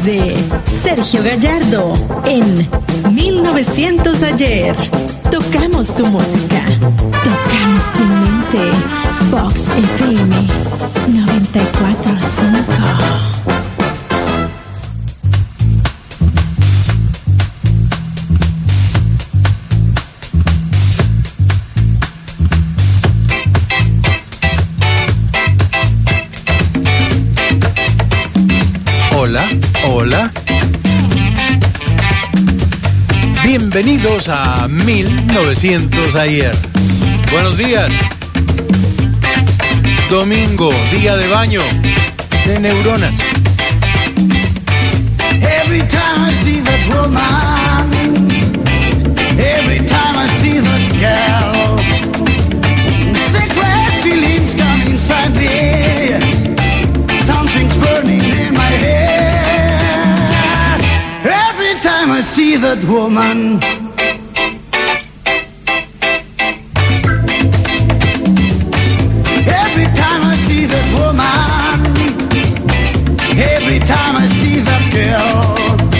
de Sergio Gallardo en 1900 ayer. Tocamos tu música, tocamos tu mente. Vox FM 94.5. Hola, hola. Bienvenidos a 1900 ayer. Buenos días. Domingo, día de baño, de neuronas. Every time I see that woman, every time I see that girl, secret feelings come inside me. Something's burning in my head. Every time I see that woman. Every time I see that woman. Every time I see that girl,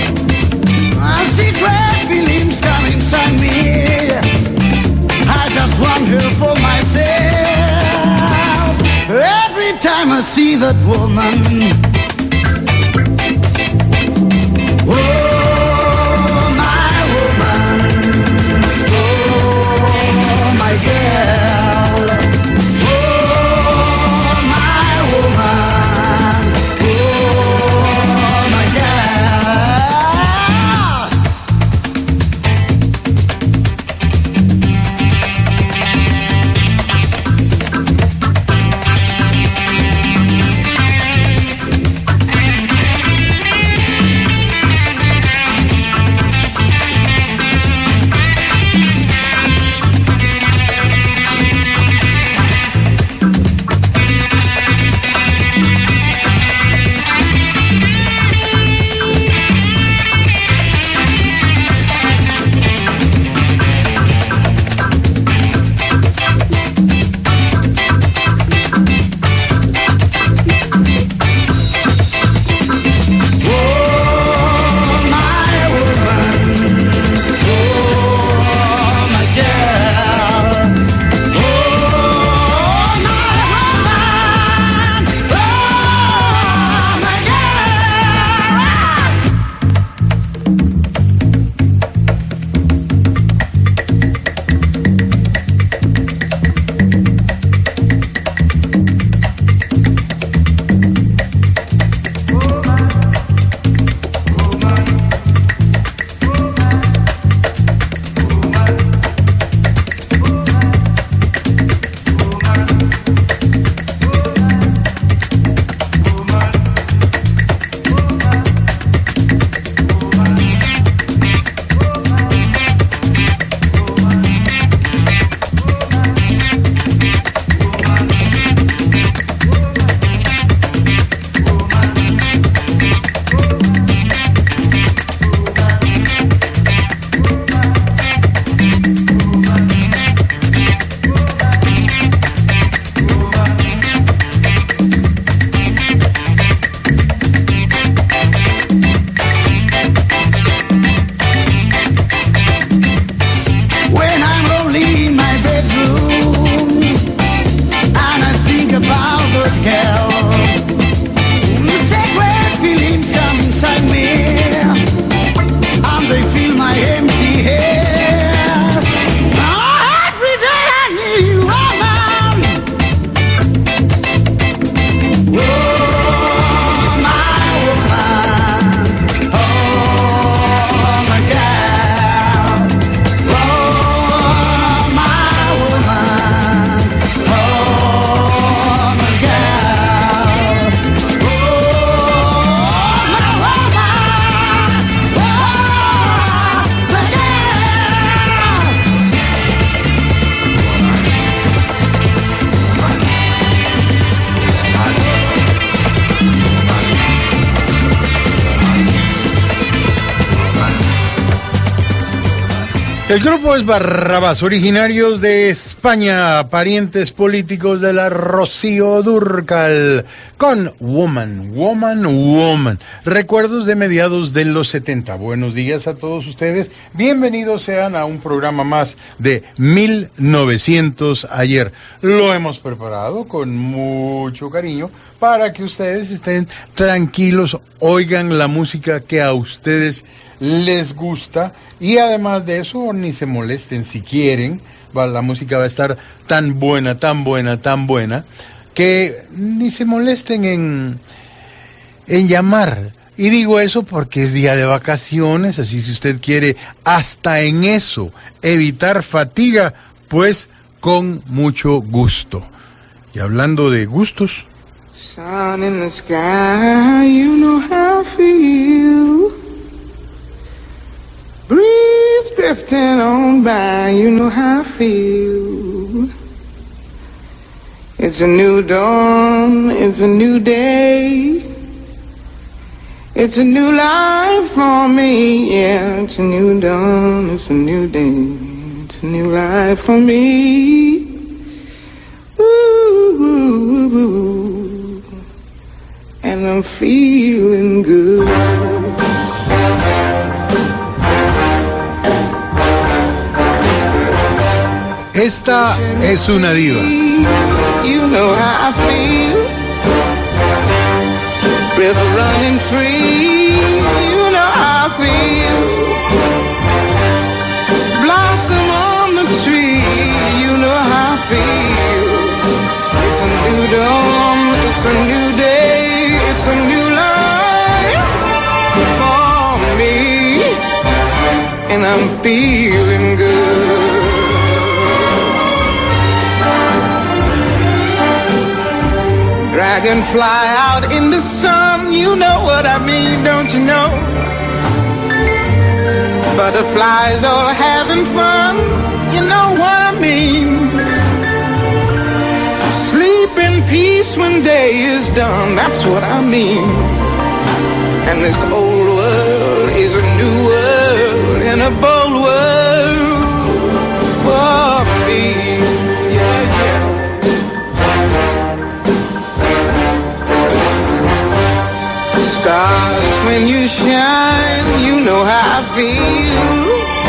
secret feelings come inside me. I just want her for myself. Every time I see that woman. Oh, my woman. Oh, my girl. Oh, my woman. Oh, my girl. El grupo es Barrabás, originarios de España, parientes políticos de la Rocío Dúrcal, con Woman, Woman, Woman. Recuerdos de mediados de los 70. Buenos días a todos ustedes. Bienvenidos sean a un programa más de 1900 ayer. Lo hemos preparado con mucho cariño para que ustedes estén tranquilos, oigan la música que a ustedes les gusta y además de eso ni se molesten si quieren. La música va a estar tan buena, tan buena, tan buena que ni se molesten en llamar. Y digo eso porque es día de vacaciones, así si usted quiere hasta en eso evitar fatiga, pues con mucho gusto. Y hablando de gustos, sun in the sky, you know how I feel. Breeze drifting on by, you know how I feel. It's a new dawn, it's a new day. It's a new life for me, yeah. It's a new dawn, it's a new day. It's a new life for me. Ooh, ooh, ooh. And I'm feeling good. esta es una diva. You know how I feel. River running free. You know how I feel. Blossom on the tree. You know how I feel. It's a new dawn. It's a new day. It's a new life for me. And I'm feeling good. Dragonfly out in the sun, you know what I mean, don't you know? Butterflies all having fun, you know what I mean? Sleep in peace when day is done, that's what I mean. And this old world is a new world, and a bold world for me. Yeah, yeah. Stars, when you shine, you know how I feel.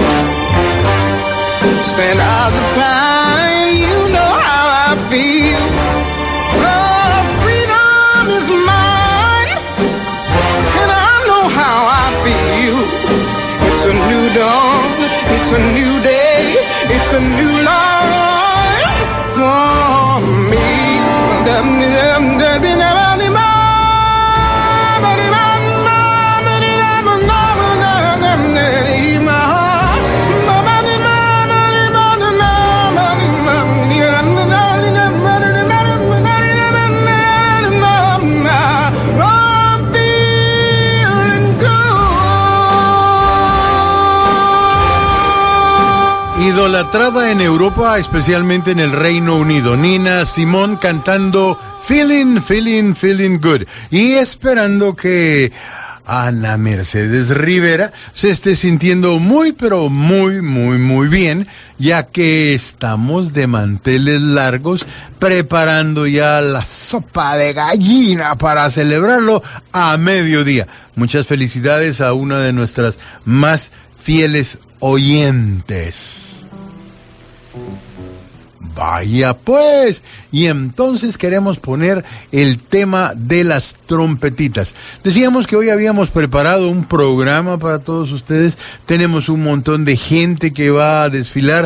Scent of the pine, you know how I feel. Oh, freedom is mine, and I know how I feel. It's a new dawn, it's a new day, it's a new life for me. Idolatrada en Europa, especialmente en el Reino Unido, Nina Simone cantando Feeling Good y esperando que Ana Mercedes Rivera se esté sintiendo muy, pero muy bien, ya que estamos de manteles largos preparando ya la sopa de gallina para celebrarlo a mediodía. Muchas felicidades a una de nuestras más fieles oyentes. Vaya pues, y entonces queremos poner el tema de las trompetitas. Decíamos que hoy habíamos preparado un programa para todos ustedes. Tenemos un montón de gente que va a desfilar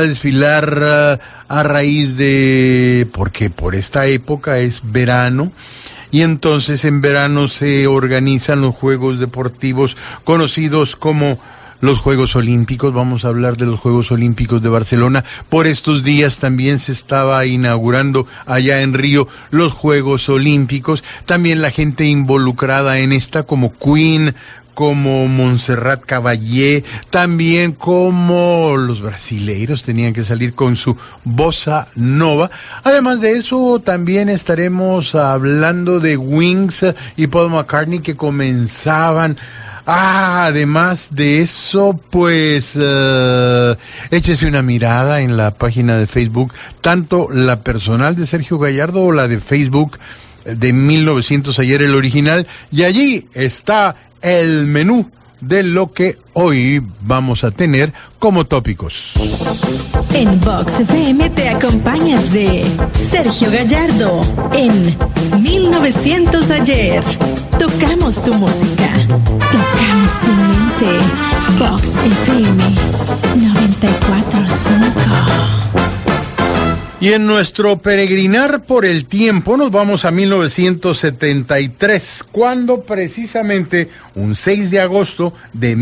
a raíz de, porque por esta época es verano. Y entonces en verano se organizan los Juegos Deportivos conocidos como los Juegos Olímpicos. Vamos a hablar de los Juegos Olímpicos de Barcelona. Por estos días también se estaba inaugurando allá en Río los Juegos Olímpicos. También la gente involucrada en esta como Queen, como Montserrat Caballé, también como los brasileiros tenían que salir con su bossa nova. Además de eso, también estaremos hablando de Wings y Paul McCartney que comenzaban Además de eso, pues échese una mirada en la página de Facebook, tanto la personal de Sergio Gallardo o la de Facebook de 1900 ayer, el original, y allí está el menú de lo que hoy vamos a tener como tópicos. En Vox FM te acompañas de Sergio Gallardo en 1900 ayer. Tocamos tu música, tocamos tu mente. Vox FM 94.5. Y en nuestro peregrinar por el tiempo nos vamos a 1973, cuando precisamente un 6 de agosto de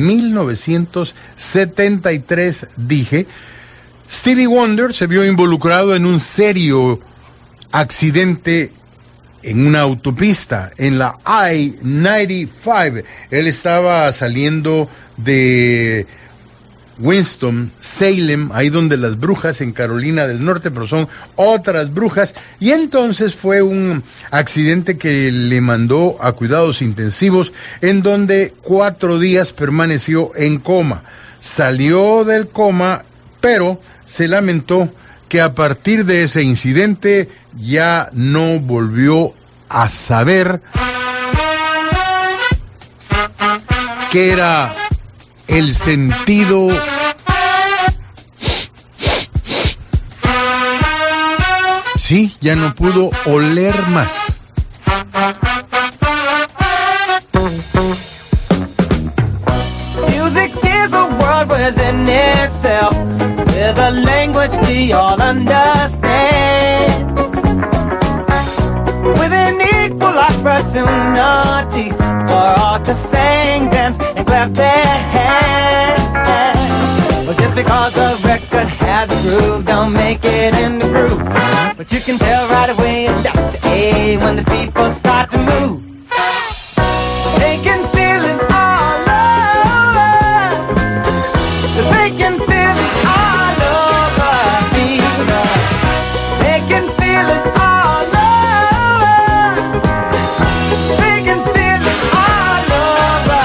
1973, Stevie Wonder se vio involucrado en un serio accidente en una autopista, en la I-95. Él estaba saliendo de Winston-Salem, ahí donde las brujas en Carolina del Norte, pero son otras brujas, y entonces fue un accidente que le mandó a cuidados intensivos, en donde 4 días permaneció en coma. Salió del coma, pero se lamentó que a partir de ese incidente ya no volvió a saber qué era el sentido sí, ya no pudo oler más. Music is a world within itself, with a language we all understand, with an equal opportunity for all to sing, dance, and clap their hands. Well, just because the record has a groove, don't make it in the groove. But you can tell right away it's Dr. A when the people start to move. They can feel it all over. They can feel it all over. They can feel it all over. They can feel it all over.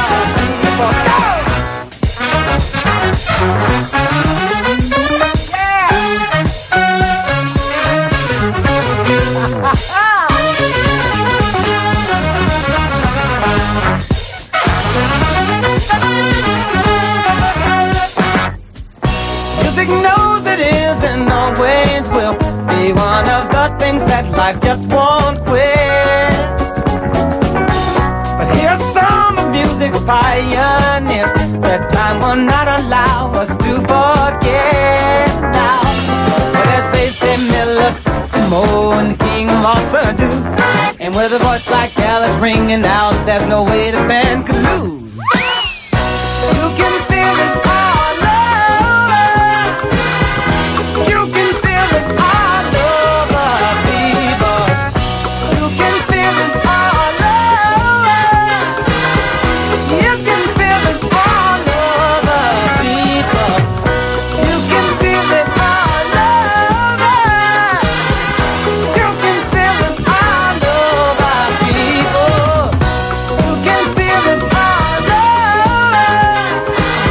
Music knows it is and always will be one of the things that life just won't quit. But here's some of music's pioneers that time will not allow us to forget now. Well, there's Basie Miller, Moe, and the King of all do. And with a voice like Alice ringing out, there's no way the band could lose. You can feel it all over. You can feel it all over, people. You can feel it all over. You can feel it all over, people. You can feel it all over. You can feel it all over, people. You can feel it all over.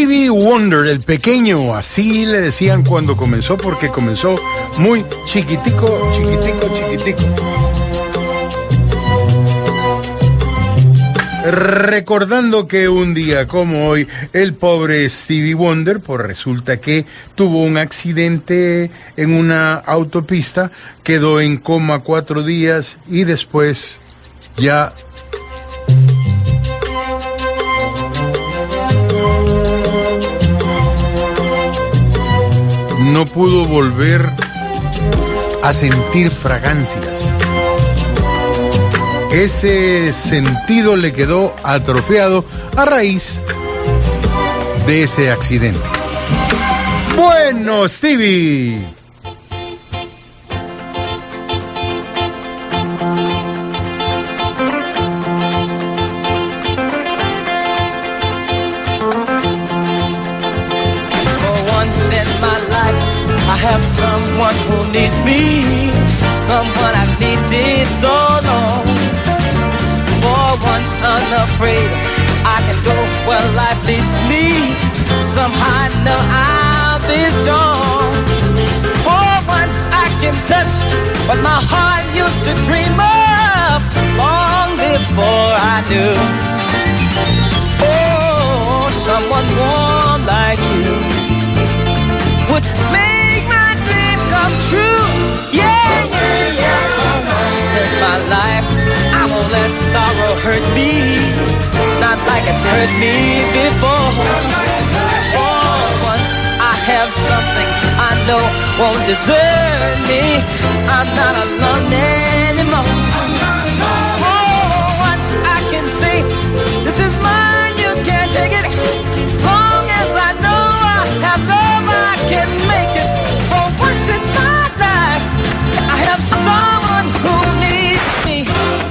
Stevie Wonder, el pequeño, así le decían cuando comenzó, porque comenzó muy chiquitico, chiquitico, chiquitico. Recordando que un día como hoy, el pobre Stevie Wonder, pues resulta que tuvo un accidente en una autopista, quedó en coma 4 días y después ya no pudo volver a sentir fragancias. Ese sentido le quedó atrofiado a raíz de ese accidente. Bueno, Stevie. For once in my life, I have someone who needs me, someone I've needed so long. For once unafraid, I can go where life leads me. Somehow I know I'll be strong. For once I can touch what my heart used to dream of long before I knew. Oh, someone warm like you would make my dream come true. Yeah, yeah, yeah. For once in my life, I won't let sorrow hurt me, not like it's hurt me before. For once I have something I know won't desert me, I'm not alone anymore. For once I can say, this is mine, you can't take it. Long as I know I have love, I can make it. For once in my life, I have someone who needs me.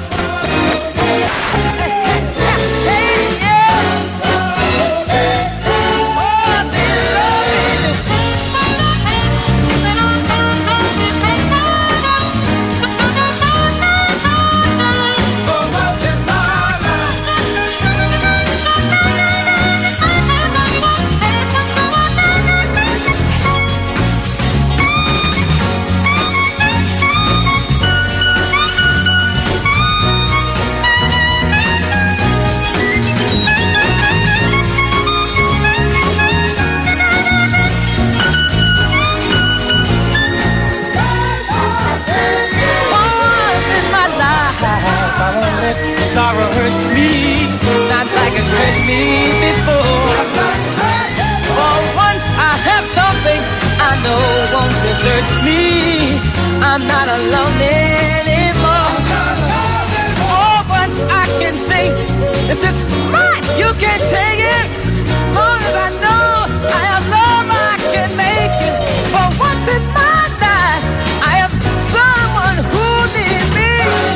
Sorrow hurt me, not like it's hurt me before. For once I have something I know won't desert me, I'm not alone anymore. For once I can say, this is mine, you can't take it. Long as I know I have love, I can make it. For once in my life, I have someone who needs me.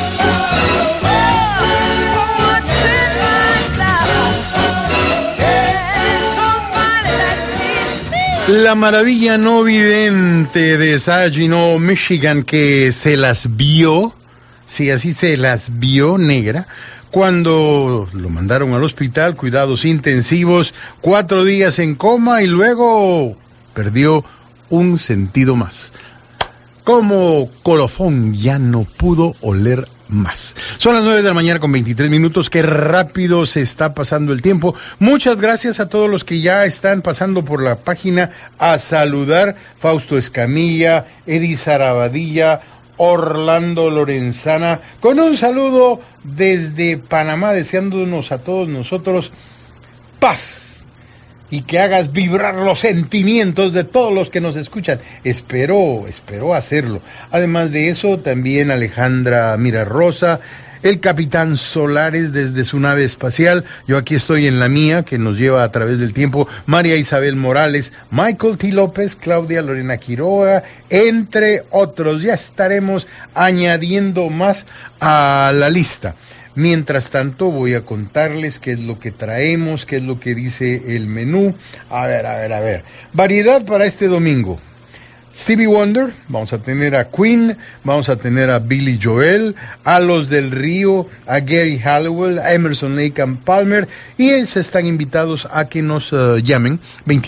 La maravilla no vidente de Saginaw, Michigan, que se las vio, sí, así se las vio negra, cuando lo mandaron al hospital, cuidados intensivos, 4 días en coma y luego perdió un sentido más. Como colofón ya no pudo oler más. Son las 9 de la mañana con 23 minutos. Qué rápido se está pasando el tiempo. Muchas gracias a todos los que ya están pasando por la página a saludar. Fausto Escamilla, Eddie Sarabadilla, Orlando Lorenzana, con un saludo desde Panamá, deseándonos a todos nosotros paz. Y que hagas vibrar los sentimientos de todos los que nos escuchan. Espero hacerlo. Además de eso, también Alejandra Mirarrosa, el Capitán Solares desde su nave espacial. Yo aquí estoy en la mía, que nos lleva a través del tiempo. María Isabel Morales, Michael T. López, Claudia Lorena Quiroga, entre otros. Ya estaremos añadiendo más a la lista. Mientras tanto, voy a contarles qué es lo que traemos, qué es lo que dice el menú. A ver. Variedad para este domingo. Stevie Wonder, vamos a tener a Queen, vamos a tener a Billy Joel, a Los del Río, a Gary Halliwell, a Emerson Lake and Palmer, y se están invitados a que nos llamen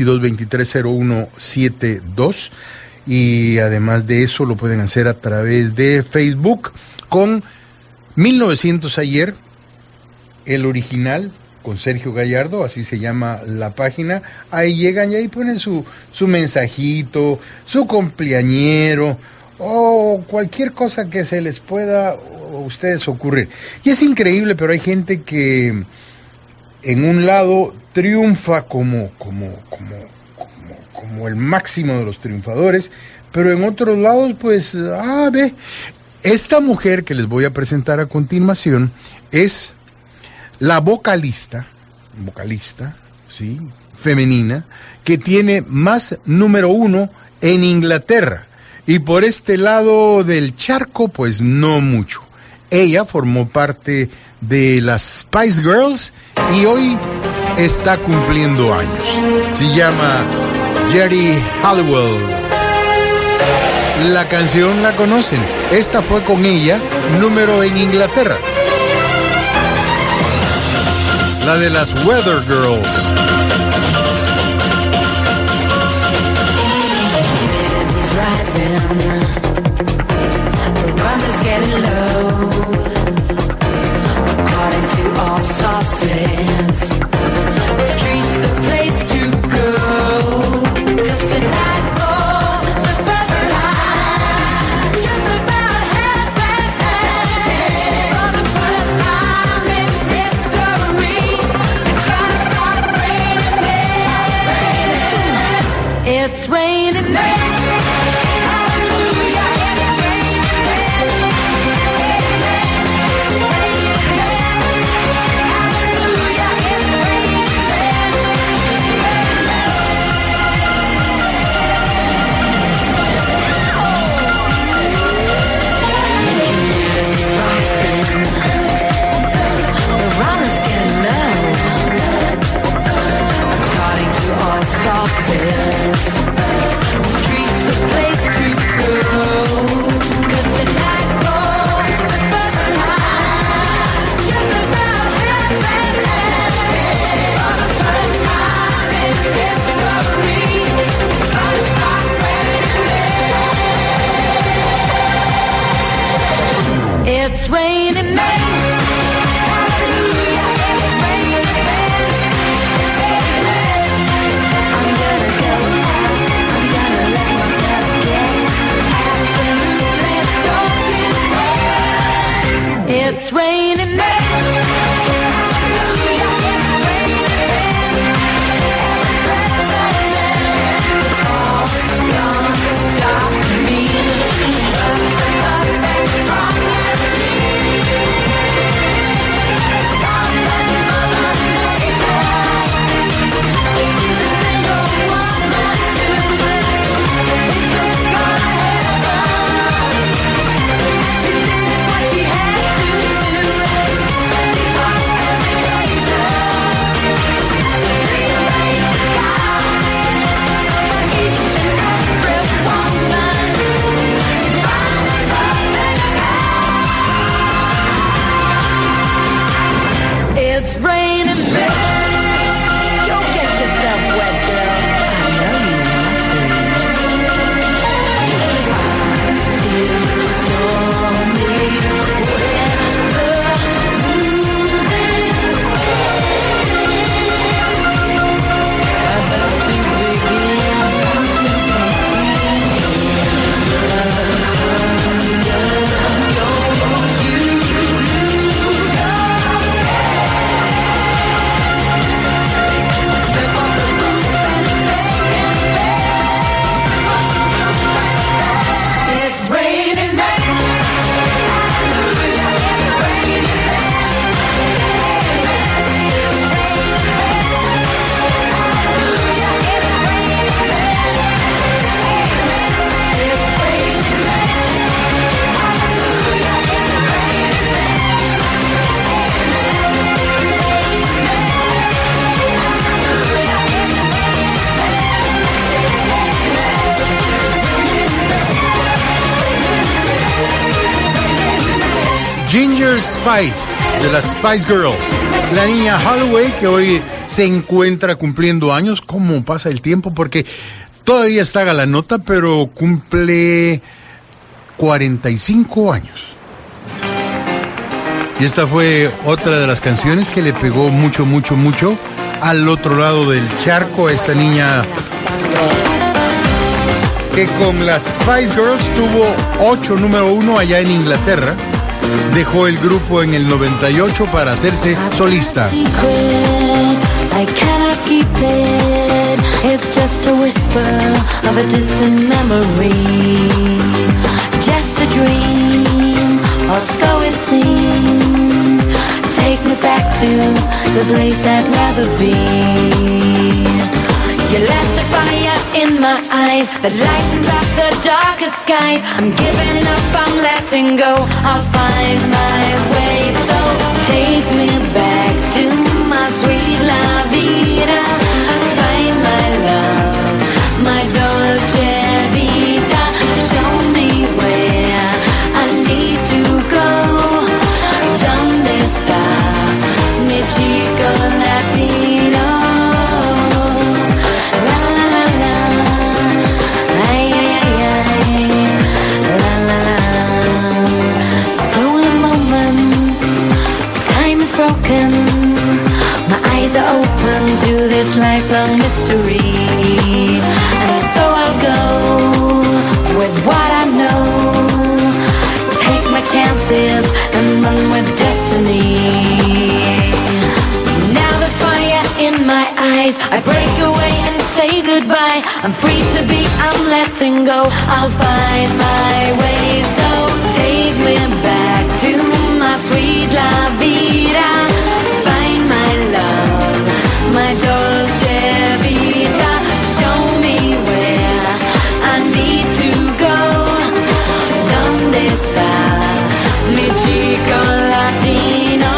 22230172, y además de eso lo pueden hacer a través de Facebook con 1900 ayer, el original, con Sergio Gallardo, así se llama la página. Ahí llegan y ahí ponen su mensajito, su cumpleañero o cualquier cosa que se les pueda a ustedes ocurrir. Y es increíble, pero hay gente que en un lado triunfa como el máximo de los triunfadores, pero en otros lados pues, ve, esta mujer que les voy a presentar a continuación es la vocalista, sí, femenina, que tiene más número 1 en Inglaterra. Y por este lado del charco, pues no mucho. Ella formó parte de las Spice Girls y hoy está cumpliendo años. Se llama Geri Halliwell. La canción la conocen. Esta fue con ella, número en Inglaterra. La de las Weather Girls. It's raining men. Hallelujah, it's raining men. Spice, de las Spice Girls. La niña Holloway, que hoy se encuentra cumpliendo años. ¿Cómo pasa el tiempo? Porque todavía está galanota, pero cumple 45 años. Y esta fue otra de las canciones que le pegó mucho, mucho, mucho al otro lado del charco a esta niña, que con las Spice Girls tuvo 8 número 1 allá en Inglaterra. Dejó el grupo en el 98 para hacerse solista. I cannot keep it. It's just a whisper of a distant memory. Just a dream, or so it seems. Take me back to the place I'd rather be. You left a fire in my eyes that lightens up the darkest skies. I'm giving up, I'm letting go. I'll find my way. So take me back to my sweet la vida. Find my love, my dolce vita. Show me where I need to go. ¿Dónde está mi chico latino? La la la la, ay ay ay ay, la la la. Stolen moments, time is broken. My eyes are open to this lifelong mystery. And so I'll go with what I know. Take my chances and run with destiny. Now there's fire in my eyes. I break away and say goodbye. I'm free to be, I'm letting go. I'll find my way. So take me back to my sweet la vida. Find my love, my dolce vita. Show me where I need to go. ¿Dónde está mi chico latino?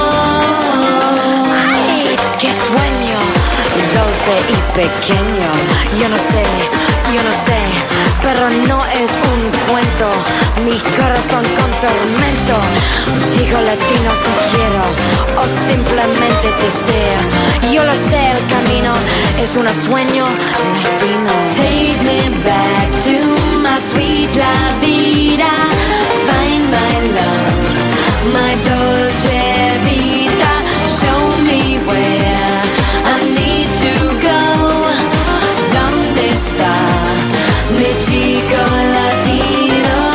Ay, qué sueño dulce y pequeño. Yo no sé, pero no es un cuento. Mi corazón con tormento. Un chico latino te quiero, o simplemente te deseo. Yo lo sé, el camino es un sueño latino. Take me back to my sweet la vida. Find my love, my dolce vita. Show me where I need to go. ¿Dónde está mi chico latino?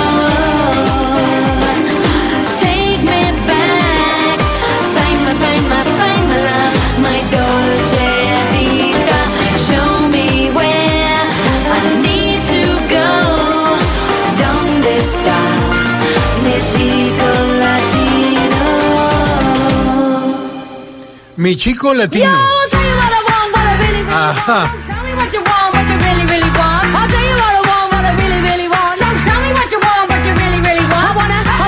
Take me back, find my love, my dolce vita. Show me where I need to go. ¿Dónde está mi chico latino? Mi chico latino. Yo, I'll tell you what I want, what I really, really Ajá. want. Tell me what you want, what you really, really want. I'll tell you what I want, what I really, really want. So tell me what you want, what you really, really want. I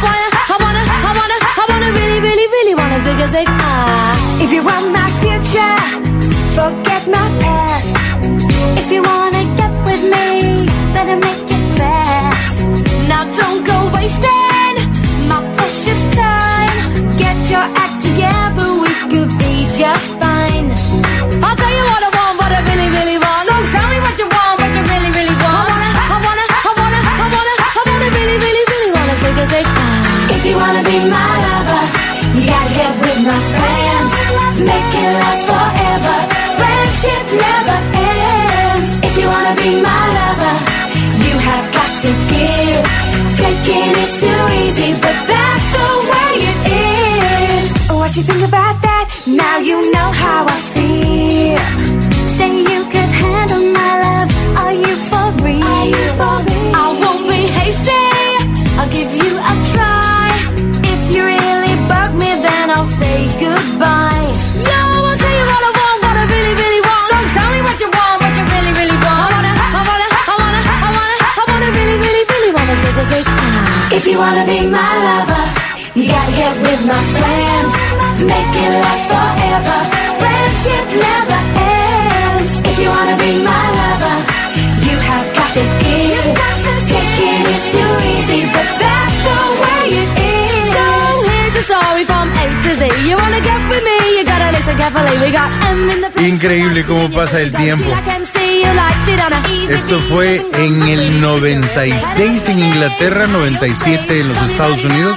wanna really, really, really wanna zig a zig ah. If you want my future, forget my past. If you wanna get with me, better make it fast. Now don't go wasting my precious time. Get your act together, we could be just fine. I'll tell you what I want, what I really, really want. So tell me what you want, what you really, really want. I wanna really, really, really wanna zig a zig ah. If you wanna be my lover, you gotta get with my friends. Make it last forever. Friendship never ends. If you wanna be my lover, you have got to give. Taking is too easy, but that's the way it is. What you think about that? Now you know how I feel. Say you could handle my love. Are you for real? Are you for real? I won't be hasty. I'll give you a try. If you really bug me, then I'll say goodbye. Yo, I'll tell you what I want, what I really, really want. So tell me what you want, what you really, really want. I wanna really, really, really wanna zig a zig ah. If you wanna be my lover, you gotta get with my friends. Make it last forever. Friendship never ends. If you wanna be my lover, you have got to give. Taking is too easy, but that's the way it is. So here's a story from Increíble cómo pasa el tiempo. Esto fue en el 96 en Inglaterra, 97 en los Estados Unidos.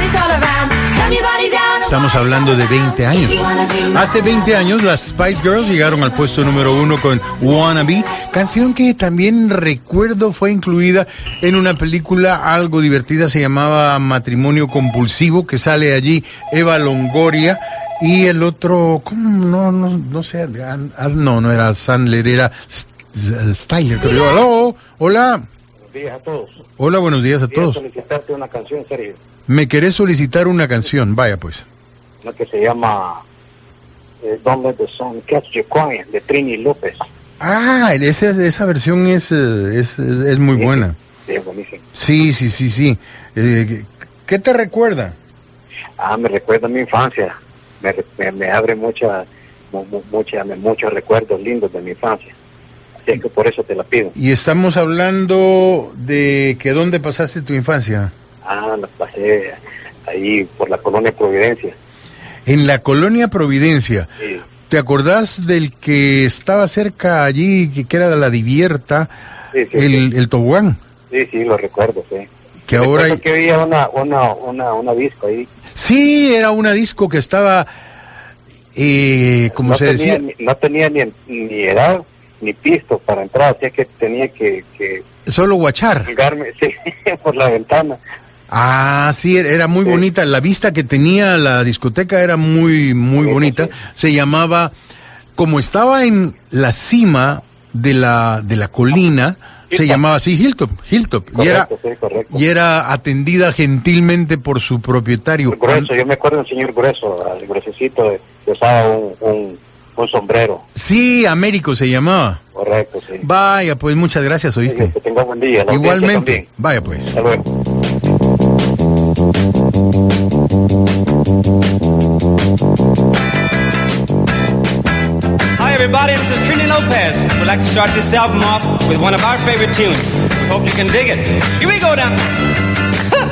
Estamos hablando de 20 años. Hace 20 años las Spice Girls llegaron al puesto número 1 con Wannabe, canción que también recuerdo fue incluida en una película algo divertida, se llamaba Matrimonio Compulsivo, que sale allí Eva Longoria y el otro, ¿cómo? No sé, no era Sandler, era Styler, creo yo. Aló, hola. Buenos días a todos. Hola, buenos días a todos. Quería solicitarte una canción, Sergio. Me querés solicitar una canción, vaya pues. Una que se llama Don't Let the Sun Catch You Crying, de Trini López. Ah, esa versión es muy buena. Sí, es buenísima. Sí. ¿Qué te recuerda? Me recuerda a mi infancia. Me abre muchos recuerdos lindos de mi infancia. Así es que por eso te la pido. Y estamos hablando de que ¿dónde pasaste tu infancia? La pasé ahí por la colonia Providencia. En la colonia Providencia. Sí. ¿Te acordás del que estaba cerca allí, que era de la Divierta, Sí. el tobogán? Sí, lo recuerdo, sí. Que ahora que había una disco ahí. Sí, era una disco que estaba, como se decía. No tenía ni edad ni pisto para entrar, así que tenía que Solo guachar. colgarme, sí, por la ventana. Ah, sí, era muy bonita. La vista que tenía la discoteca era muy bonita. Se llamaba, como estaba en la cima de la colina, se llamaba así Hilltop. Correcto, y era atendida gentilmente por su propietario. El Grueso, yo me acuerdo del señor Grueso, el gruesecito, que usaba un sombrero. Sí, Américo se llamaba. Correcto, sí. Vaya, pues muchas gracias, ¿oíste? Que tenga buen día. Igualmente. Vaya, pues. Hasta luego. Hi everybody, this is Trini Lopez. We'd like to start this album off with one of our favorite tunes. We hope you can dig it. Here we go now. Huh.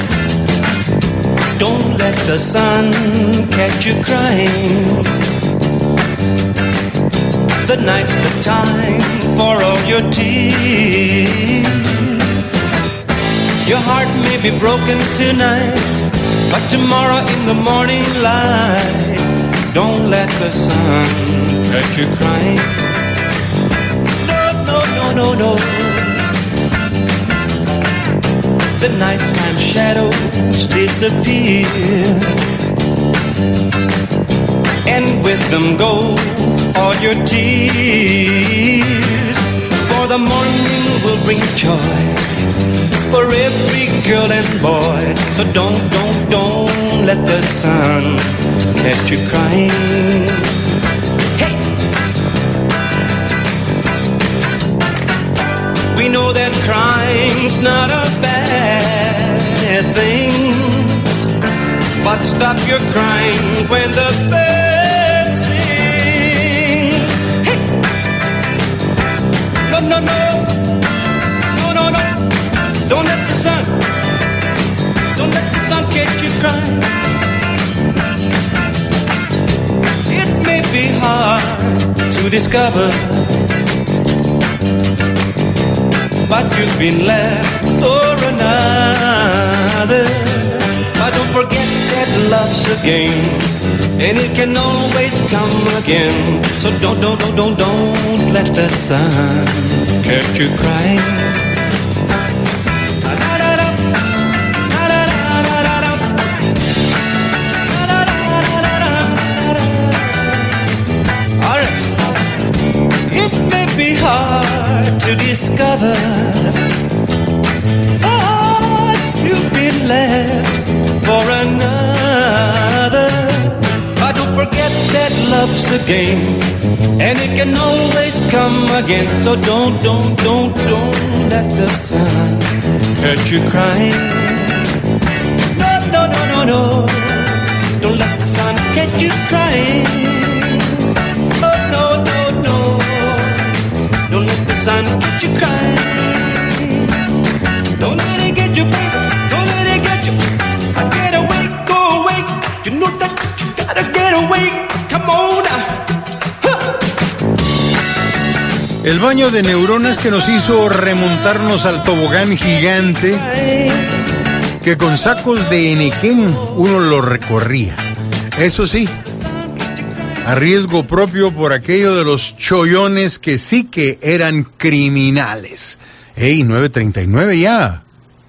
Don't let the sun catch you crying. The night's the time for all your tears. Your heart may be broken tonight, but tomorrow in the morning light, don't let the sun catch you crying. No. The nighttime shadows disappear, and with them go all your tears. For the morning will bring joy for every girl and boy. So don't let the sun catch you crying. Hey! We know that crying's not a bad thing, but stop your crying when the birds sing. Hey! No. Don't let the sun catch you crying. It may be hard to discover, but you've been left for another. But don't forget that love's a game, and it can always come again. So don't let the sun catch you crying. Hard to discover, but you've been left for another. But don't forget that love's a game, and it can always come again. So don't let the sun catch you crying. No. Don't let the sun catch you crying. No. Don't let the sun get you crying. Don't let it get you, baby. Don't let it get you. Get away, go away. You know that you gotta get away. Come on now. El baño de neuronas que nos hizo remontarnos al tobogán gigante que con sacos de enequén uno lo recorría. Eso sí, a riesgo propio por aquello de los chollones que sí que eran criminales. ¡Ey, 9:39 ya!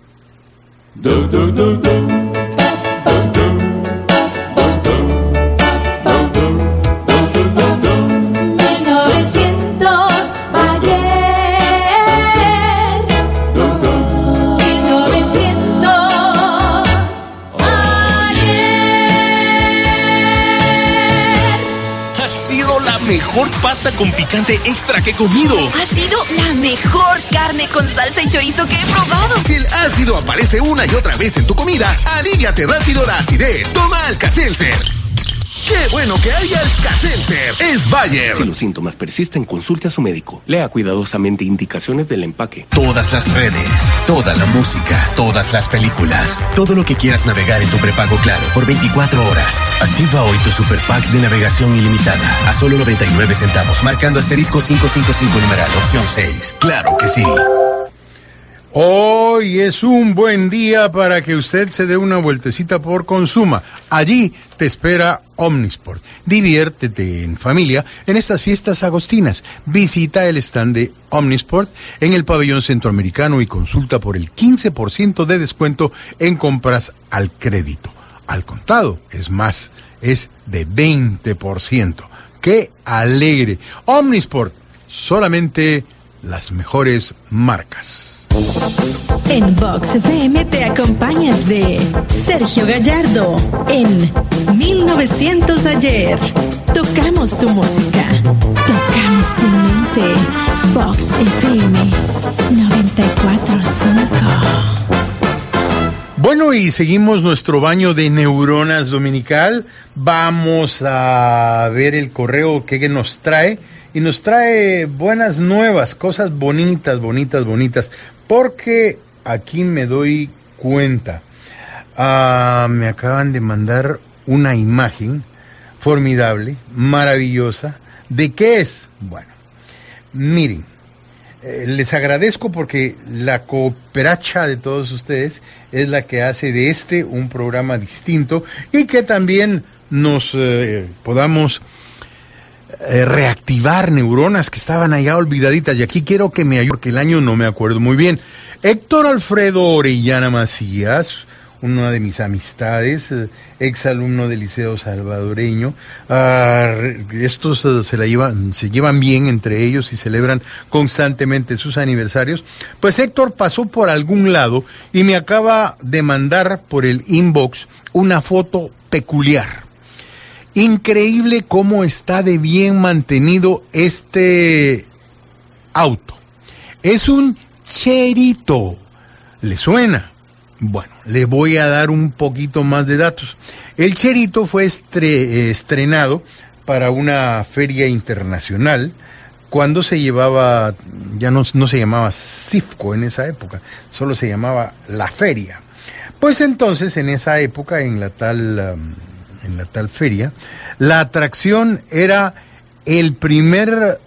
1900 mejor pasta con picante extra que he comido. Ha sido la mejor carne con salsa y chorizo que he probado. Si el ácido aparece una y otra vez en tu comida, aliviate rápido la acidez. Toma Alka-Seltzer. ¡Qué bueno que haya Alka-Seltzer! ¡Es Bayer! Si los síntomas persisten, consulte a su médico. Lea cuidadosamente indicaciones del empaque. Todas las redes, toda la música, todas las películas, todo lo que quieras navegar en tu prepago Claro por 24 horas. Activa hoy tu super pack de navegación ilimitada a solo 99 centavos, marcando asterisco 555 numeral opción 6. ¡Claro que sí! Hoy es un buen día para que usted se dé una vueltecita por Consuma. Allí te espera Omnisport. Diviértete en familia en estas fiestas agostinas. Visita el stand de Omnisport en el pabellón centroamericano y consulta por el 15% de descuento en compras al crédito. Al contado, es más, es de 20%. ¡Qué alegre! Omnisport, solamente las mejores marcas. En Vox FM te acompañas de Sergio Gallardo en 1900 ayer. Tocamos tu música, tocamos tu mente. Vox FM 94.5. Bueno, y seguimos nuestro baño de neuronas dominical. Vamos a ver el correo que nos trae. Y nos trae buenas nuevas, cosas bonitas, porque aquí me doy cuenta. Me acaban de mandar una imagen formidable, maravillosa. ¿De qué es? Bueno, miren, les agradezco porque la cooperacha de todos ustedes es la que hace de este un programa distinto y que también nos podamos reactivar neuronas que estaban allá olvidaditas. Y aquí quiero que me ayude porque el año no me acuerdo muy bien. Héctor Alfredo Orellana Macías, una de mis amistades, exalumno del Liceo Salvadoreño. Estos se llevan bien entre ellos y celebran constantemente sus aniversarios. Pues Héctor pasó por algún lado y me acaba de mandar por el inbox una foto peculiar. Increíble cómo está de bien mantenido este auto. Es un Cherito. ¿Le suena? Bueno, le voy a dar un poquito más de datos. El Cherito fue estrenado para una feria internacional cuando se llevaba, ya no se llamaba CIFCO en esa época, solo se llamaba La Feria. Pues entonces en esa época, en la tal feria, la atracción era el primer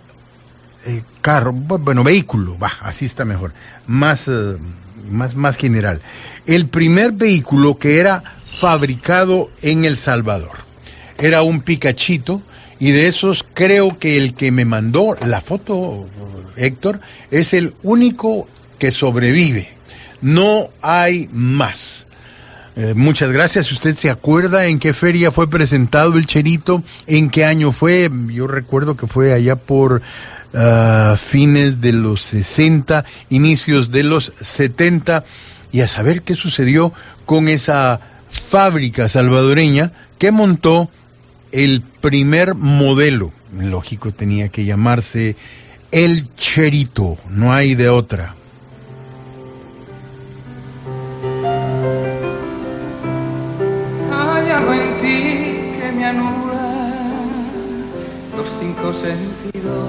vehículo, así está mejor, más general. El primer vehículo que era fabricado en El Salvador. Era un Picachito, y de esos creo que el que me mandó la foto, Héctor, es el único que sobrevive. No hay más. Muchas gracias. Si usted se acuerda en qué feria fue presentado el Cherito, en qué año fue, yo recuerdo que fue allá por fines de los 60, inicios de los 70, y a saber qué sucedió con esa fábrica salvadoreña que montó el primer modelo. Lógico, tenía que llamarse el Cherito, no hay de otra. Hay algo en ti que me anula los 5 sentidos.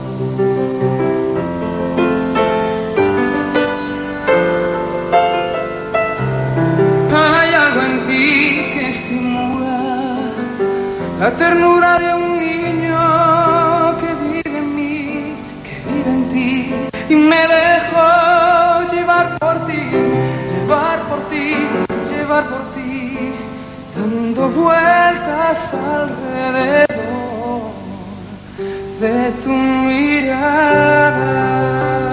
Hay algo en ti que estimula la ternura de un niño que vive en mí, que vive en ti y me dejo llevar por ti, llevar por ti, llevar por ti, dando vueltas alrededor de tu mirada.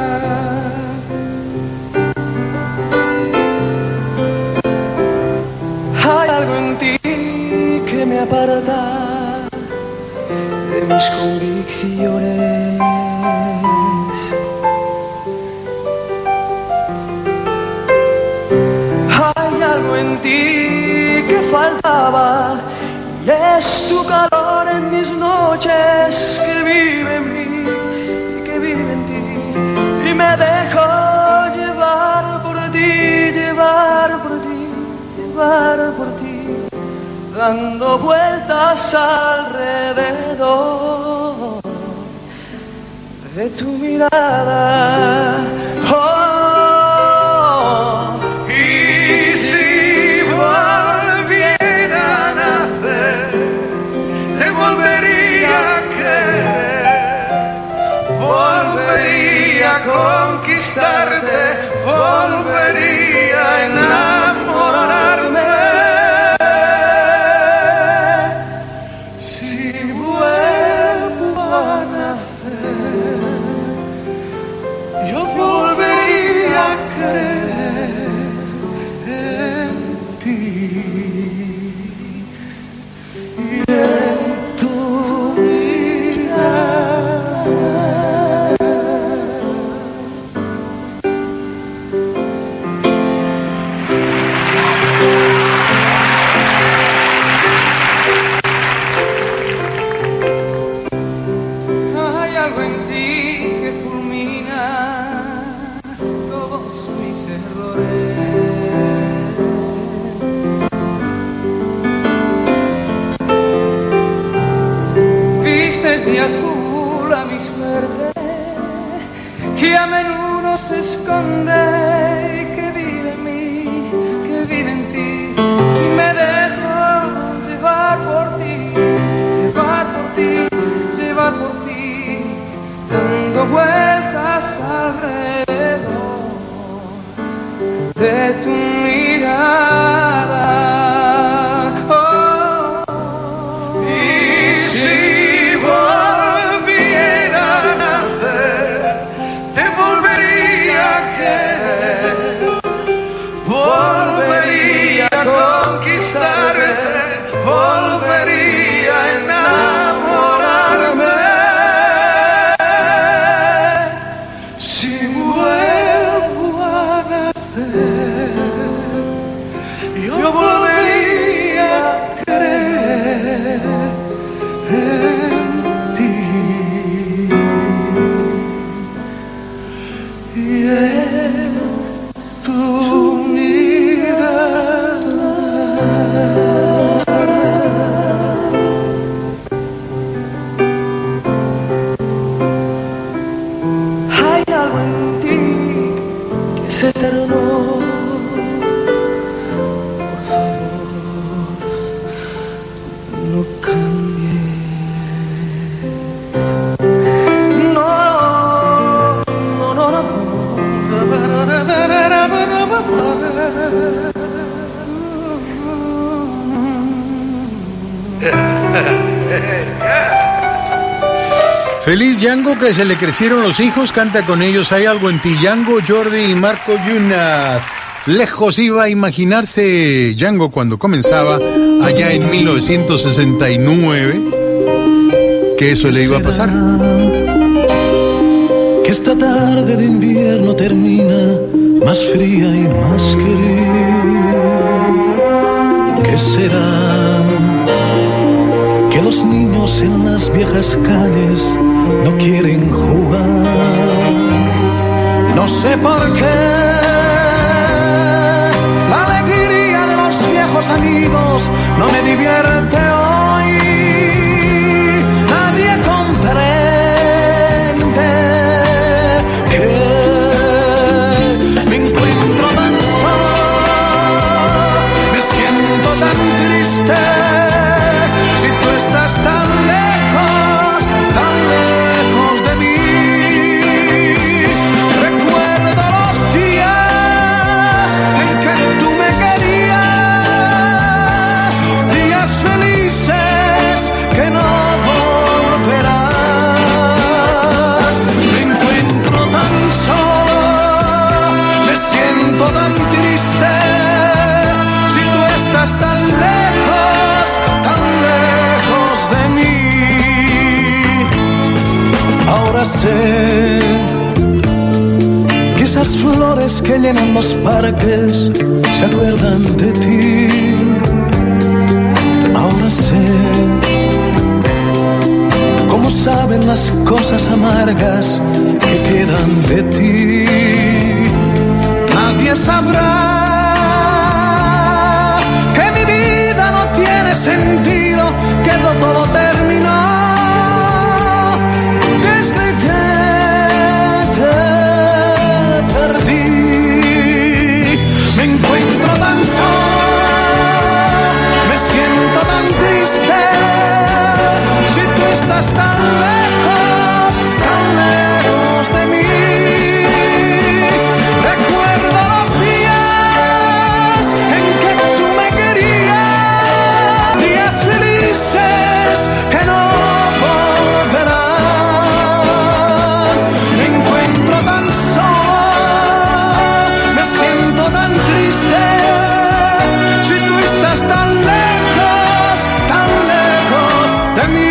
Hay algo en ti que me aparta de mis convicciones. Hay algo en ti que faltaba y es tu calor en mis noches que vive en mí y que vive en ti. Y me dejo llevar por ti, llevar por ti, llevar por ti, dando vueltas alrededor de tu mirada. Oh, y si volviera a nacer, te volvería a querer, volvería a conquistarte, volvería a enamorarme. Que a menudo se esconde y que vive en mí, que vive en ti. Y me dejo llevar por ti, llevar por ti, llevar por ti, dando vueltas alrededor de tu mirada. Oh, y si volvería a conquistarte, volvería a enamorarme. Si vuelvo a nacer, yo volvería a creer en ti. Y en tu hay algo en ti que es eterno. Por favor, no cambies. No, no, no, no. Feliz Django, que se le crecieron los hijos, canta con ellos Hay algo en ti. Django, Jordi y Marco Yunas. Lejos iba a imaginarse Django cuando comenzaba allá en 1969 que eso le iba a pasar. Que esta tarde de invierno termina más fría y más querida. ¿Qué será? Que los niños en las viejas calles no quieren jugar. No sé por qué. La alegría de los viejos amigos no me divierte hoy. Nadie comprende que me encuentro tan solo, me siento tan triste. Si tú estás tan lejos de mí. triste si tú estás tan lejos de mí. Ahora sé que esas flores que llenan los parques se acuerdan de ti. Ahora sé cómo saben las cosas amargas que quedan de ti. Nadie sabrá que mi vida no tiene sentido, que todo terminó desde que te perdí. Me encuentro tan solo, me siento tan triste, si tú estás tan lejos de mí. Recuerdo los días en que tú me querías, días felices que no volverán. Me encuentro tan solo, me siento tan triste, si tú estás tan lejos de mí.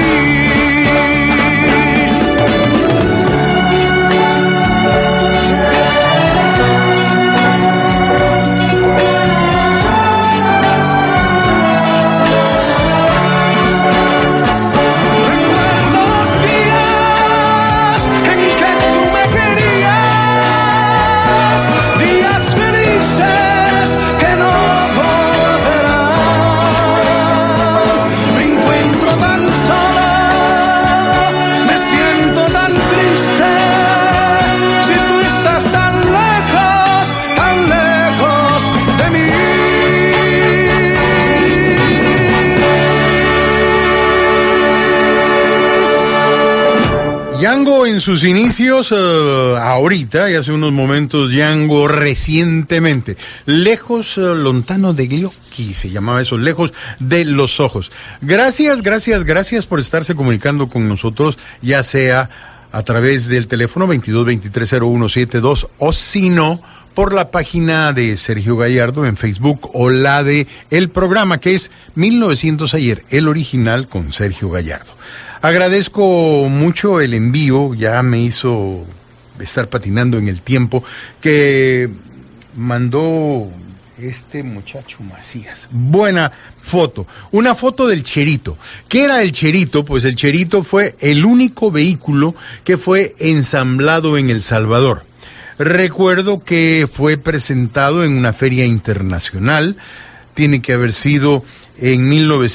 Django en sus inicios, ahorita y hace unos momentos, Django recientemente, lejos, lontano de gli occhi, se llamaba eso, lejos de los ojos. Gracias por estarse comunicando con nosotros, ya sea a través del teléfono 22230172 o si no, por la página de Sergio Gallardo en Facebook o la de el programa que es 1900 ayer, el original con Sergio Gallardo. Agradezco mucho el envío, ya me hizo estar patinando en el tiempo, que mandó este muchacho Macías. Buena foto, una foto del Cherito. ¿Qué era el Cherito? Pues el Cherito fue el único vehículo que fue ensamblado en El Salvador. Recuerdo que fue presentado en una feria internacional, tiene que haber sido en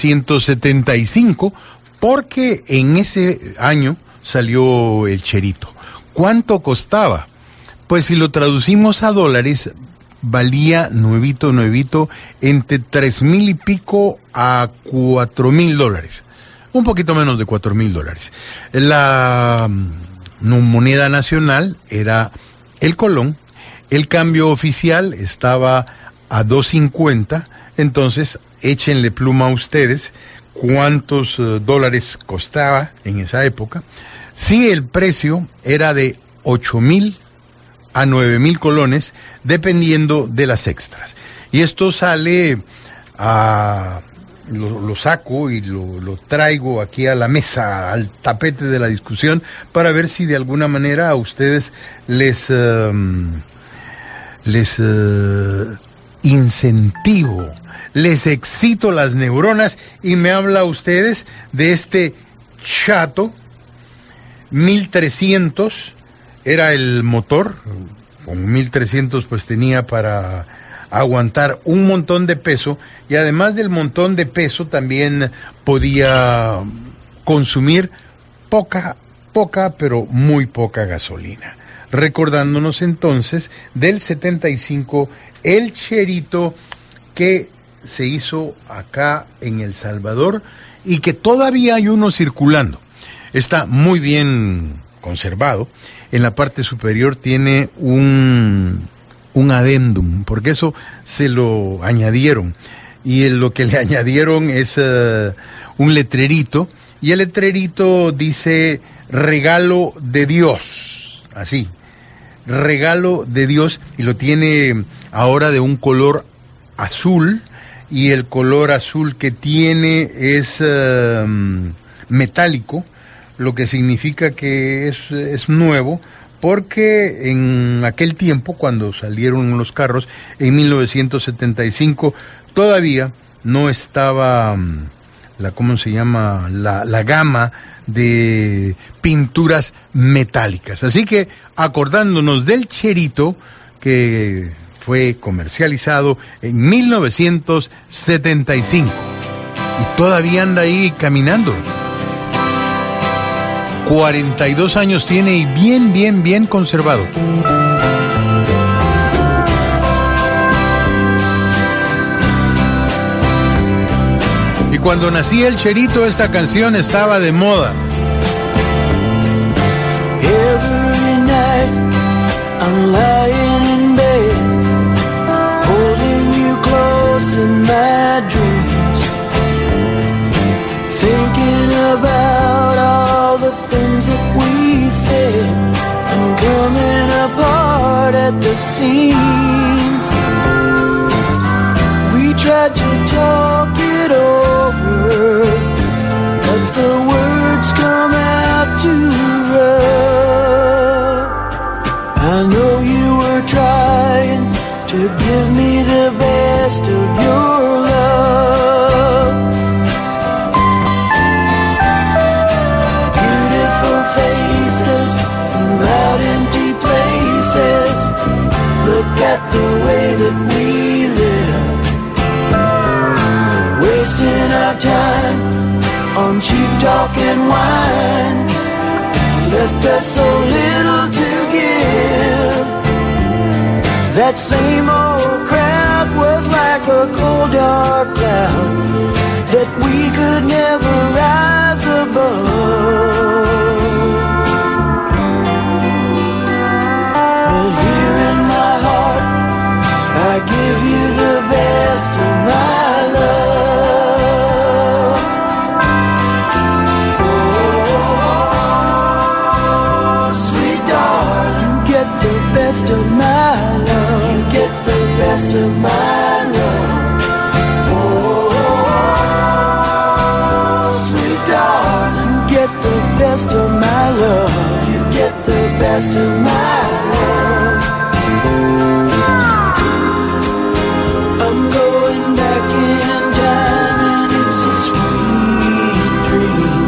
1975, porque en ese año salió el Cherito. ¿Cuánto costaba? Pues si lo traducimos a dólares, valía nuevito, entre 3,000 y pico a 4,000 dólares. Un poquito menos de 4,000 dólares. La moneda nacional era el colón. El cambio oficial estaba a 2.50. Entonces, échenle pluma a ustedes. ¿Cuántos dólares costaba en esa época? Sí, el precio era de 8,000 a 9,000 colones, dependiendo de las extras. Y esto sale lo saco y lo traigo aquí a la mesa, al tapete de la discusión, para ver si de alguna manera a ustedes les incentivo, les excito las neuronas y me habla a ustedes de este Chato 1300, era el motor, con 1300 pues tenía para aguantar un montón de peso, y además del montón de peso también podía consumir poca, pero muy poca gasolina. Recordándonos entonces del 75, el Cherito que se hizo acá en El Salvador y que todavía hay uno circulando. Está muy bien conservado. En la parte superior tiene un adendum, porque eso se lo añadieron. Y lo que le añadieron es un letrerito, y el letrerito dice regalo de Dios, así. regalo de Dios, y lo tiene ahora de un color azul, y el color azul que tiene es metálico, lo que significa que es nuevo, porque en aquel tiempo, cuando salieron los carros, en 1975, todavía no estaba la gama de pinturas metálicas. Así que, acordándonos del Cherito, que fue comercializado en 1975 y todavía anda ahí caminando. 42 años tiene y bien conservado. Y cuando nacía el Cherito, esta canción estaba de moda. Every night I'm lying in bed, holding you close in my dreams, thinking about all the things that we said and coming apart at the seams. We tried to talk it over, but the words come out too rough. I know you were trying to give me the best of your love. Beautiful faces and loud empty places, look at the way that we live, wasting our time on cheap talk and wine, left us so little to give. That same old crowd was like a cold dark cloud that we could never rise above. But here in my heart, I give you the best of my love. Oh, sweet darling, you get the best of my love. You get the best of my love. Oh, sweet darling, you get the best of my love. You get the best of my love. I'm going back in time and it's a sweet dream.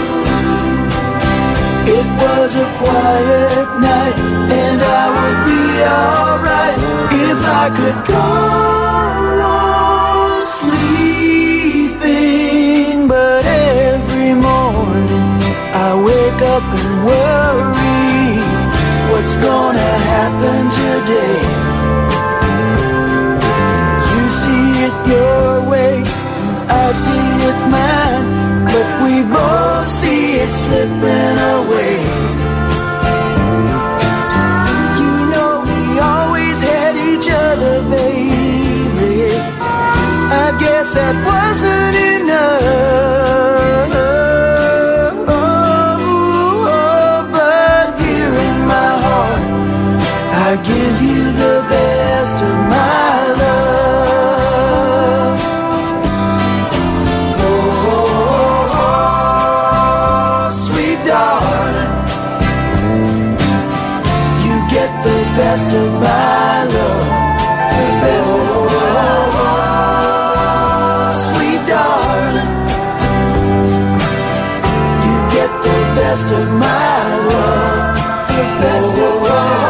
It was a quiet night and I would be alright if I could go on sleeping. But every morning I wake up and worry what's gonna happen today. You see it your way and I see it mine, but we both see it slipping away. You know we always had each other, baby. I guess that wasn't enough. But here in my heart, I give you the best of my love. Oh, sweet darling, you get the best of my love. The best of my love. Sweet darling, you get the best of my love. The best of my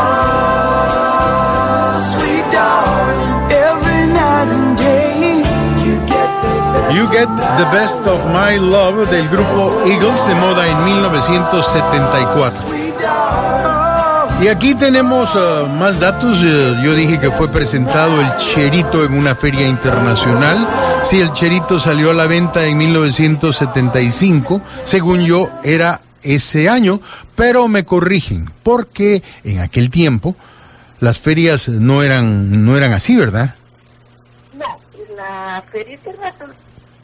love. Sweet darling, every night and day, you get the best. You Get the Best of My Love, del grupo Eagles, de moda en 1974. Y aquí tenemos más datos. Yo dije que fue presentado el Cherito en una feria internacional. Sí, el Cherito salió a la venta en 1975. Según yo, era ese año, pero me corrigen, porque en aquel tiempo las ferias no eran así, ¿verdad? No, la feria internacional.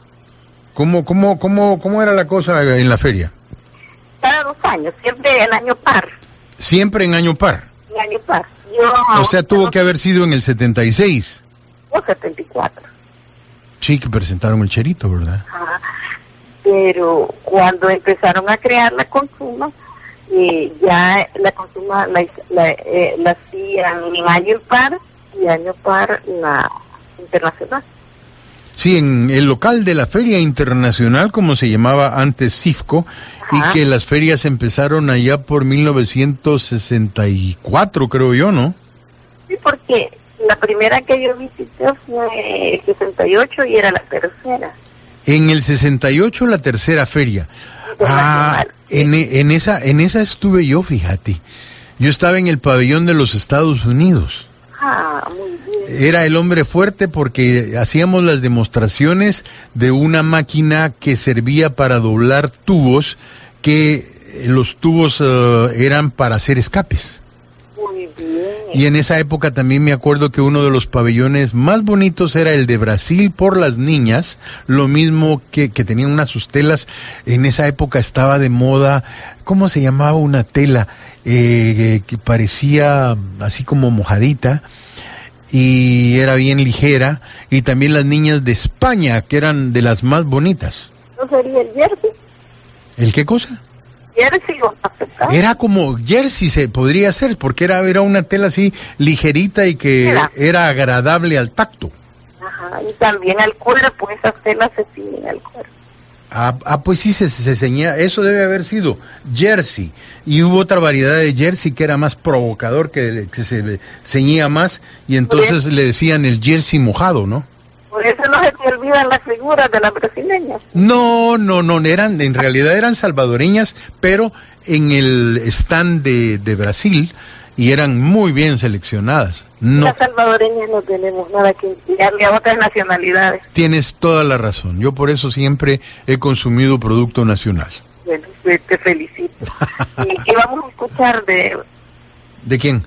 ¿Cómo era la cosa en la feria? Cada 2 años, siempre en año par. Siempre en año par. En año par. O sea, tuvo que haber sido en el 76. O 74. Sí, que presentaron el Cherito, ¿verdad? Ajá. Pero cuando empezaron a crear la Consuma, ya la Consuma la hacían en año par y año par la internacional. Sí, en el local de la Feria Internacional, como se llamaba antes CIFCO, y que las ferias empezaron allá por 1964, creo yo, ¿no? Sí, porque la primera que yo visité fue el 68 y era la tercera. En el 68 la tercera feria. En esa estuve yo, fíjate. Yo estaba en el pabellón de los Estados Unidos. Muy bien. Era el hombre fuerte porque hacíamos las demostraciones de una máquina que servía para doblar tubos, que los tubos eran para hacer escapes. Muy bien. Y en esa época también me acuerdo que uno de los pabellones más bonitos era el de Brasil por las niñas, lo mismo que tenían unas sustelas. En esa época estaba de moda, ¿cómo se llamaba? Una tela que parecía así como mojadita y era bien ligera, y también las niñas de España, que eran de las más bonitas. ¿No sería el jersey? ¿El qué cosa? Jersey o tafetá. Era como jersey, se podría hacer, porque era una tela así ligerita y que era agradable al tacto. Ajá, y también al cuerpo, esas telas se ciñen al cuerpo. Pues sí, se ceñía, eso debe haber sido jersey, y hubo otra variedad de jersey que era más provocador, que se ceñía más, y entonces le decían el jersey mojado, ¿no? Por eso no se te olvidan las figuras de las brasileñas. No, en realidad eran salvadoreñas, pero en el stand de Brasil, y eran muy bien seleccionadas. No. Las salvadoreñas no tenemos nada que enviarle a otras nacionalidades. Tienes toda la razón. Yo por eso siempre he consumido producto nacional. Bueno, te felicito. ¿Y qué vamos a escuchar de...? ¿De quién?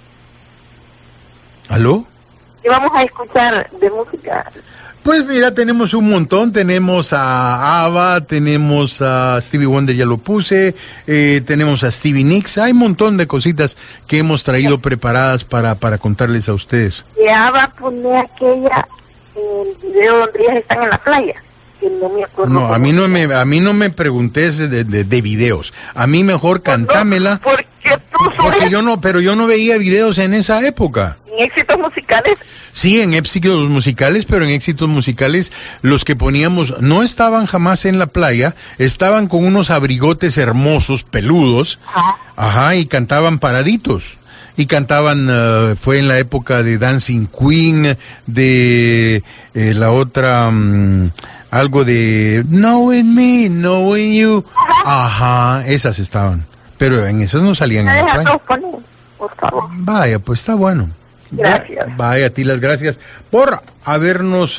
¿Aló? ¿Qué vamos a escuchar de música? Pues mira, tenemos un montón, tenemos a ABBA, tenemos a Stevie Wonder, ya lo puse, tenemos a Stevie Nicks, hay un montón de cositas que hemos traído preparadas para contarles a ustedes. Y ABBA pone aquella, el video donde ellas están en la playa, que no me acuerdo. No, a mí no me preguntes de videos, a mí mejor cantámela. Porque yo no veía videos en esa época. ¿En éxitos musicales? Sí, en éxitos musicales, pero en éxitos musicales los que poníamos no estaban jamás en la playa, estaban con unos abrigotes hermosos, peludos, y cantaban paraditos. Y cantaban, fue en la época de Dancing Queen, de la otra, algo de Knowing Me, Knowing You. Esas estaban. Pero en esas no salían en la playa. Por favor. Vaya, pues está bueno. Gracias. Vaya, a ti las gracias por habernos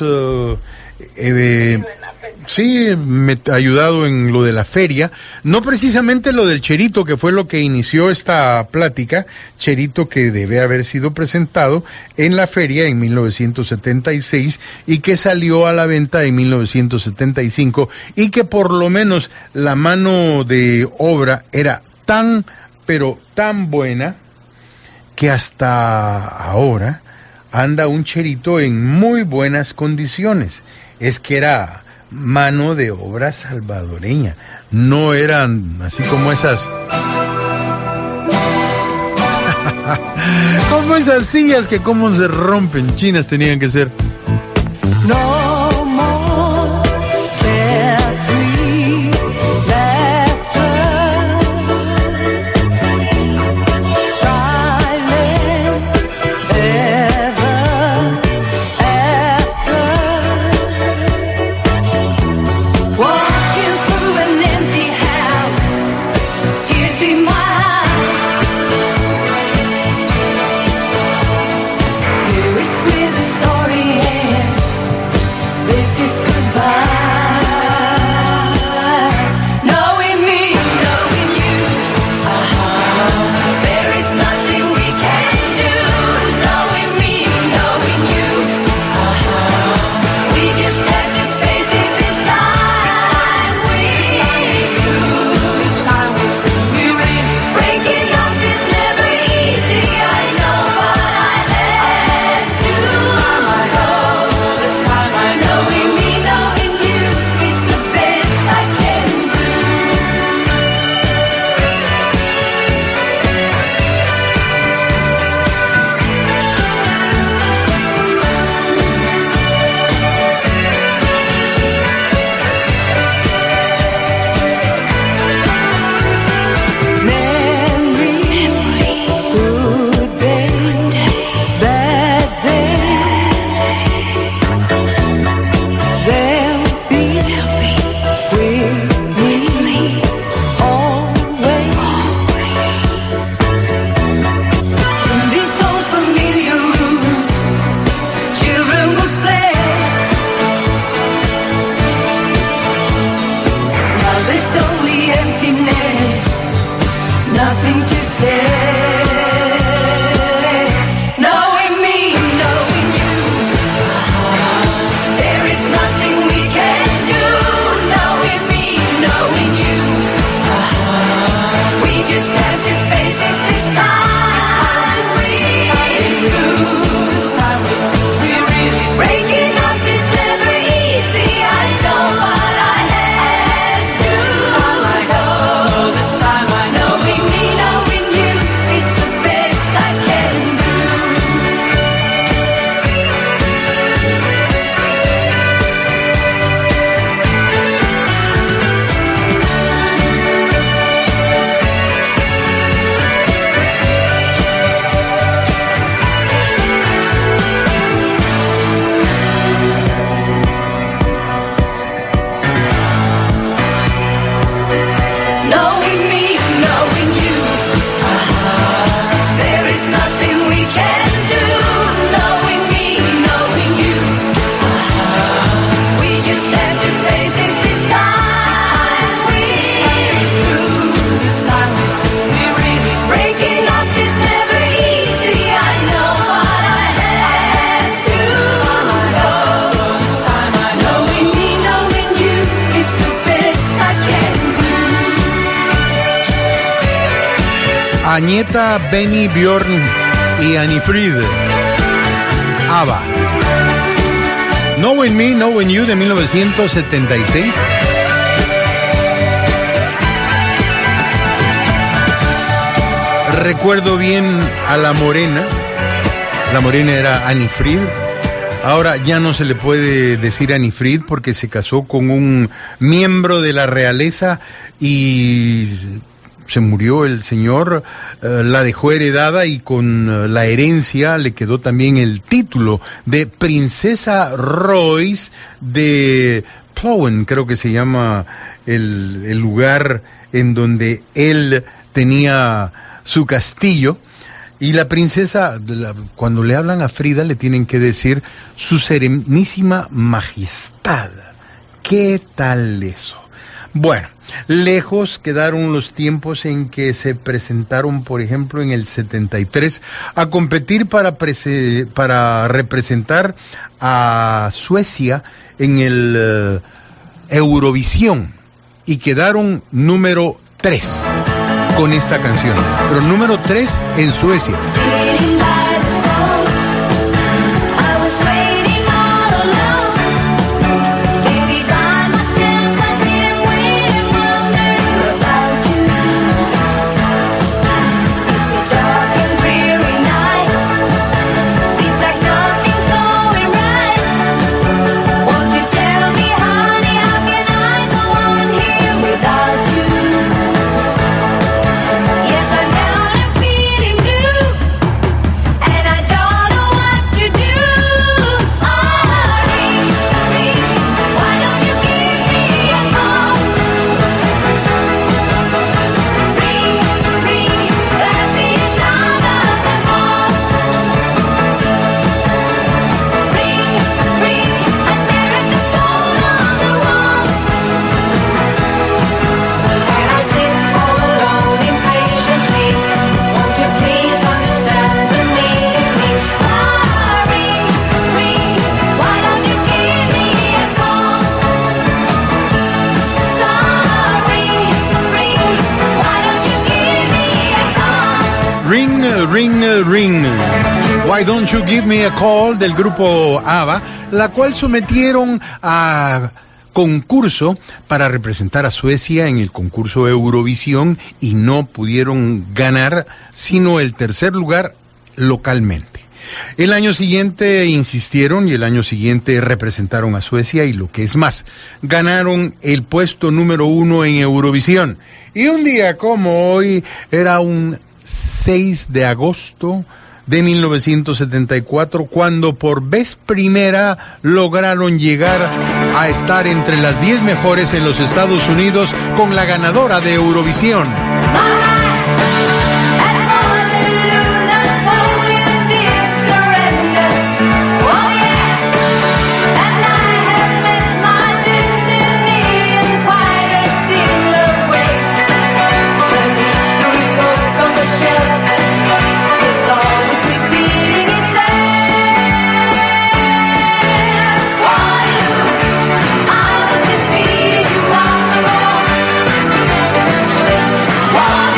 ayudado en lo de la feria. No precisamente lo del Cherito, que fue lo que inició esta plática. Cherito que debe haber sido presentado en la feria en 1976 y que salió a la venta en 1975, y que por lo menos la mano de obra era tan, pero tan buena, que hasta ahora anda un Cherito en muy buenas condiciones. Es que era mano de obra salvadoreña, no eran así como esas como esas sillas que como se rompen, chinas tenían que ser. No more free laughter, silence ever after. Walking through an empty house, tears in my eyes. Here is where the story ends. Agneta, Benny, Björn y Anifrid. ABBA. Knowing Me, Knowing You de 1976. Recuerdo bien a la morena. La morena era Anifrid. Ahora ya no se le puede decir Anifrid porque se casó con un miembro de la realeza y se murió el señor, la dejó heredada y con la herencia le quedó también el título de Princesa Royce de Plowen, creo que se llama el lugar en donde él tenía su castillo. Y la princesa, cuando le hablan a Frida, le tienen que decir su serenísima majestad. ¿Qué tal eso? Bueno, lejos quedaron los tiempos en que se presentaron, por ejemplo, en el 73, a competir para representar a Suecia en el Eurovisión. Y quedaron número 3. Con esta canción, pero número 3 en Suecia. Ring, Why Don't You Give Me a Call del grupo ABBA, la cual sometieron a concurso para representar a Suecia en el concurso Eurovisión y no pudieron ganar sino el tercer lugar localmente. El año siguiente insistieron y el año siguiente representaron a Suecia y lo que es más, ganaron el puesto número 1 en Eurovisión. Y un día como hoy era un 6 de agosto de 1974, cuando por vez primera lograron llegar a estar entre las 10 mejores en los Estados Unidos con la ganadora de Eurovisión. Wow.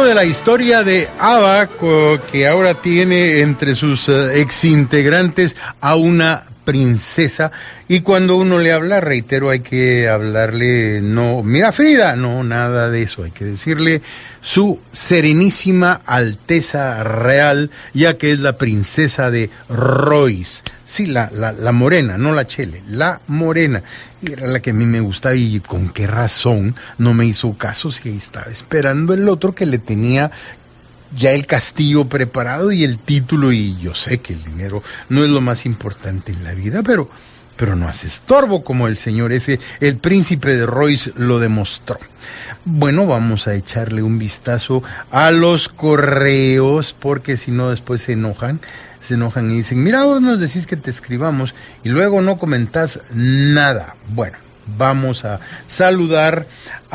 hablando de la historia de ABBA, que ahora tiene entre sus exintegrantes a una princesa, y cuando uno le habla, reitero, hay que hablarle, no, mira Frida, no, nada de eso, hay que decirle su serenísima alteza real, ya que es la princesa de Royce. Sí, la morena, no la Chele, la morena. Y era la que a mí me gustaba, y con qué razón no me hizo caso si ahí estaba esperando el otro que le tenía ya el castillo preparado y el título, y yo sé que el dinero no es lo más importante en la vida, pero no hace estorbo como el señor ese, el príncipe de Royce, lo demostró. Bueno, vamos a echarle un vistazo a los correos, porque si no después se enojan y dicen, mira, vos nos decís que te escribamos y luego no comentás nada. Bueno, vamos a saludar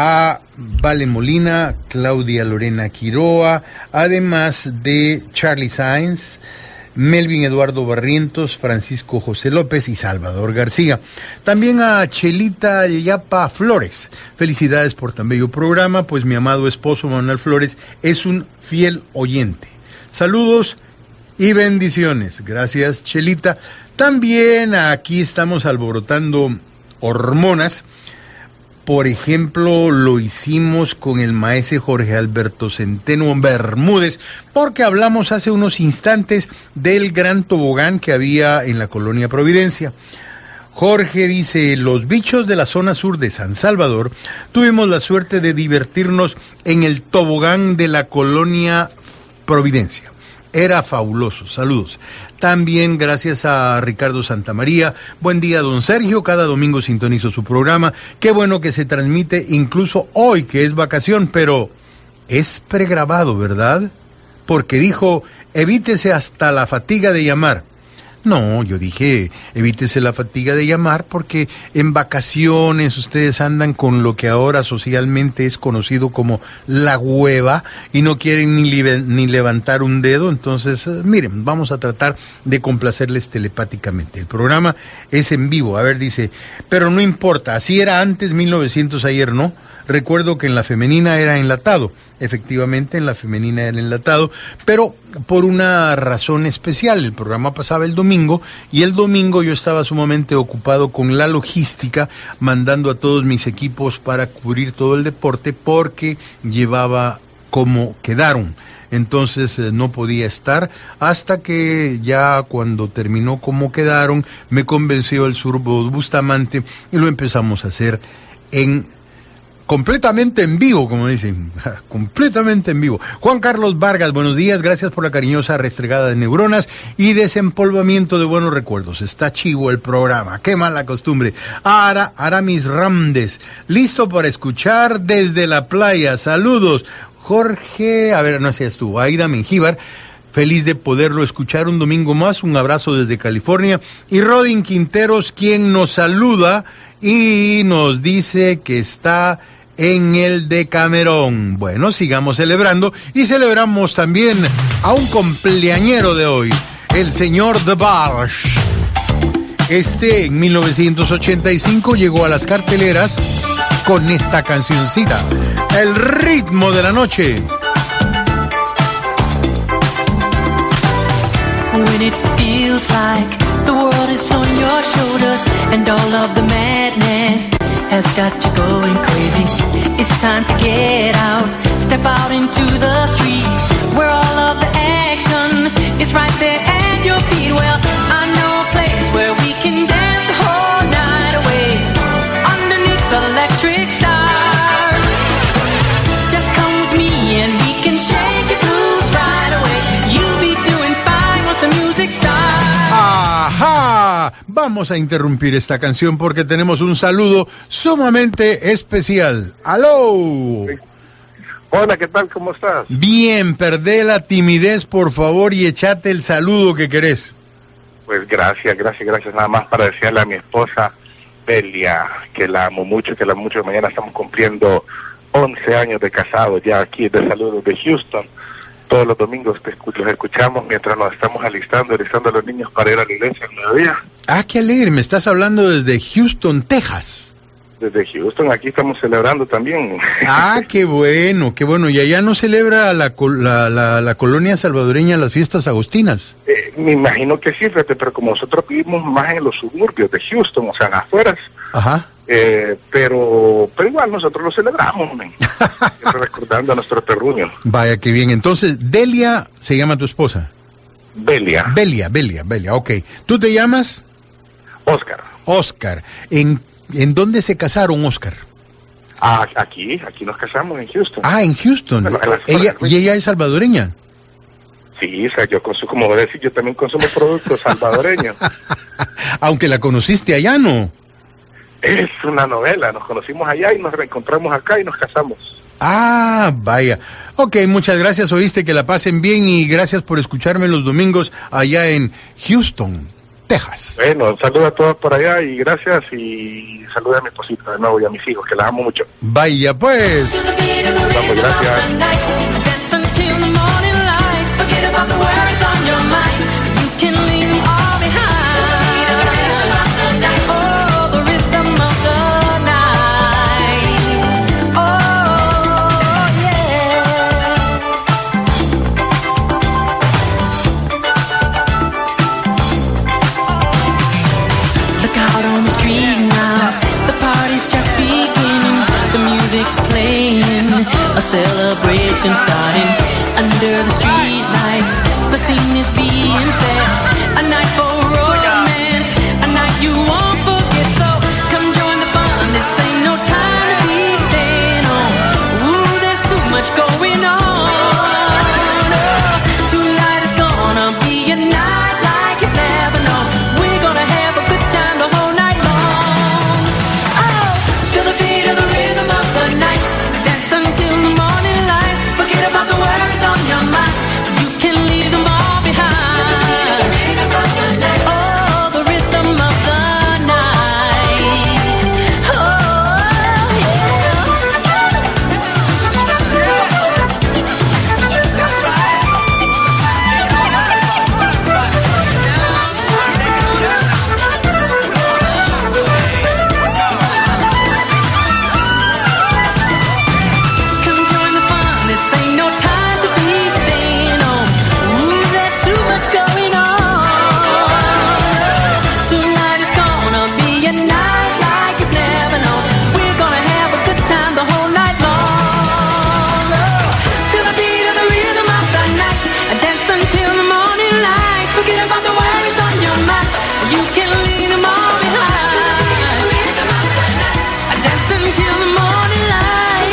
a Vale Molina, Claudia Lorena Quiroa, además de Charlie Sainz, Melvin Eduardo Barrientos, Francisco José López y Salvador García. También a Chelita Yapa Flores. Felicidades por tan bello programa, pues mi amado esposo Manuel Flores es un fiel oyente. Saludos y bendiciones. Gracias, Chelita. También aquí estamos alborotando hormonas. Por ejemplo, lo hicimos con el maese Jorge Alberto Centeno Bermúdez, porque hablamos hace unos instantes del gran tobogán que había en la colonia Providencia. Jorge dice, los bichos de la zona sur de San Salvador tuvimos la suerte de divertirnos en el tobogán de la colonia Providencia. Era fabuloso. Saludos. También gracias a Ricardo Santamaría. Buen día, don Sergio. Cada domingo sintonizo su programa. Qué bueno que se transmite incluso hoy, que es vacación, pero es pregrabado, ¿verdad? Porque dijo, evítese hasta la fatiga de llamar. No, yo dije, evítese la fatiga de llamar, porque en vacaciones ustedes andan con lo que ahora socialmente es conocido como la hueva y no quieren ni levantar un dedo. Entonces, miren, vamos a tratar de complacerles telepáticamente. El programa es en vivo. A ver, dice, pero no importa, así era antes, 1900 ayer, ¿no? Recuerdo que en la femenina era enlatado. Efectivamente, en la femenina era enlatado, pero por una razón especial. El programa pasaba el domingo, y el domingo yo estaba sumamente ocupado con la logística, mandando a todos mis equipos para cubrir todo el deporte, porque llevaba como quedaron. Entonces no podía estar, hasta que ya cuando terminó como quedaron, me convenció el Surbo Bustamante y lo empezamos a hacer completamente en vivo, como dicen, completamente en vivo. Juan Carlos Vargas, buenos días, gracias por la cariñosa restregada de neuronas y desempolvamiento de buenos recuerdos. Está chivo el programa, qué mala costumbre. Aramis Ramdes, listo para escuchar desde la playa. Saludos. Jorge, a ver, no seas tú, Aida Mengíbar, feliz de poderlo escuchar un domingo más. Un abrazo desde California. Y Rodin Quinteros, quien nos saluda y nos dice que está en el Decamerón. Bueno, sigamos celebrando, y celebramos también a un cumpleañero de hoy, el señor DeBarge. En 1985 llegó a las carteleras con esta cancioncita, El ritmo de la noche. When it feels like the world is on your shoulders and all of the madness has got you going crazy, it's time to get out, step out into the street where all of the action is right there at your feet. Well, I know a place where we can dance the whole night away underneath the electric stars. Just come with me and we can shake your blues right away. You'll be doing fine once the music starts. ¡Ajá! Vamos a interrumpir esta canción porque tenemos un saludo sumamente especial. ¡Aló! Hola, ¿qué tal? ¿Cómo estás? Bien, perdé la timidez, por favor, y echate el saludo que querés. Pues gracias. Nada más para decirle a mi esposa, Belia, que la amo mucho. Mañana estamos cumpliendo 11 años de casados ya aquí de Saludos de Houston. Todos los domingos los escuchamos mientras nos estamos alistando a los niños para ir a la iglesia al mediodía. Ah, qué alegre, me estás hablando desde Houston, Texas. Desde Houston, aquí estamos celebrando también. Ah, qué bueno, qué bueno. ¿Y allá no celebra la colonia salvadoreña las fiestas agostinas? Me imagino que sí, fíjate, pero como nosotros vivimos más en los suburbios de Houston, o sea, en afueras. Ajá. Pero igual nosotros lo celebramos, siempre recordando a nuestro terruño. Vaya, qué bien. Entonces, Delia se llama tu esposa. Belia, ok. ¿Tú te llamas? Oscar. ¿En dónde se casaron, Oscar? Aquí nos casamos, en Houston. Ah, en Houston. Bueno, ¿Y ella es salvadoreña? Sí, o sea, yo consumo, como voy a decir, yo también consumo productos salvadoreños. Aunque la conociste allá, ¿no? Es una novela, nos conocimos allá y nos reencontramos acá y nos casamos. Ah, vaya. Ok, muchas gracias, oíste, que la pasen bien y gracias por escucharme los domingos allá en Houston, Texas. Bueno, saludo a todos por allá y gracias, y saludo a mi esposita de nuevo y a mis hijos, que las amo mucho. Vaya, pues. Vamos, gracias. A celebration starting under the street lights. The scene is being set. A night for romance, a night you won't forget. So come join the fun. This ain't no time to be staying home. Ooh, there's too much going on. Oh, tonight is gonna be a night like you've never known. We're gonna have a good time the whole night long. Oh, feel the beat of the rhythm of the night. Dance until the morning light. Forget about the worries on your mind. You can leave them all behind. Oh, the rhythm of the night. Oh, yeah. That's right. Come join the fun. This ain't no time to be staying home. Ooh, there's too much going on. Tonight is gonna be a night like you've never known. We're gonna have a good time the whole night long. Oh, feel the beat of the rhythm of the night. Dance until the morning light. Forget about the worries on your mind. You can leave them all behind. Dance until the morning light.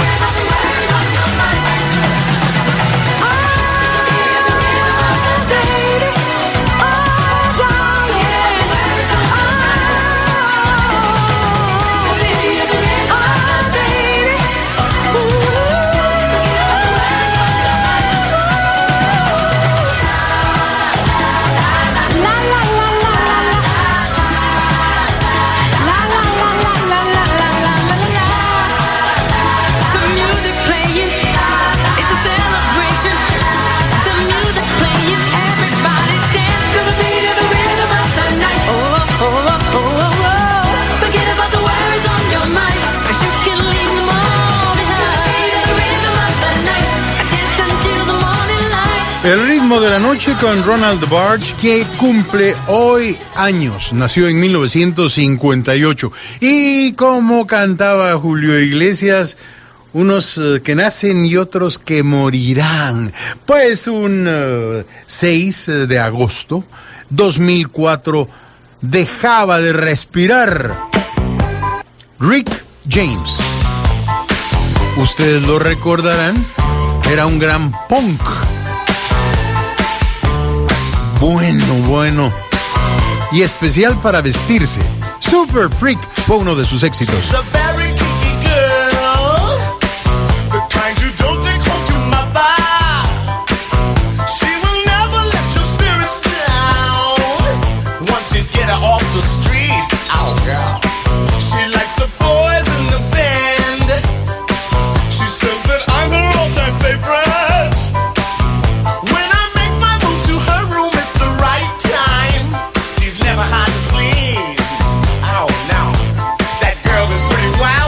The music's playing, it's a celebration. The music's playing, everybody dance to the beat of the rhythm of the night. Oh, oh, oh, oh, oh, oh. Forget about the worries on your mind, 'cause you can leave them all behind. The rhythm of the night, dance until the morning light. El ritmo de la noche con Ronald Barge, que cumple hoy años. Nació en 1958. Y como cantaba Julio Iglesias, unos que nacen y otros que morirán. Pues un 6 de agosto 2004 dejaba de respirar Rick James. Ustedes lo recordarán, era un gran punk. Bueno. Y especial para vestirse. Super Freak fue uno de sus éxitos. She's a very kinky girl, the kind you don't take home to mother. She will never let your spirits down once you get her off the street. Oh, girl. She likes the boys in the band. She says that I'm her all-time favorite. When I make my move to her room, it's the right time. She's never hard to please. Oh, no. That girl is pretty wild.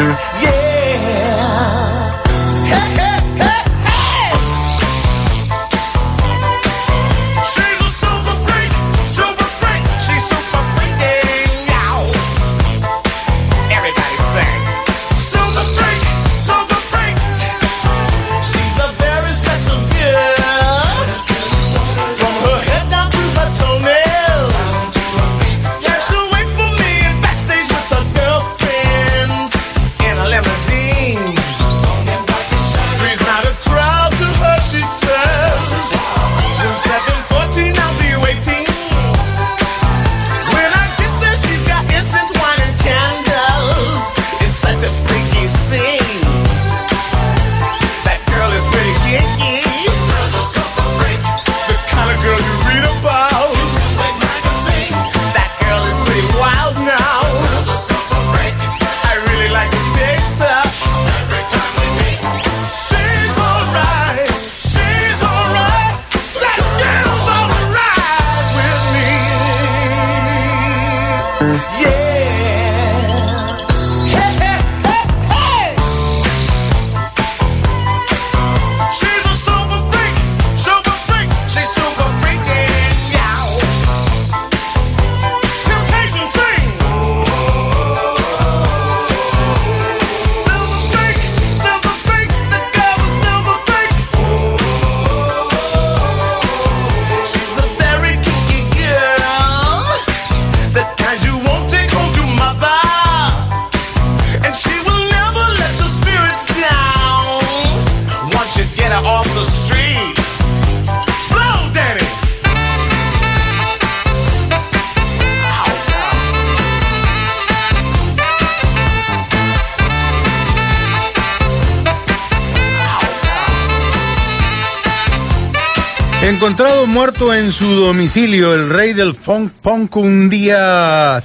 Encontrado muerto en su domicilio, el rey del funk punk, un día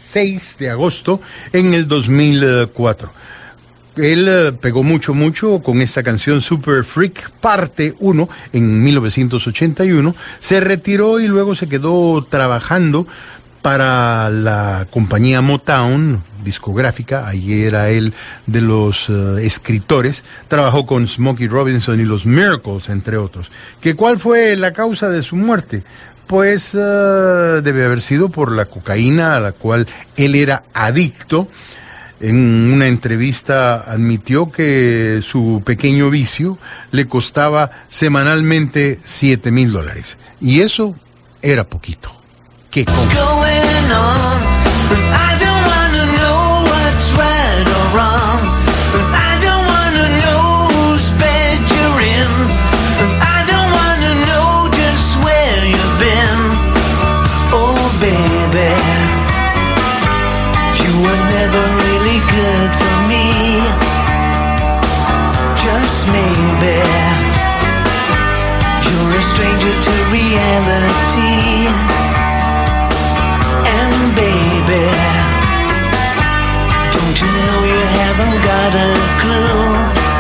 6 de agosto en el 2004. Él pegó mucho con esta canción Super Freak parte 1 en 1981. Se retiró y luego se quedó trabajando para la compañía Motown discográfica. Ahí era él de los escritores. Trabajó con Smokey Robinson y los Miracles, entre otros. ¿Cuál fue la causa de su muerte? Pues debe haber sido por la cocaína, a la cual él era adicto. En una entrevista admitió que su pequeño vicio le costaba semanalmente $7,000. Y eso era poquito. ¿Qué cosa? Got a clue.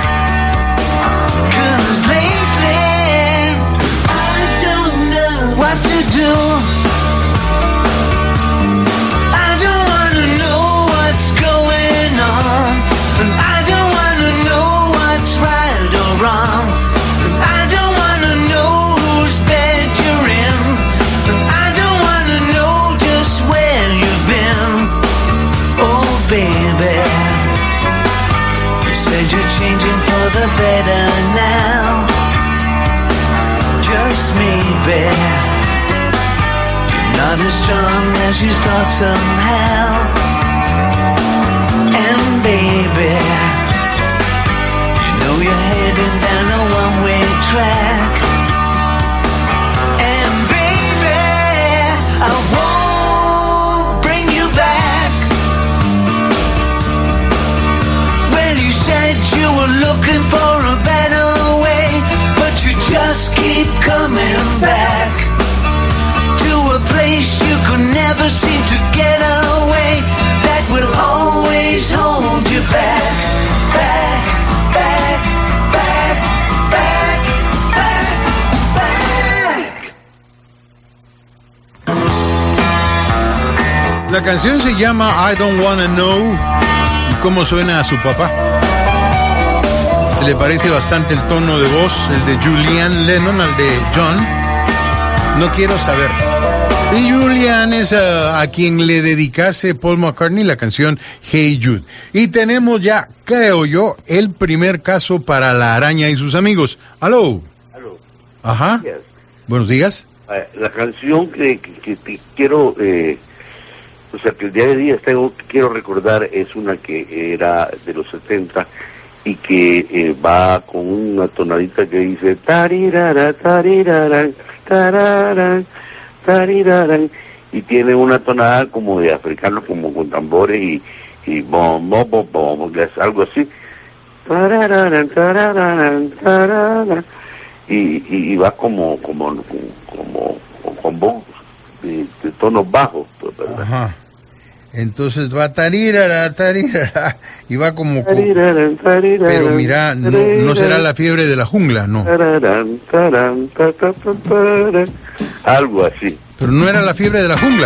'Cause lately I don't know what to do. I don't wanna know what's going on. I don't wanna know what's right or wrong. I don't wanna know whose bed you're in. I don't wanna know just where you've been. Oh baby, you're changing for the better now. Just maybe you're not as strong as you thought somehow. And baby, you know you're heading down a one-way track. And baby, I won't bring you back. Well, you said you were looking for a better way, but you just keep coming back to a place you could never seem to get away. That will always hold you back, back, back, back, back, back, back. La canción se llama I Don't Wanna Know. cómo suena a su papá. Se le parece bastante el tono de voz, el de Julian Lennon al de John. No quiero saber. Y Julian es a quien le dedicase Paul McCartney la canción Hey Jude. Y tenemos ya, creo yo, el primer caso para La Araña y sus amigos. ¡Aló! Aló. Ajá. Yes. Buenos días. La canción que quiero, o sea, que el día de día quiero recordar es una que era de los 70 y que va con una tonadita que dice tarirara, tarirara, tararán, tarirarán, y tiene una tonada como de africano, como con tambores y bom, bom, bom, bom, que es algo así. Tararán, tararán, tararán. Y va como con voz de tonos bajos, ¿verdad? Ajá. Entonces va tarirara, tarirara, y va como... Tarirarán, tarirarán, pero mira, no será La Fiebre de la Jungla, no. Tararán, tarán, ta, ta, ta, tarán. Algo así. Pero no era La Fiebre de la Jungla.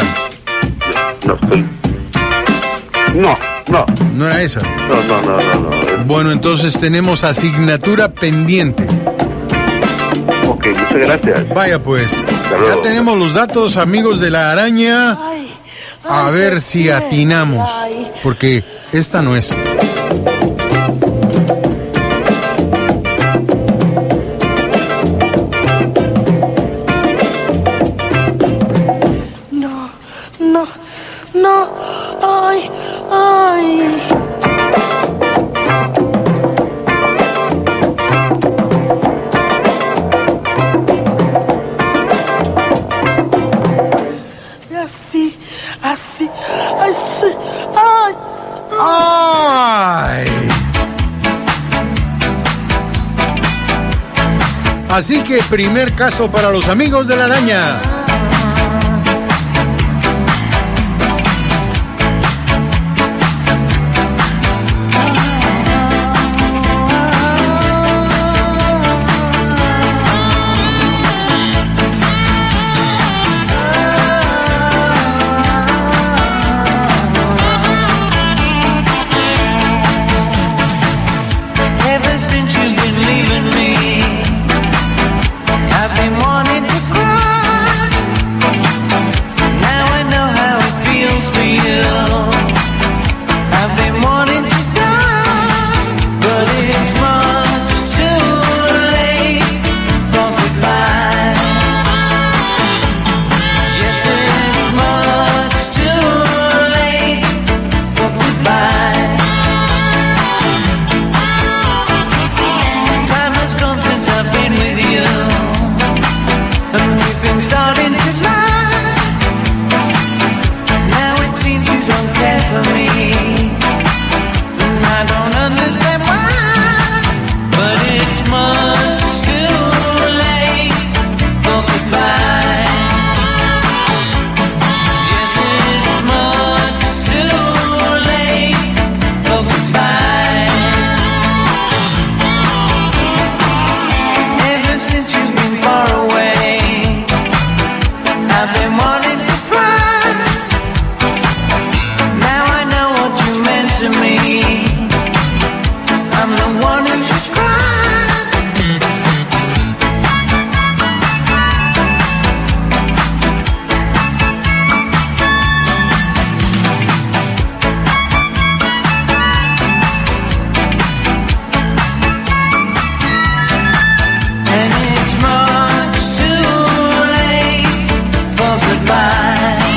No. No era esa. No. Bueno, entonces tenemos asignatura pendiente. Ok, muchas gracias. Vaya pues, ya tenemos los datos, amigos de La Araña. A ver si atinamos, porque esta no es. No, ay. Así, ay. ¡Ay! Así que primer caso para los amigos de La Araña. Ever since you've been leaving me, I've been wanting to cry. Now I know how it feels for you. I've been wanting to die, but it's much too late for goodbye. Yes, it's much too late for goodbye. Time has gone since I've been with you, and we've been starting to lie. Now it seems you don't care for me, and I don't understand why. But it's much too late for goodbye. Yes, it's much too late for goodbye. Ever since you've been far away, I've been wanting to fly. Now I know what you meant to me. I'm the one who should cry. And it's much too late for goodbye.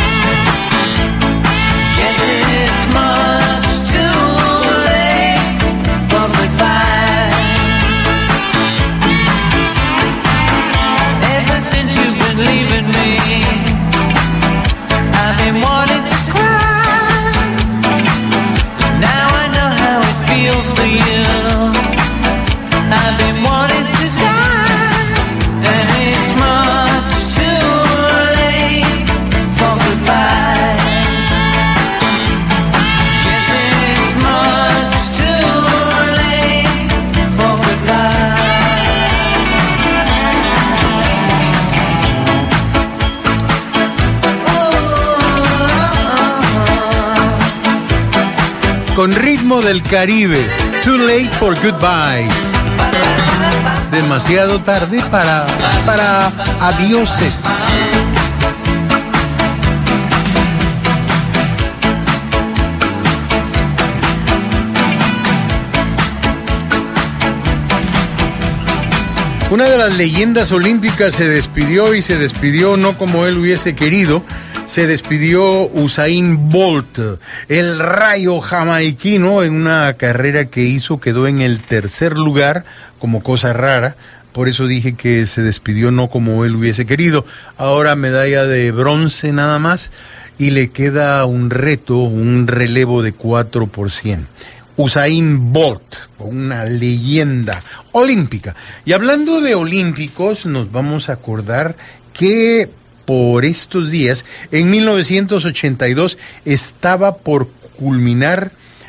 Yes, it's much too late for goodbye. Ever since you've been leaving me, I've been wanting to cry. Now I know how it feels for you. I've been wanting to die, and it's much too late for goodbye. Yes, it's much too late for goodbye. con ritmo del Caribe. Too late for goodbyes. Demasiado tarde para adioses. Una de las leyendas olímpicas se despidió, y se despidió no como él hubiese querido. Se despidió Usain Bolt, el rayo jamaiquino, en una carrera que hizo, quedó en el tercer lugar, como cosa rara. Por eso dije que se despidió no como él hubiese querido. Ahora medalla de bronce nada más, y le queda un reto, un relevo de 4%. Usain Bolt, una leyenda olímpica. Y hablando de olímpicos, nos vamos a acordar que por estos días, en 1982, estaba por culminar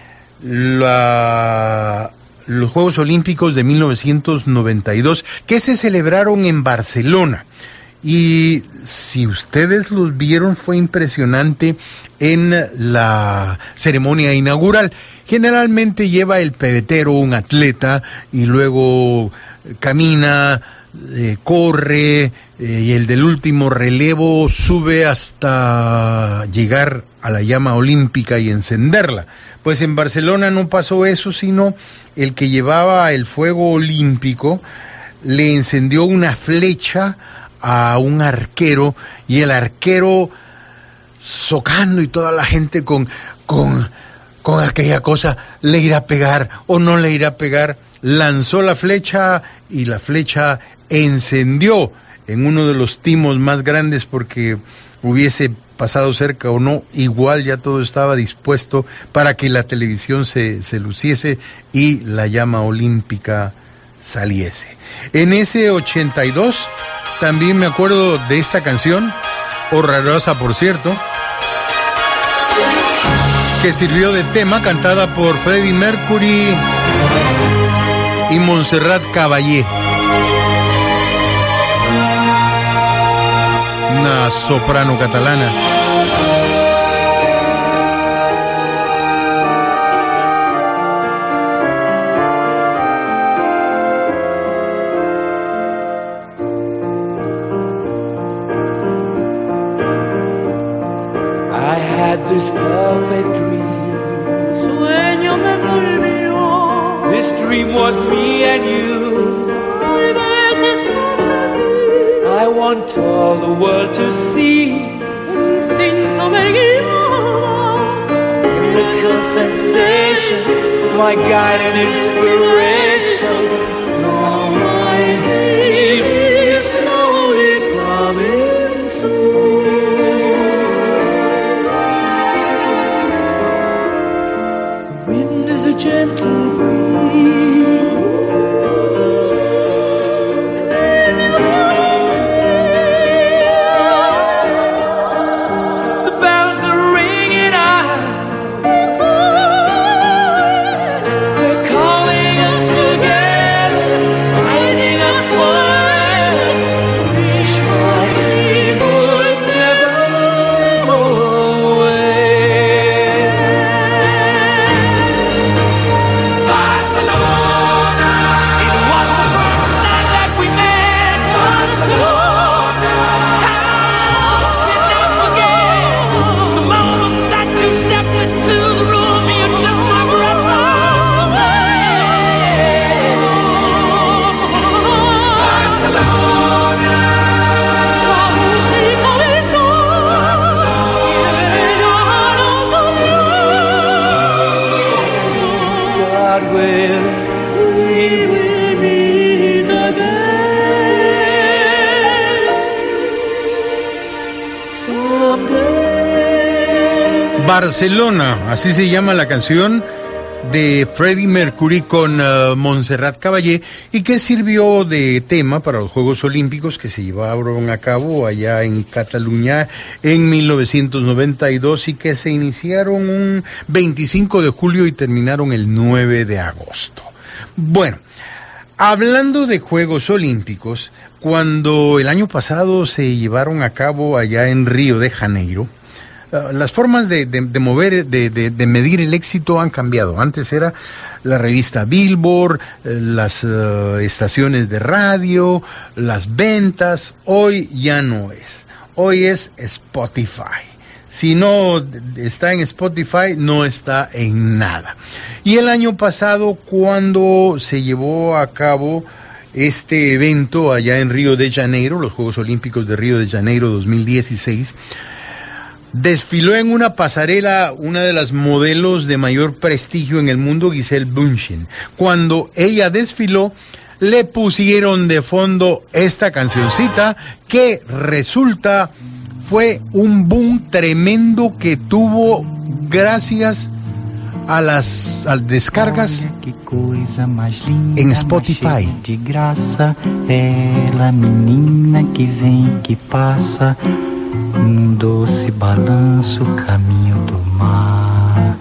los Juegos Olímpicos de 1992, que se celebraron en Barcelona. Y si ustedes los vieron, fue impresionante en la ceremonia inaugural. Generalmente lleva el pebetero un atleta y luego camina, corre, y el del último relevo sube hasta llegar a la llama olímpica y encenderla. Pues en Barcelona no pasó eso, sino el que llevaba el fuego olímpico le encendió una flecha a un arquero, y el arquero, socando, y toda la gente con aquella cosa, le irá a pegar o no le irá a pegar, lanzó la flecha y la flecha encendió en uno de los timos más grandes, porque hubiese pasado cerca o no, igual ya todo estaba dispuesto para que la televisión se luciese y la llama olímpica saliese. En ese 82 también me acuerdo de esta canción, horrorosa por cierto, que sirvió de tema, cantada por Freddie Mercury y Montserrat Caballé, una soprano catalana. This perfect dream. Sueño me volvió. This dream was me and you. Hay veces I want all the world to see. Un instinto me guiaba. Miracle sensation, my guide and inspiration. Now my dream is slowly coming true. A gentle breeze. The bells are ringing out. They're calling us together, guiding us forever. Wish my dream would never go away. Barcelona, así se llama la canción de Freddie Mercury con Montserrat Caballé, y que sirvió de tema para los Juegos Olímpicos que se llevaron a cabo allá en Cataluña en 1992 y que se iniciaron un 25 de julio y terminaron el 9 de agosto. Bueno, hablando de Juegos Olímpicos, cuando el año pasado se llevaron a cabo allá en Río de Janeiro, las formas de medir el éxito han cambiado. Antes era la revista Billboard, las estaciones de radio, las ventas. Hoy ya no es. Hoy es Spotify. Si no está en Spotify, no está en nada. Y el año pasado, cuando se llevó a cabo este evento allá en Río de Janeiro, los Juegos Olímpicos de Río de Janeiro 2016, desfiló en una pasarela una de las modelos de mayor prestigio en el mundo, Gisele Bündchen. Cuando ella desfiló, le pusieron de fondo esta cancioncita que resulta fue un boom tremendo que tuvo gracias a las descargas en Spotify. De graça, ela menina que vem, que passa, doce balanço, caminho do mar.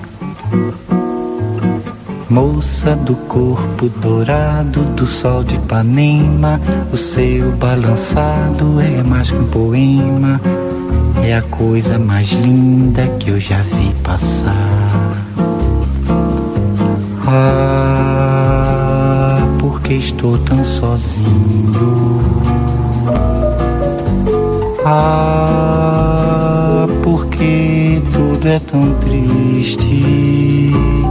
Moça do corpo dourado do sol de Ipanema, o seu balançado é mais que poema. É a coisa mais linda que eu já vi passar. Ah, porque estou tão sozinho. Ah, porque tudo é tão triste.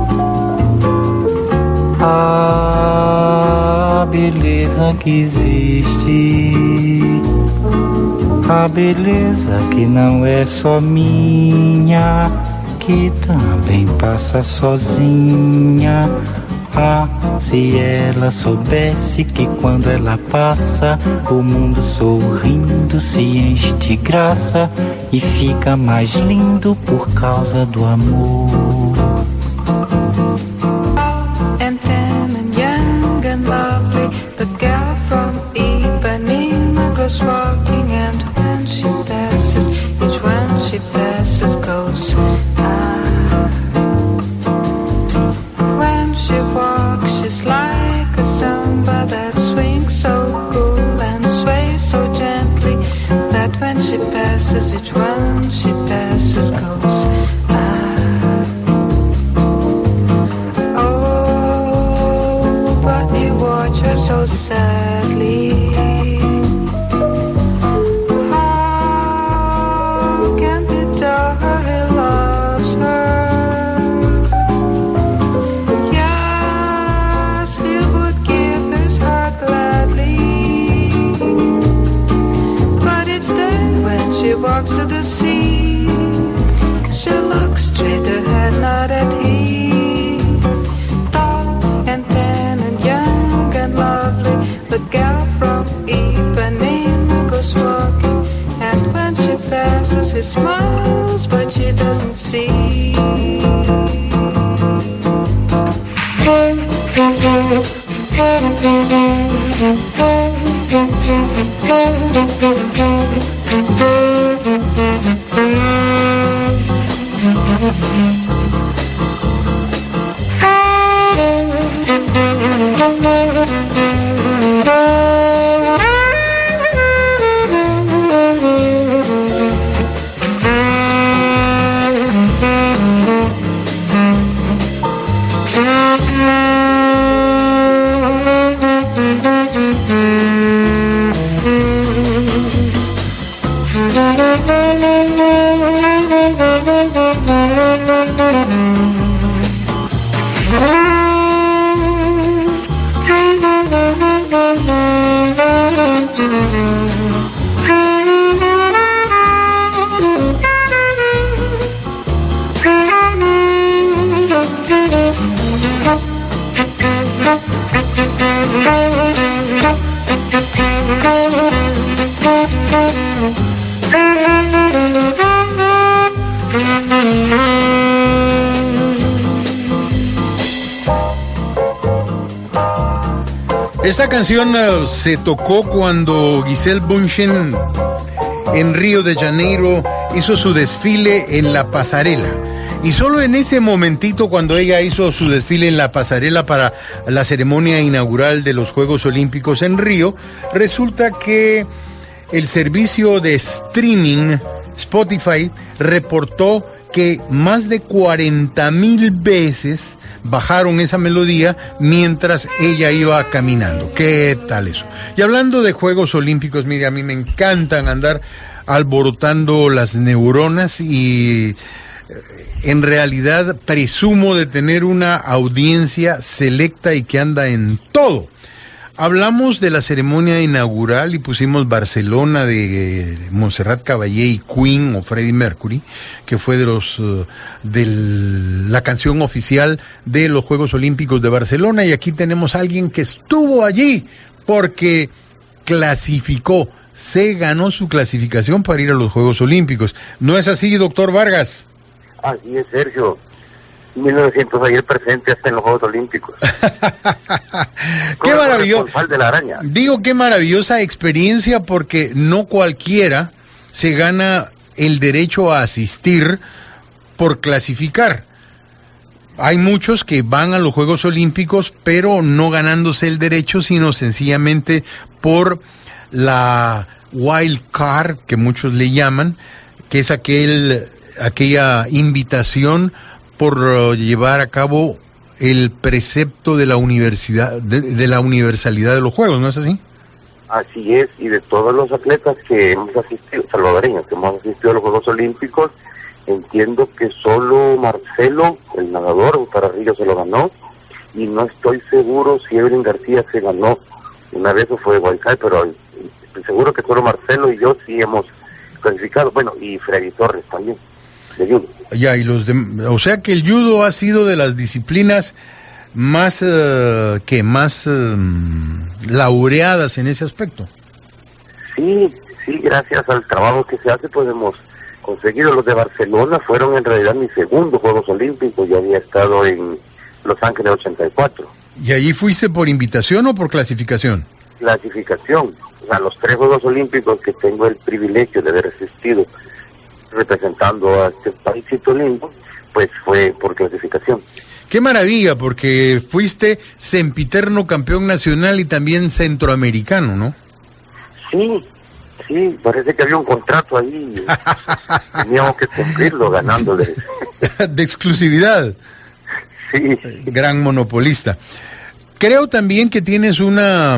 Ah, beleza que existe. A beleza que não é só minha, que também passa sozinha. Ah, se ela soubesse que quando ela passa, o mundo sorrindo se enche de graça e fica mais lindo por causa do amor. And tan and young and lovely, the girl from Ipanema goes walking, and when she passes, each one she passes goes ah. When she walks, she's like a samba that swings so cool and sways so gently, that when she passes, each one she passes goes ah. Oh, but he watch her so sadly. How can he tell her he loves her? Yes, he would give his heart gladly. But each day when she walks to the sea, she looks straight ahead, not at him. Tall and tan and young and lovely, the girl from Ipanema goes walking, and when she passes, he smiles, but she doesn't see. Esta canción se tocó cuando Gisele Bündchen en Río de Janeiro hizo su desfile en la pasarela. Y solo en ese momentito, cuando ella hizo su desfile en la pasarela para la ceremonia inaugural de los Juegos Olímpicos en Río, resulta que el servicio de streaming Spotify reportó que más de 40,000 veces bajaron esa melodía mientras ella iba caminando. ¿Qué tal eso? Y hablando de Juegos Olímpicos, mire, a mí me encantan andar alborotando las neuronas y en realidad presumo de tener una audiencia selecta y que anda en todo. Hablamos de la ceremonia inaugural y pusimos Barcelona de Montserrat Caballé y Queen o Freddie Mercury, que fue de la canción oficial de los Juegos Olímpicos de Barcelona, y aquí tenemos a alguien que estuvo allí porque clasificó, se ganó su clasificación para ir a los Juegos Olímpicos. ¿No es así, doctor Vargas? Así es, Sergio. 1900 ayer presente hasta en los Juegos Olímpicos. Qué maravilloso. De la araña. Digo, qué maravillosa experiencia, porque no cualquiera se gana el derecho a asistir por clasificar. Hay muchos que van a los Juegos Olímpicos, pero no ganándose el derecho, sino sencillamente por la wild card, que muchos le llaman, que es aquella invitación por llevar a cabo el precepto de la universidad, de la universalidad de los Juegos, ¿no es así? Así es, y de todos los atletas que hemos asistido, salvadoreños, que hemos asistido a los Juegos Olímpicos, entiendo que solo Marcelo, el nadador, Tararrillo, se lo ganó, y no estoy seguro si Evelyn García se ganó una vez o fue Guaycay, pero estoy seguro que solo Marcelo y yo sí hemos clasificado, bueno, y Freddy Torres también. De judo. Ya, o sea que el judo ha sido de las disciplinas más laureadas en ese aspecto. Sí, gracias al trabajo que se hace pues hemos conseguido. Los de Barcelona fueron en realidad mi segundo Juegos Olímpicos, yo había estado en Los Ángeles 84. ¿Y allí fuiste por invitación o por clasificación? Clasificación, o sea, los 3 Juegos Olímpicos que tengo el privilegio de haber asistido representando a este paísito lindo, pues fue por clasificación. Qué maravilla, porque fuiste sempiterno campeón nacional y también centroamericano, ¿no? Sí, parece que había un contrato ahí, teníamos que cumplirlo ganándole. De exclusividad. Sí. Gran monopolista. Creo también que tienes una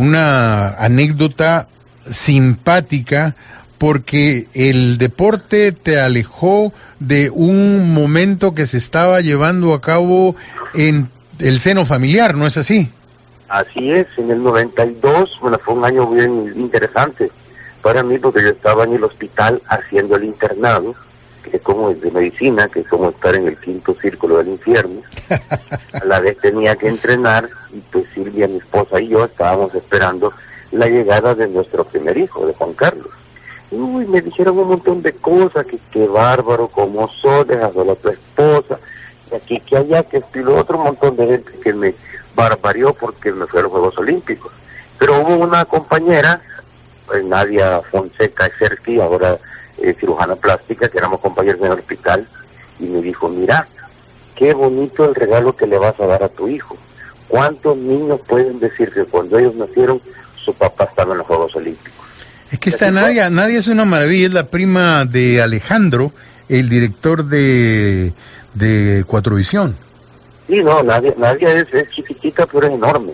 anécdota simpática, porque el deporte te alejó de un momento que se estaba llevando a cabo en el seno familiar, ¿no es así? Así es, en el 92, bueno, fue un año bien interesante para mí, porque yo estaba en el hospital haciendo el internado, que es como de medicina, que es como estar en el 5º círculo del infierno. A la vez tenía que entrenar, y pues Silvia, mi esposa, y yo estábamos esperando la llegada de nuestro primer hijo, de Juan Carlos. Uy, me dijeron un montón de cosas, que qué bárbaro, cómo sos, dejando a tu esposa, y aquí, que allá, que esto y lo otro, un montón de gente que me barbarió porque me fui a los Juegos Olímpicos. Pero hubo una compañera, Nadia Fonseca Ecerqui, ahora cirujana plástica, que éramos compañeros en el hospital, y me dijo, mira, qué bonito el regalo que le vas a dar a tu hijo. ¿Cuántos niños pueden decir que cuando ellos nacieron, su papá estaba en los Juegos Olímpicos? Es que esta Nadia es una maravilla, es la prima de Alejandro, el director de Cuatrovisión. Sí, no, Nadia es chiquitita, pero es enorme.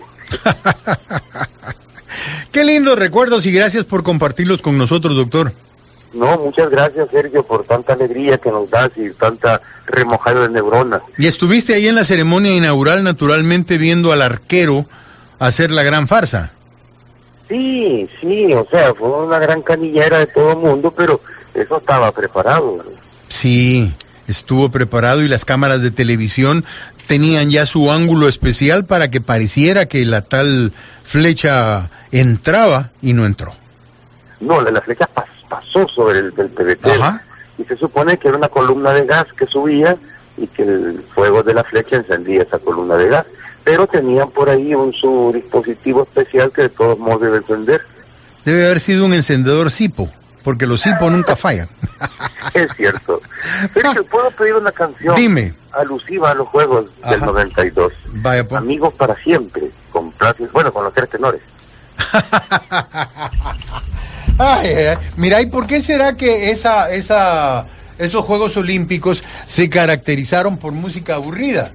Qué lindos recuerdos y gracias por compartirlos con nosotros, doctor. No, muchas gracias, Sergio, por tanta alegría que nos das y tanta remojada de neuronas. Y estuviste ahí en la ceremonia inaugural, naturalmente, viendo al arquero hacer la gran farsa. Sí, o sea, fue una gran canillera de todo el mundo, pero eso estaba preparado, ¿verdad? Sí, estuvo preparado y las cámaras de televisión tenían ya su ángulo especial para que pareciera que la tal flecha entraba y no entró. No, la flecha pasó sobre el PVT. Ajá. Y se supone que era una columna de gas que subía y que el fuego de la flecha encendía esa columna de gas. Pero tenían por ahí su dispositivo especial que de todos modos debe encender. Debe haber sido un encendedor Zippo, porque los Zippo nunca fallan. Es cierto. Pero ¿puedo pedir una canción? Dime. Alusiva a los Juegos del 92. Vaya, pues. Amigos para siempre, con los 3 tenores. Mira, ¿y por qué será que esos Juegos Olímpicos se caracterizaron por música aburrida?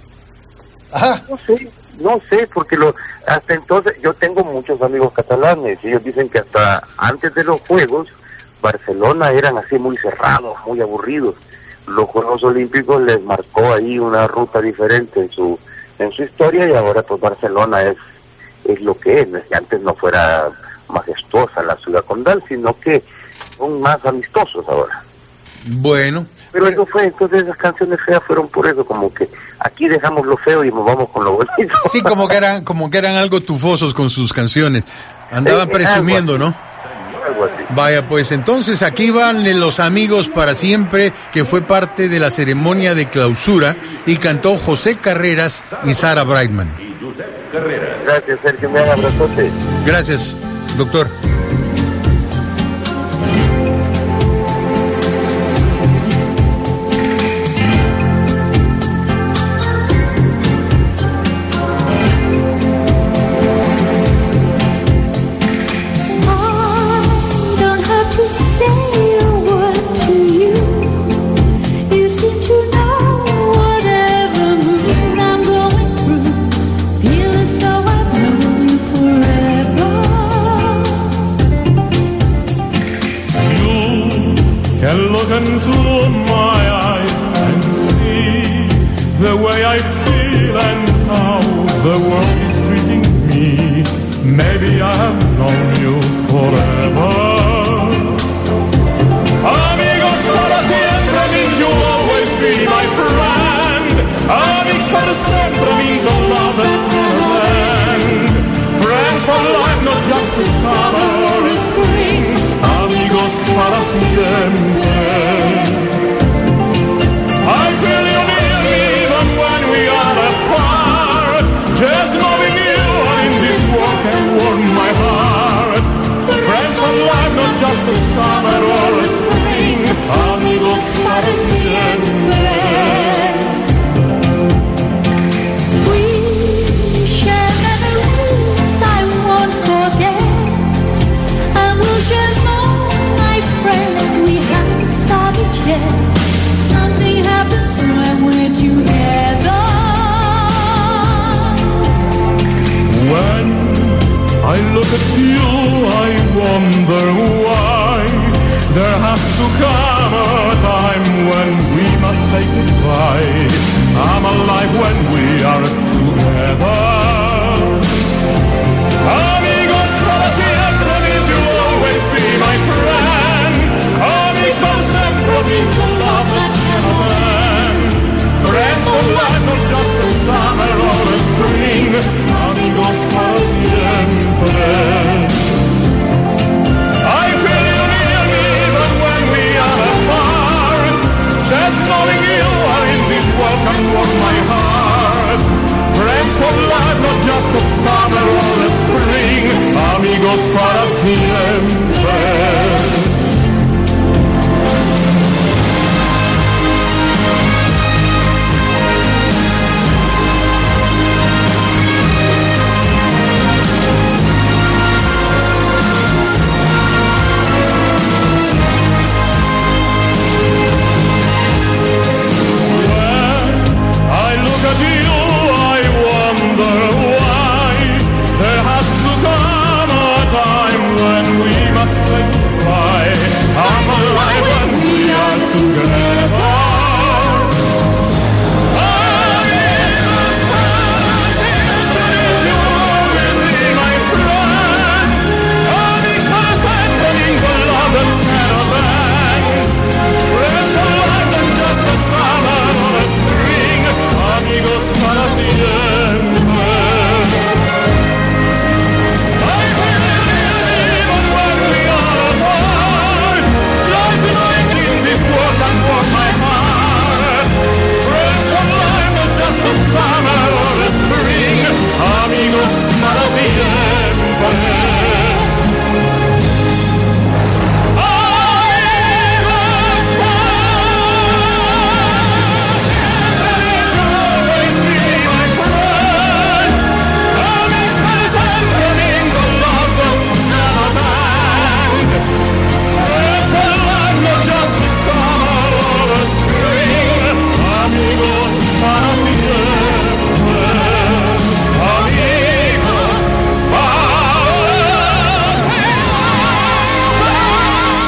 No sé, porque hasta entonces yo tengo muchos amigos catalanes y ellos dicen que hasta antes de los Juegos Barcelona eran así muy cerrados, muy aburridos. Los Juegos Olímpicos les marcó ahí una ruta diferente en su historia, y ahora pues Barcelona es lo que es. Antes no fuera majestuosa la ciudad condal, sino que son más amistosos ahora. Bueno. Pero eso fue, entonces esas canciones feas fueron por eso, como que aquí dejamos lo feo y nos vamos con lo bonito. Sí, como que eran algo tufosos con sus canciones. Andaban presumiendo, ¿no? Vaya, pues entonces aquí van los Amigos para Siempre, que fue parte de la ceremonia de clausura y cantó José Carreras y Sara Brightman. Gracias, Sergio, me hagan abrazote. Gracias, doctor. Into my eyes and see the way I feel and how the world is treating me. Maybe I have known you forever. Amigos para siempre means you'll always be my friend. Amigos para siempre means a love that never ends. Friends for life, not just the summer or the spring. Amigos para siempre. I feel you near me even when we are apart. Just knowing you are in this world can warm my heart.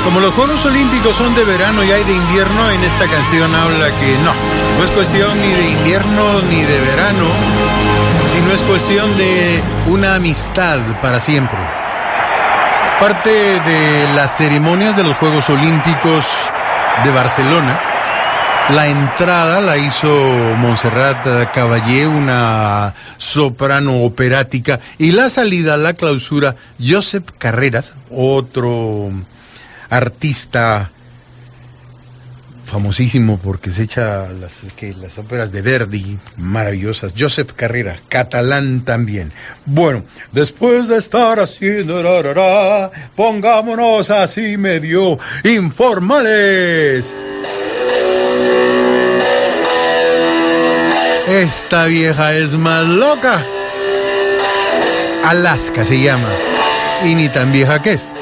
Como los Juegos Olímpicos son de verano y hay de invierno, en esta canción habla que no es cuestión ni de invierno ni de verano, sino es cuestión de una amistad para siempre. Parte de las ceremonias de los Juegos Olímpicos de Barcelona, la entrada la hizo Montserrat Caballé, una soprano operática, y la salida, la clausura, Josep Carreras, otro artista famosísimo porque se echa las óperas de Verdi, maravillosas. Josep Carreras, catalán también. Bueno, después de estar haciendo pongámonos así medio informales. Esta vieja es más loca. Alaska se llama. Y ni tan vieja que es.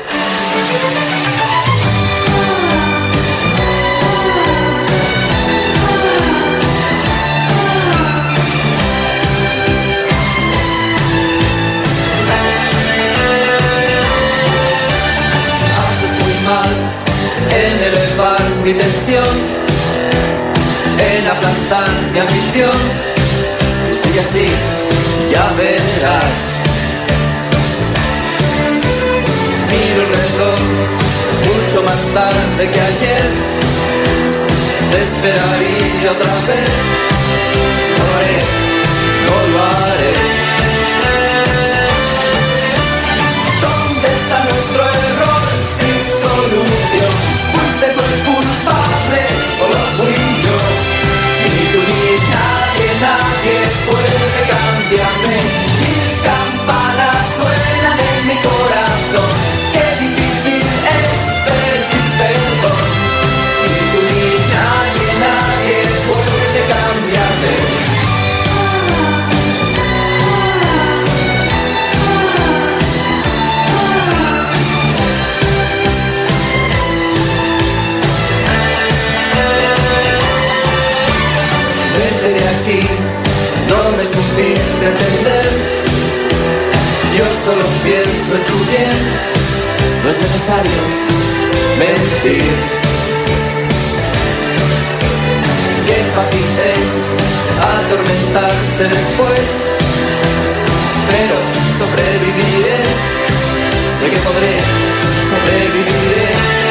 En elevar mi tensión, en aplastar mi ambición, tú sigue así, ya verás. Miro el reloj, mucho más tarde que ayer, te esperaría otra vez, lo haré, no lo haré. ¿Dónde está nuestro error sin solución? ¿Fuiste tú el culpable o lo fui yo? Ni tú ni nadie, nadie puede cambiarme. Mil campanas suenan en mi corazón. Qué difícil es pedir perdón. Ni tú ni nadie, nadie puede cambiarme. No me supiste entender, yo solo pienso en tu bien, no es necesario mentir. Qué fácil es atormentarse después, pero sobreviviré, sé que podré, sobreviviré.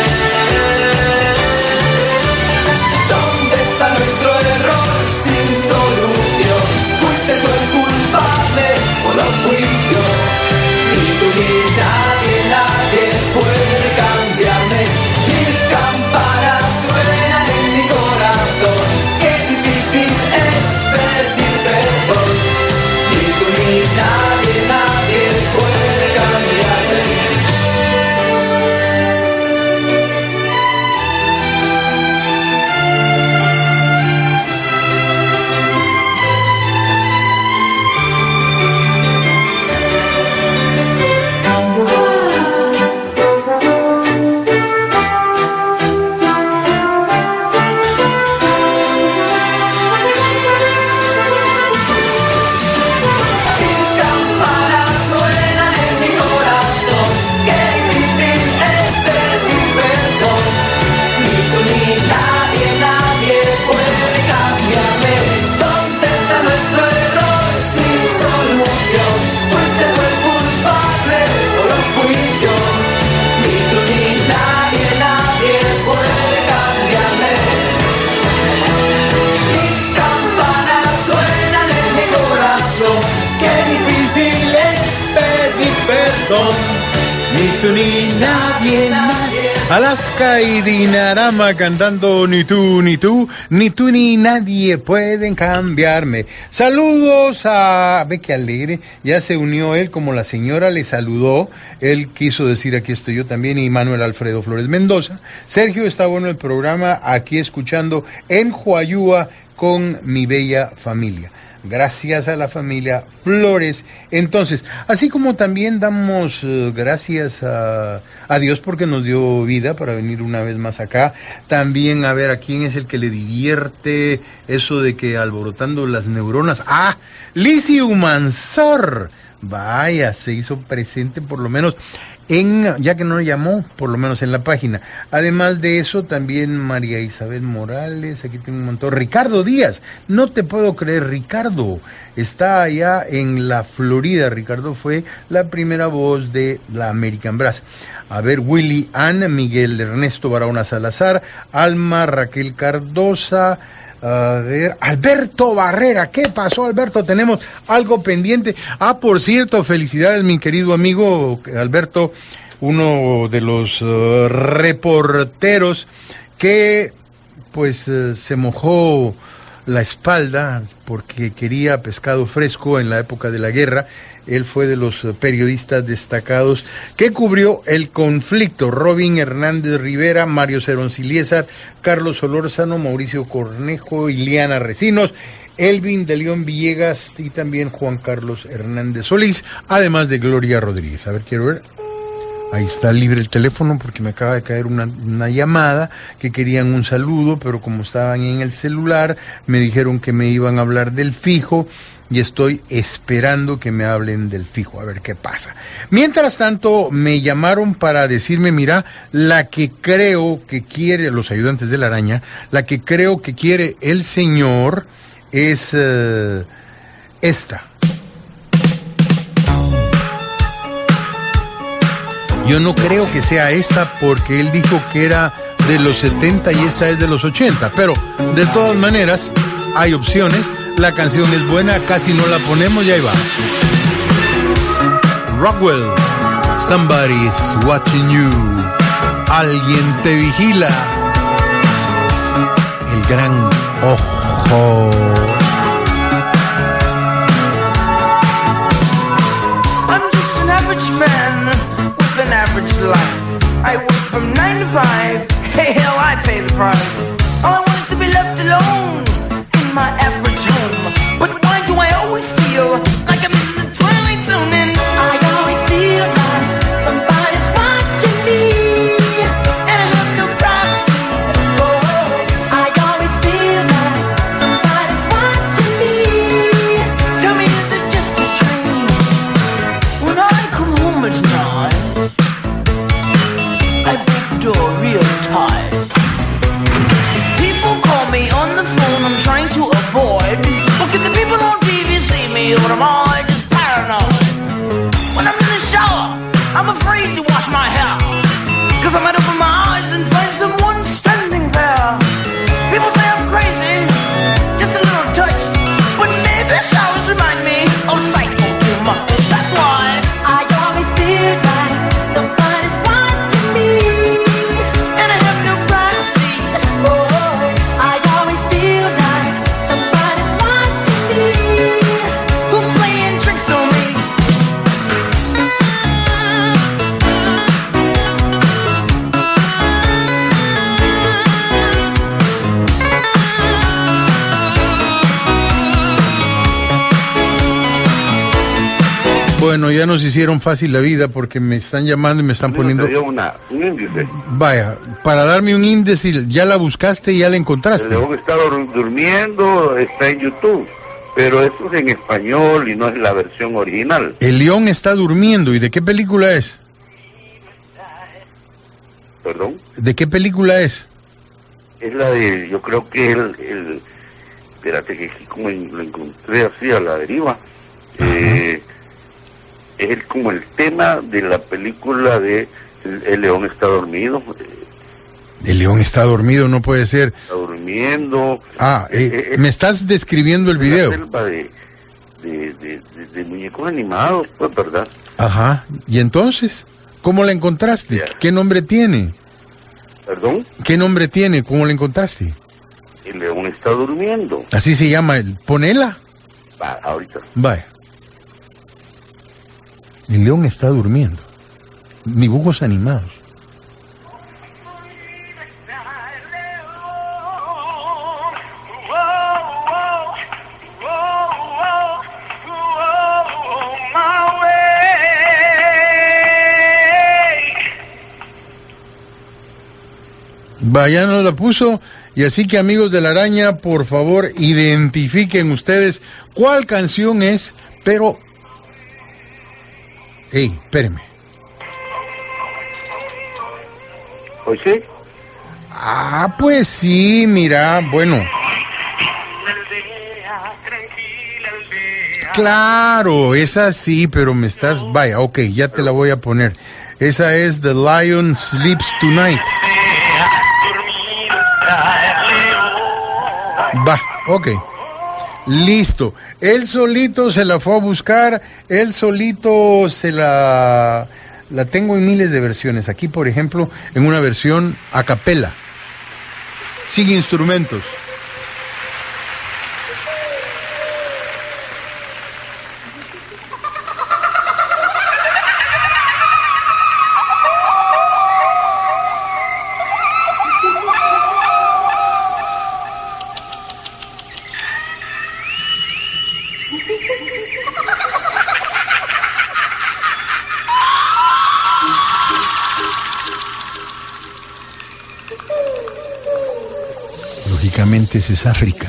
¿Dónde está nuestro error sin solución? ¿Fuiste tú el culpable o lo fui yo? Ni tú ni nadie, nadie puede cambiarme. Mil campanas suenan en mi corazón. Qué difícil es pedir perdón. Ni tú ni nadie, nadie puede cambiarme. Ni tú ni nadie, nadie. Alaska y Dinarama cantando Ni tú, ni tú, ni tú ni nadie pueden cambiarme. Saludos a... Ve que alegre, ya se unió él como la señora le saludó. Él quiso decir aquí estoy yo también, y Manuel Alfredo Flores Mendoza. Sergio, está bueno el programa, aquí escuchando en Huayúa con mi bella familia. Gracias a la familia Flores. Entonces, así como también damos gracias a Dios porque nos dio vida para venir una vez más acá, también a ver a quién es el que le divierte eso de que alborotando las neuronas. ¡Ah! Lizzy Humansor. Vaya, se hizo presente por lo menos ya que no llamó, por lo menos en la página. Además de eso, también María Isabel Morales, aquí tengo un montón. Ricardo Díaz, no te puedo creer, Ricardo está allá en la Florida. Ricardo fue la primera voz de la American Brass. A ver, Willy Ann, Miguel Ernesto Barahona Salazar, Alma, Raquel Cardosa. A ver, Alberto Barrera, ¿qué pasó, Alberto? Tenemos algo pendiente. Ah, por cierto, felicidades, mi querido amigo Alberto, uno de los reporteros que pues se mojó la espalda porque quería pescado fresco en la época de la guerra. Él fue de los periodistas destacados que cubrió el conflicto. Robin Hernández Rivera, Mario Ceronciliésar, Carlos Solórzano, Mauricio Cornejo, Ileana Recinos, Elvin de León Villegas y también Juan Carlos Hernández Solís, además de Gloria Rodríguez. A ver, quiero ver. Ahí está libre el teléfono porque me acaba de caer una llamada que querían un saludo, pero como estaban en el celular, me dijeron que me iban a hablar del fijo y estoy esperando que me hablen del fijo, a ver qué pasa. Mientras tanto, me llamaron para decirme, mira, la que creo que quiere, los ayudantes de la araña, la que creo que quiere el señor es esta. Yo no creo que sea esta porque él dijo que era de los 70 y esta es de los 80, pero de todas maneras hay opciones, la canción es buena, casi no la ponemos y ahí va. Rockwell, Somebody's Watching You, alguien te vigila, el gran ojo. I'm just an average man with an average life. I work from 9 to 5. Hey, hell, I pay the price. All I want is to be left alone in my average home. But why do I always feel like I'm in the twilight zone? And I always feel like somebody's watching me, and I have no privacy. Oh, I always feel like somebody's watching me. Tell me, is it just a dream? When I come home at night, I break the door real tight. People call me on the phone, I'm trying to avoid. But can the people on TV see me, or am I just paranoid? When I'm in the shower, I'm afraid to wash my hair, 'cause I might open my eyes and find someone standing there. People say I'm crazy, just a little touch, but maybe showers remind me of psycho too much. That's why I always feel like somebody's watching me, and I have no privacy. Oh, I always feel like somebody's watching me, who's playing tricks on me. Bueno, ya nos hicieron fácil la vida porque me están llamando y me están poniendo... Te dio un índice. Vaya, para darme un índice, ¿ya la buscaste y ya la encontraste? El león está durmiendo, está en YouTube, pero esto es en español y no es la versión original. El león está durmiendo. ¿Y de qué película es? ¿Perdón? ¿De qué película es? Es la de, yo creo que el espérate que aquí como lo encontré así a la deriva. Es como el tema de la película de El león está dormido. El león está dormido, no puede ser. Está durmiendo. Ah, me estás describiendo el video. Una selva de muñecos animados, pues, ¿verdad? Ajá. ¿Y entonces? ¿Cómo la encontraste? Yeah. ¿Qué nombre tiene? ¿Perdón? ¿Qué nombre tiene? ¿Cómo la encontraste? El león está durmiendo. Así se llama él. Ponela. Va, ahorita. Vaya. El león está durmiendo. Dibujos animados. Vaya, nos la puso. Y así que, amigos de la araña, por favor, identifiquen ustedes cuál canción es, pero Ey, espéreme. ¿Hoy sí? Ah, pues sí, mira, bueno. Claro, esa sí, pero me estás... Vaya, ok, ya te la voy a poner. Esa es The Lion Sleeps Tonight. Va, ok. Listo. Él solito se la fue a buscar, él solito se la tengo en miles de versiones. Aquí, por ejemplo, en una versión a capela, sin instrumentos. Lógicamente ese es África.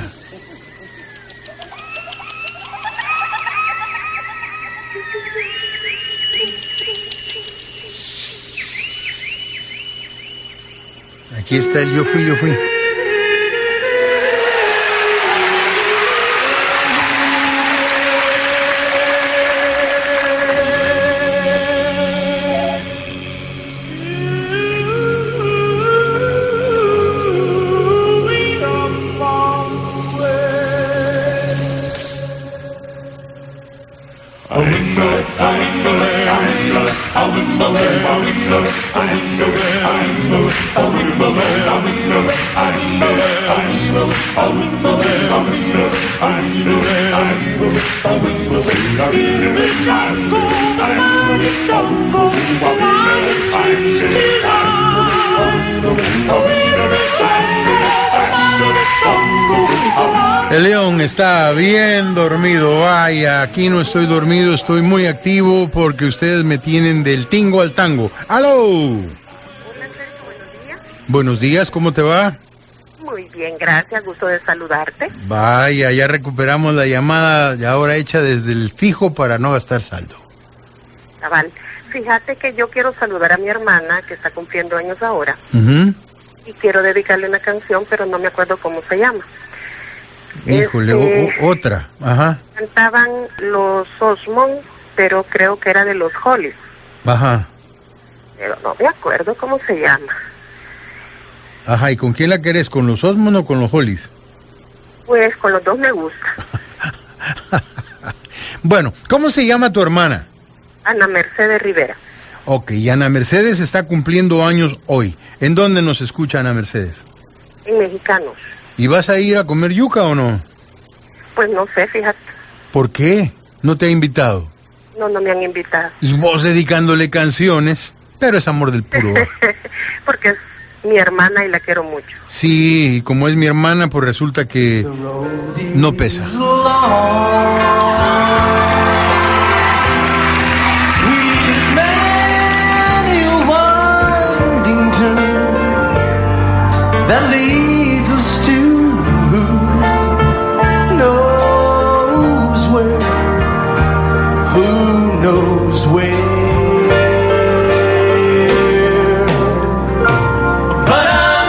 Aquí está el yo fui, yo fui. El león está bien dormido. Vaya, aquí no estoy dormido, estoy muy activo porque ustedes me tienen del tingo al tango. ¡Aló! Hola, Sergio, buenos días. Buenos días, ¿cómo te va? Muy bien, gracias, gusto de saludarte. Vaya, ya recuperamos la llamada ya ahora hecha desde el fijo para no gastar saldo. Cabal, fíjate que yo quiero saludar a mi hermana que está cumpliendo años ahora y quiero dedicarle una canción, pero no me acuerdo cómo se llama. Híjole, otra, ajá. Cantaban los Osmond, pero creo que era de los Hollies. Ajá. Pero no me acuerdo cómo se llama. Ajá, ¿y con quién la querés? ¿Con los Osmond o con los Hollies? Pues con los dos me gusta. Bueno, ¿cómo se llama tu hermana? Ana Mercedes Rivera. Ok, y Ana Mercedes está cumpliendo años hoy. ¿En dónde nos escucha Ana Mercedes? En Mexicanos. ¿Y vas a ir a comer yuca o no? Pues no sé, fíjate. ¿Por qué? ¿No te ha invitado? No me han invitado. Y vos dedicándole canciones, pero es amor del puro. Porque es mi hermana y la quiero mucho. Sí, y como es mi hermana, pues resulta que no pesa. That leads us to who knows where, who knows where. But I'm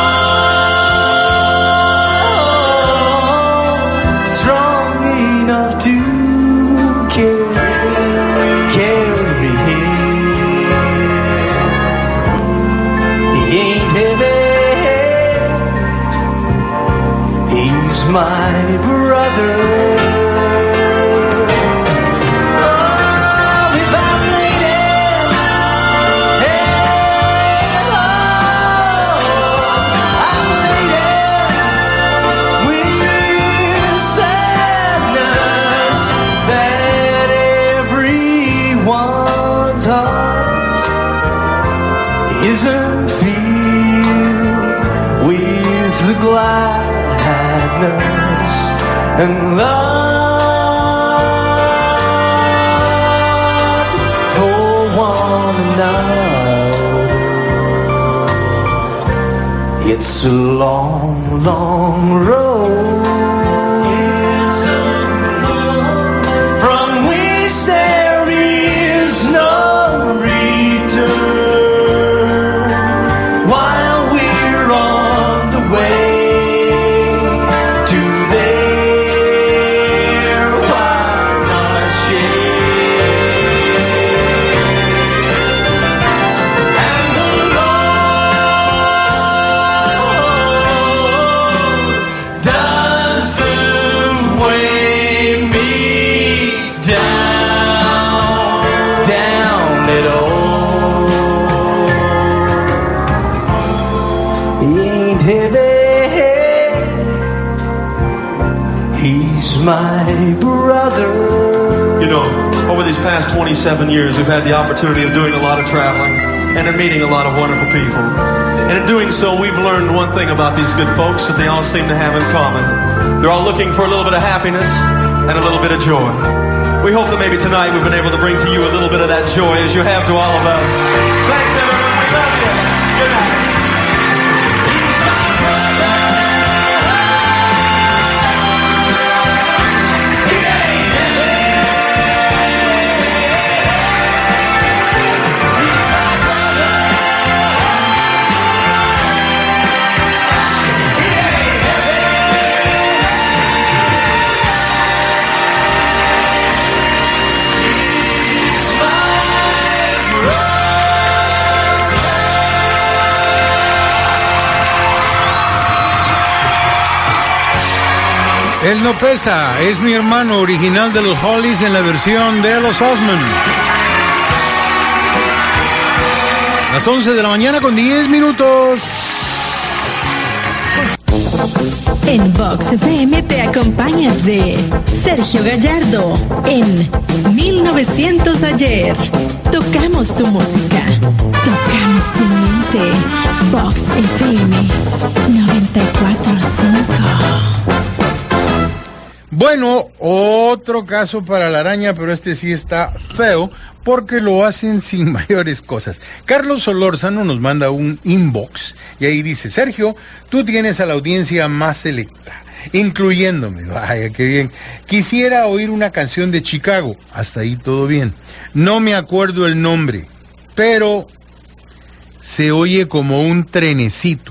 strong enough to carry him. He ain't heavy. He's my brother. Oh, if I'm lady, hey, oh, I'm lady with sadness that everyone's heart isn't filled with the gladness and love for one another. It's a long, long road from which there is no my brother. You know, over these past 27 years, we've had the opportunity of doing a lot of traveling and of meeting a lot of wonderful people. And in doing so, we've learned one thing about these good folks that they all seem to have in common. They're all looking for a little bit of happiness and a little bit of joy. We hope that maybe tonight we've been able to bring to you a little bit of that joy as you have to all of us. Thanks, everyone. We love you. Good night. Él no pesa, es mi hermano, original de los Hollies en la versión de los Osmond. Las 11 de la mañana con 10 minutos. En Vox FM te acompañas de Sergio Gallardo en 1900 ayer. Tocamos tu música, tocamos tu mente. Vox FM 94.5. Bueno, otro caso para la araña, pero este sí está feo porque lo hacen sin mayores cosas. Carlos Solórzano nos manda un inbox y ahí dice: Sergio, tú tienes a la audiencia más selecta, incluyéndome. Vaya, qué bien. Quisiera oír una canción de Chicago. Hasta ahí todo bien. No me acuerdo el nombre, pero se oye como un trenecito.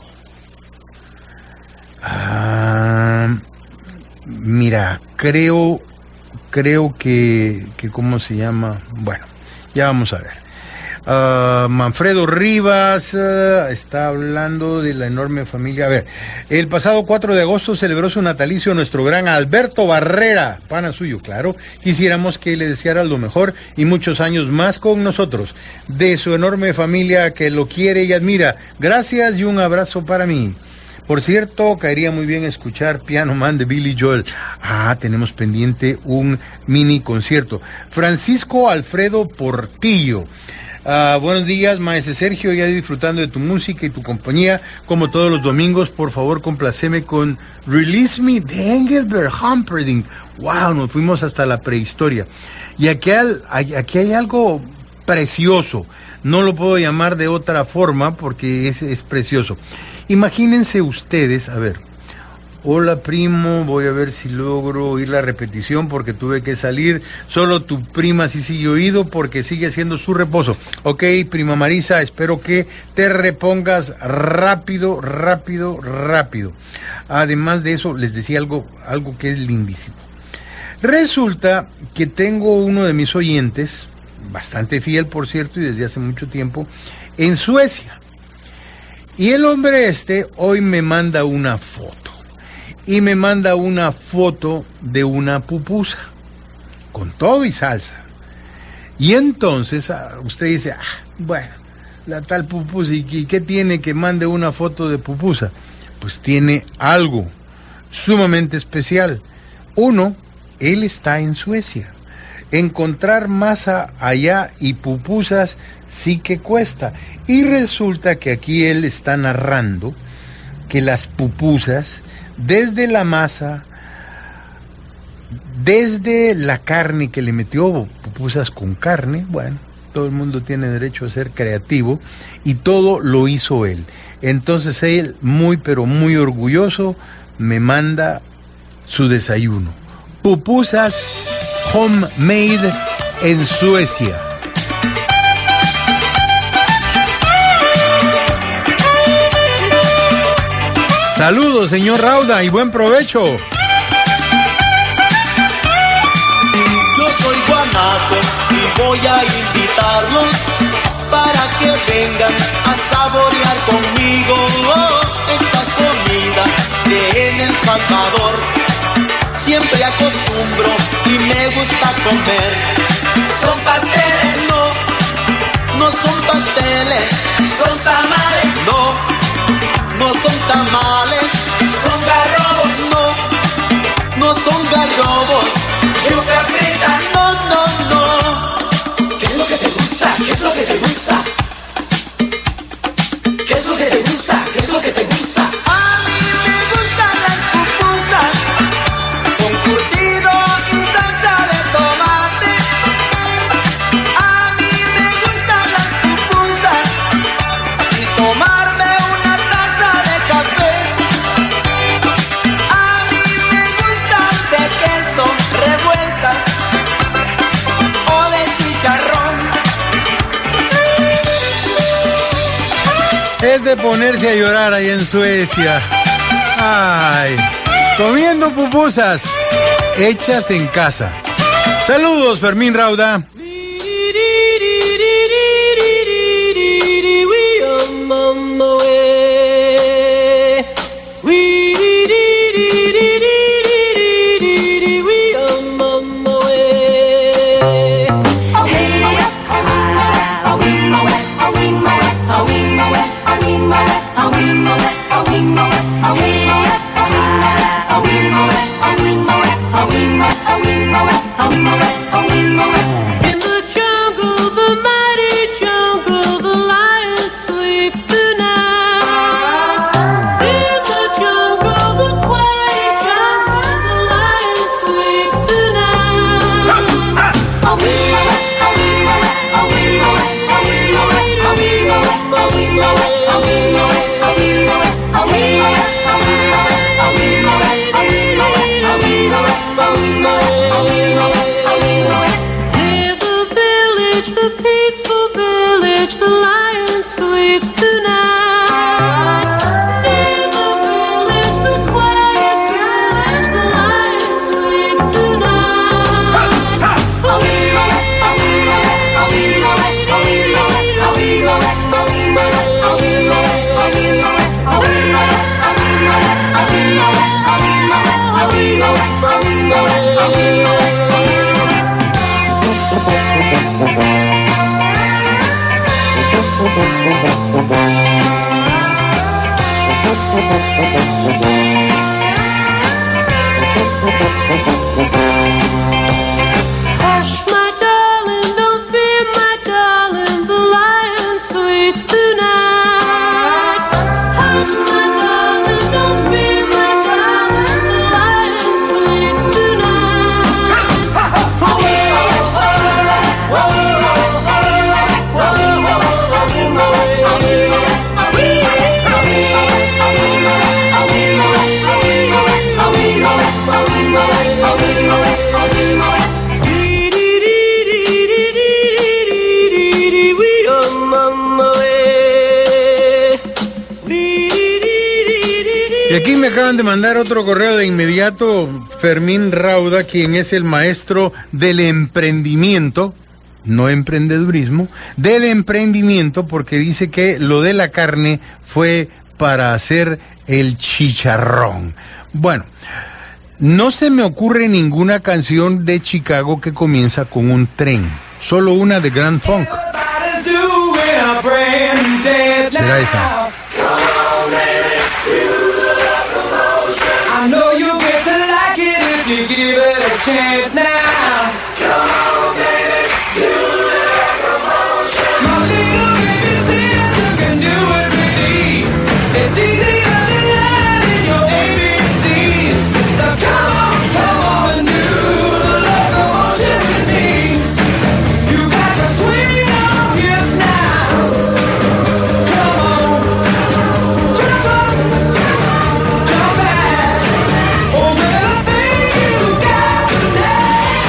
Mira, creo que ¿cómo se llama? Bueno, ya vamos a ver. Manfredo Rivas está hablando de la enorme familia. A ver, el pasado 4 de agosto celebró su natalicio nuestro gran Alberto Barrera, pana suyo, claro. Quisiéramos que le deseara lo mejor y muchos años más con nosotros. De su enorme familia que lo quiere y admira. Gracias y un abrazo para mí. Por cierto, caería muy bien escuchar Piano Man de Billy Joel. Tenemos pendiente un mini concierto. Francisco Alfredo Portillo. Buenos días, maestro Sergio, ya disfrutando de tu música y tu compañía, como todos los domingos. Por favor, complaceme con Release Me de Engelbert Humperdinck. Wow, nos fuimos hasta la prehistoria. Y aquí hay algo precioso. No lo puedo llamar de otra forma porque es precioso. Imagínense ustedes, a ver, hola primo, voy a ver si logro oír la repetición porque tuve que salir, solo tu prima sí sigue oído porque sigue haciendo su reposo. Ok, prima Marisa, espero que te repongas rápido. Además de eso, les decía algo que es lindísimo. Resulta que tengo uno de mis oyentes, bastante fiel por cierto y desde hace mucho tiempo, en Suecia. Y el hombre hoy me manda una foto. Y me manda una foto de una pupusa. Con todo y salsa. Y entonces usted dice, bueno, la tal pupusa, ¿y qué tiene que mande una foto de pupusa? Pues tiene algo sumamente especial. Uno, él está en Suecia. Encontrar masa allá y pupusas sí que cuesta. Y resulta que aquí él está narrando que las pupusas, desde la masa, desde la carne que le metió, pupusas con carne, bueno, todo el mundo tiene derecho a ser creativo, y todo lo hizo él. Entonces él, muy pero muy orgulloso, me manda su desayuno. Pupusas homemade en Suecia. Saludos, señor Rauda, y buen provecho. Yo soy guanaco y voy a invitarlos para que vengan a saborear conmigo esa comida que en El Salvador siempre acostumbro y me gusta comer. Son pasteles, no son pasteles, son tamales, no son tamales, son garrobos, no son garrobos. es lo que te gusta? ¿Qué es lo que te gusta? ¿Qué es lo que te gusta? A mí me gustan las pupusas con curtido y salsa de tomate. A mí me gustan las pupusas y tomarme una taza de café. A mí me gustan de queso revueltas o de chicharrón. Es de ponerse a llorar ahí en Suecia. Ay, comiendo pupusas hechas en casa. Saludos, Fermín Rauda. In the jungle, the mighty jungle, the lion sleeps tonight. In the jungle, the quiet jungle, the lion sleeps tonight. Near the village, the peaceful village, the lion sleeps tonight. Near the village, the quiet village, the lion sleeps Hush, my darling, don't fear, my darling, the lion sleeps tonight. Hush, my darling, don't fear, my darling, the lion sleeps Y aquí me acaban de mandar otro correo de inmediato, Fermín Rauda, quien es el maestro del emprendimiento, no emprendedurismo, del emprendimiento, porque dice que lo de la carne fue para hacer el chicharrón. Bueno, no se me ocurre ninguna canción de Chicago que comienza con un tren, solo una de Grand Funk. ¿Será esa? I know you get to like it if you give it a chance now. Come on, baby, do the promotion. My little baby says you can do it with ease. It's easier than learning your ABCs. So come on, and do the locomotion with me. You got to swing your hips now. Come on, jump up, jump back. Oh, man, I think you got the knack.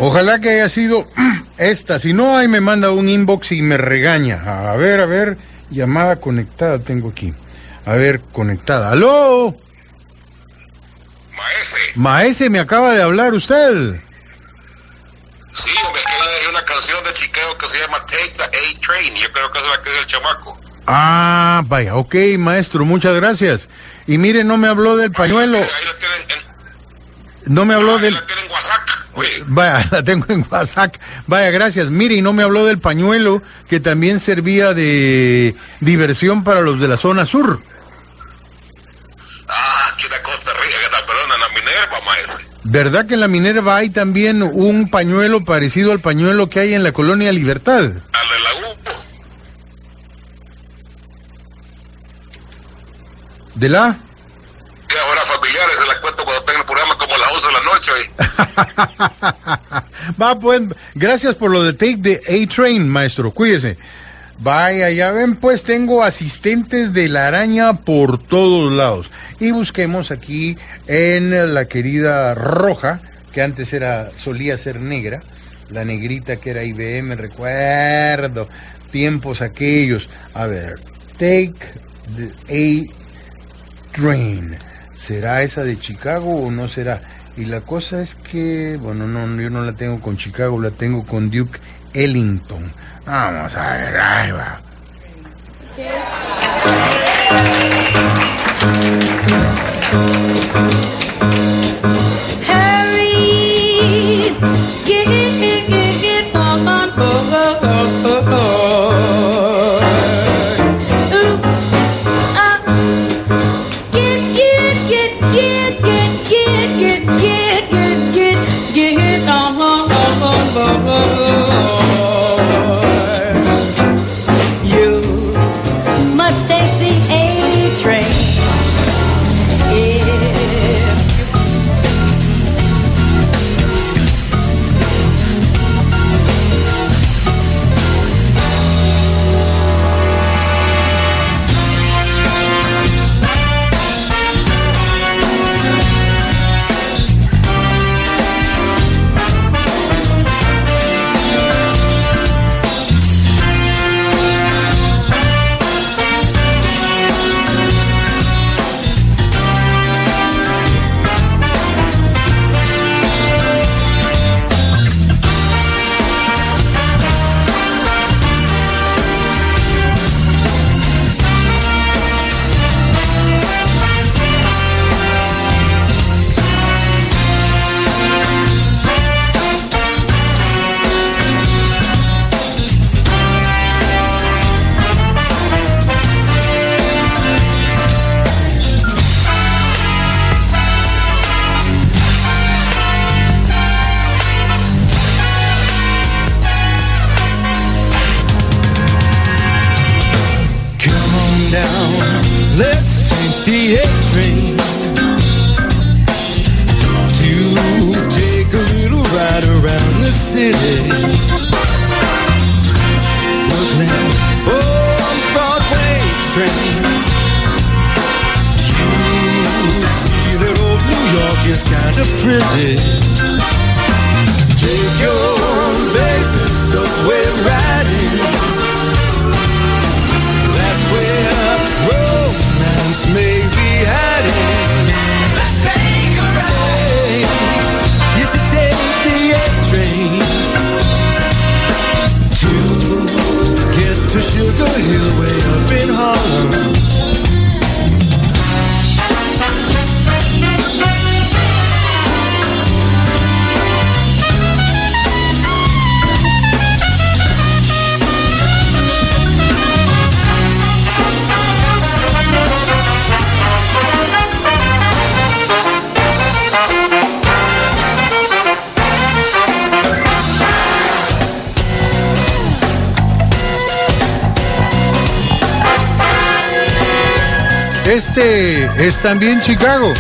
Ojalá que haya sido esta. Si no, ahí me manda un inbox y me regaña. A ver, llamada conectada tengo aquí. A ver, conectada. ¡Aló! Maese, me acaba de hablar usted. Sí, hombre, que hay una canción de Chicago que se llama Take the A-Train. Yo creo que es la que es el chamaco. Ah, vaya, ok, maestro, muchas gracias. Y mire, no me habló del pañuelo. No me habló del... Vaya, la tengo en WhatsApp. Vaya, gracias. Mire, y no me habló del pañuelo que también servía de diversión para los de la zona sur. Aquí en la Costa Rica, que tal, perdón, en la Minerva, maese. ¿Verdad que en la Minerva hay también un pañuelo parecido al pañuelo que hay en la Colonia Libertad? Al de la U. ¿De la? Y ahora familiares, se la cuento cuando tengo el programa como a las 11 de la noche. Va, pues, gracias por lo de Take the A-Train, maestro, cuídese. Vaya, ya ven, pues tengo asistentes de la araña por todos lados. Y busquemos aquí en la querida Roja, que antes solía ser negra, la negrita que era IBM, recuerdo, tiempos aquellos. A ver, Take the A-Train. ¿Será esa de Chicago o no será? Y la cosa es que, bueno, no, yo no la tengo con Chicago, la tengo con Duke Ellington. Vamos a ver, ahí va. Harry, get on board. Ooh, get on board. You must take the A-train. Let's take the A-train to take a little ride around the city. Brooklyn, oh, Broadway train. You see that old New York is kind of pretty. Take your baby subway riding. That's where romance may be hiding. Let's take a ride. You should take the A-train to get to Sugar Hill way up in Harlem. Este es también Chicago.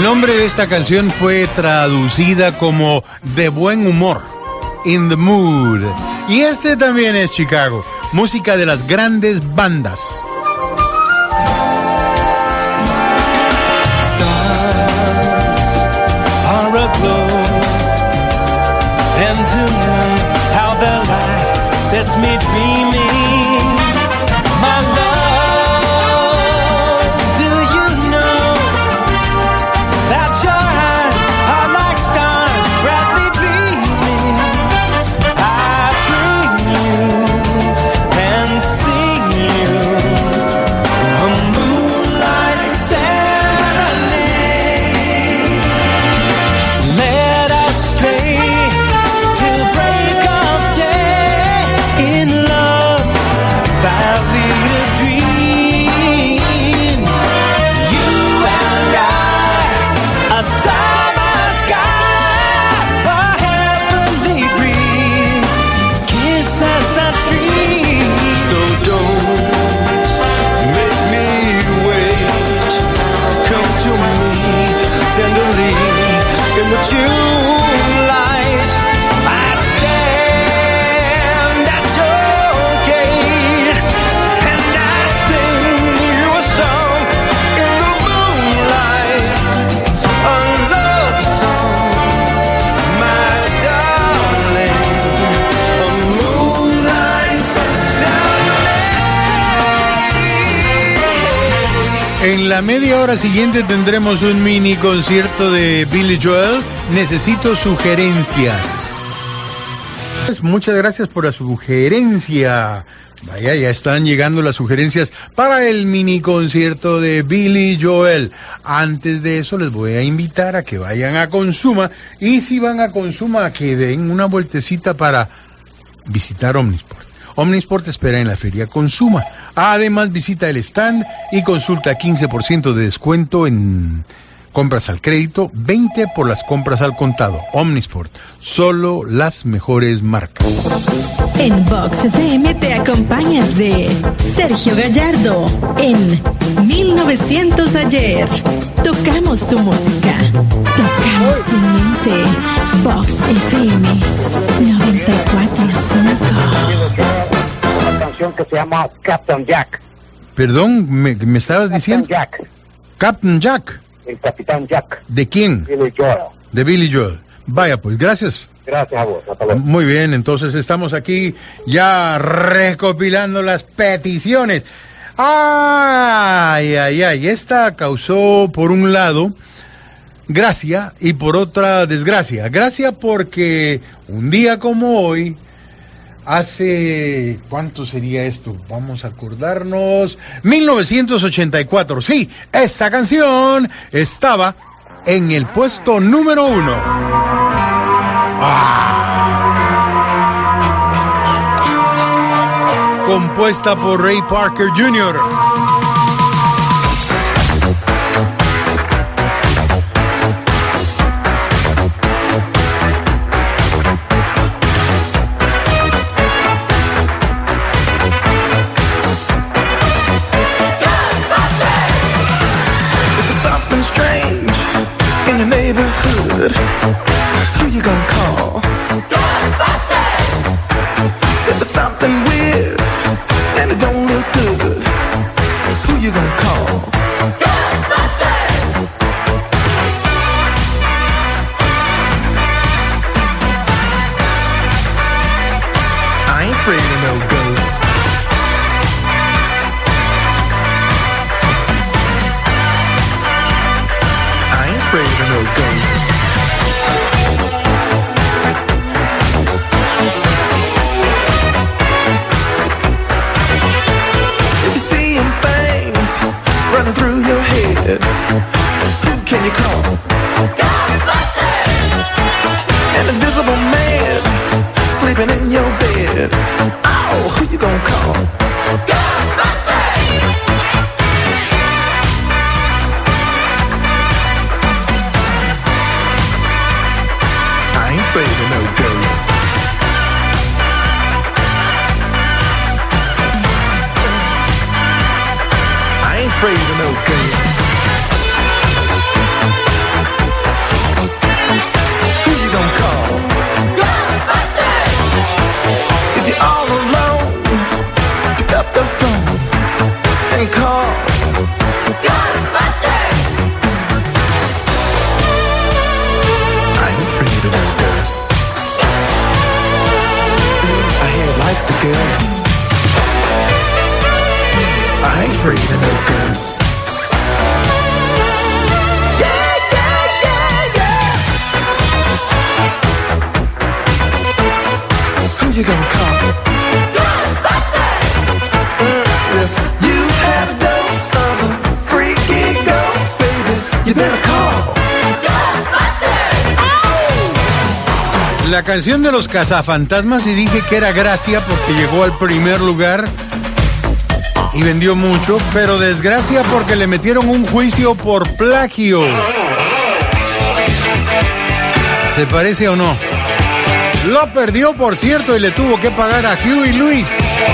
nombre de esta canción fue traducida como De buen humor, In the Mood. Y este también es Chicago, música de las grandes bandas. Stars are aglow, and tonight how the light sets me dreaming. My love, do you know that your eyes are like stars brightly beaming? I bring you and sing you a moonlight serenade. Let us stray till break of day in love's valley of dreams. You and I, a summer sky, a heavenly breeze, kisses the trees. So don't make me wait. Come to me tenderly in the June light. I stand at your gate and I sing you a song in the moonlight, a love song, my darling, a moonlight En la media hora siguiente tendremos un mini concierto de Billy Joel. Necesito sugerencias. Muchas gracias por la sugerencia. Vaya, ya están llegando las sugerencias para el mini concierto de Billy Joel. Antes de eso les voy a invitar a que vayan a Consuma, y si van a Consuma, que den una vueltecita para visitar Omnisport. Omnisport espera en la feria Consuma. Además, visita el stand y consulta 15% de descuento en compras al crédito, 20% por las compras al contado. Omnisport, solo las mejores marcas. En Vox FM te acompañas de Sergio Gallardo en 1900 ayer. Tocamos tu música, tocamos tu mente. Vox FM 94.5. Una canción que se llama Captain Jack. Perdón, ¿me estabas diciendo? Jack. Captain Jack. El Capitán Jack. ¿De quién? Billy Joel. De Billy Joel. Vaya, pues gracias. Gracias a vos. Hasta luego. Muy bien, entonces estamos aquí ya recopilando las peticiones. Ay, ay, ay. Esta causó, por un lado, gracia y por otra, desgracia. Gracia porque un día como hoy, hace, ¿cuánto sería esto? Vamos a acordarnos. 1984. Sí, esta canción estaba en el puesto número 1. Compuesta por Ray Parker Jr. Something strange in your neighborhood. Who you gonna call? Ghostbusters! If there's something weird and it don't look good, who you gonna call? Ghostbusters! I ain't afraid of no ghosts. I ain't afraid of no ghosts. If you're seeing things running through your head, who can you call? Ghostbusters! An invisible man sleeping in your bed. Oh, who you gonna call? Ghostbusters! I ain't afraid of no ghosts. I ain't afraid of no ghosts. likes the girls. I ain't afraid of no girls. Who you gonna call? Ghostbusters! If you have a dose of a freaky ghost, baby, you better call Ghostbusters! La canción de los cazafantasmas, y dije que era Gracia porque llegó al primer lugar y vendió mucho, pero desgracia porque le metieron un juicio por plagio. ¿Se parece o no? Lo perdió, por cierto, y le tuvo que pagar a Huey Lewis.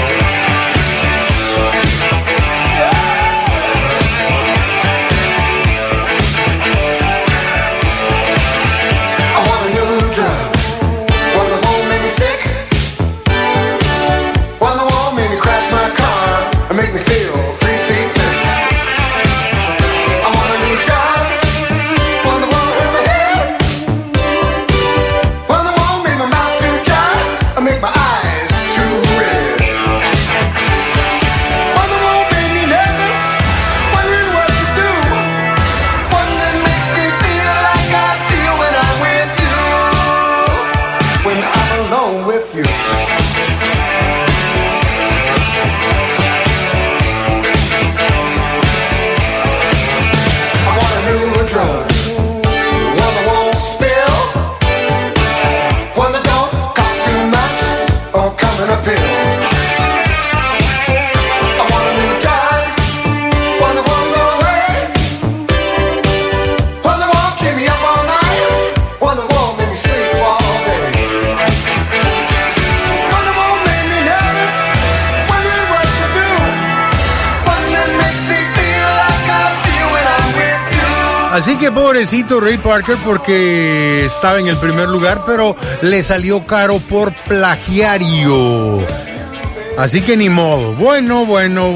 Así que pobrecito Ray Parker porque estaba en el primer lugar, pero le salió caro por plagiario. Así que ni modo. Bueno.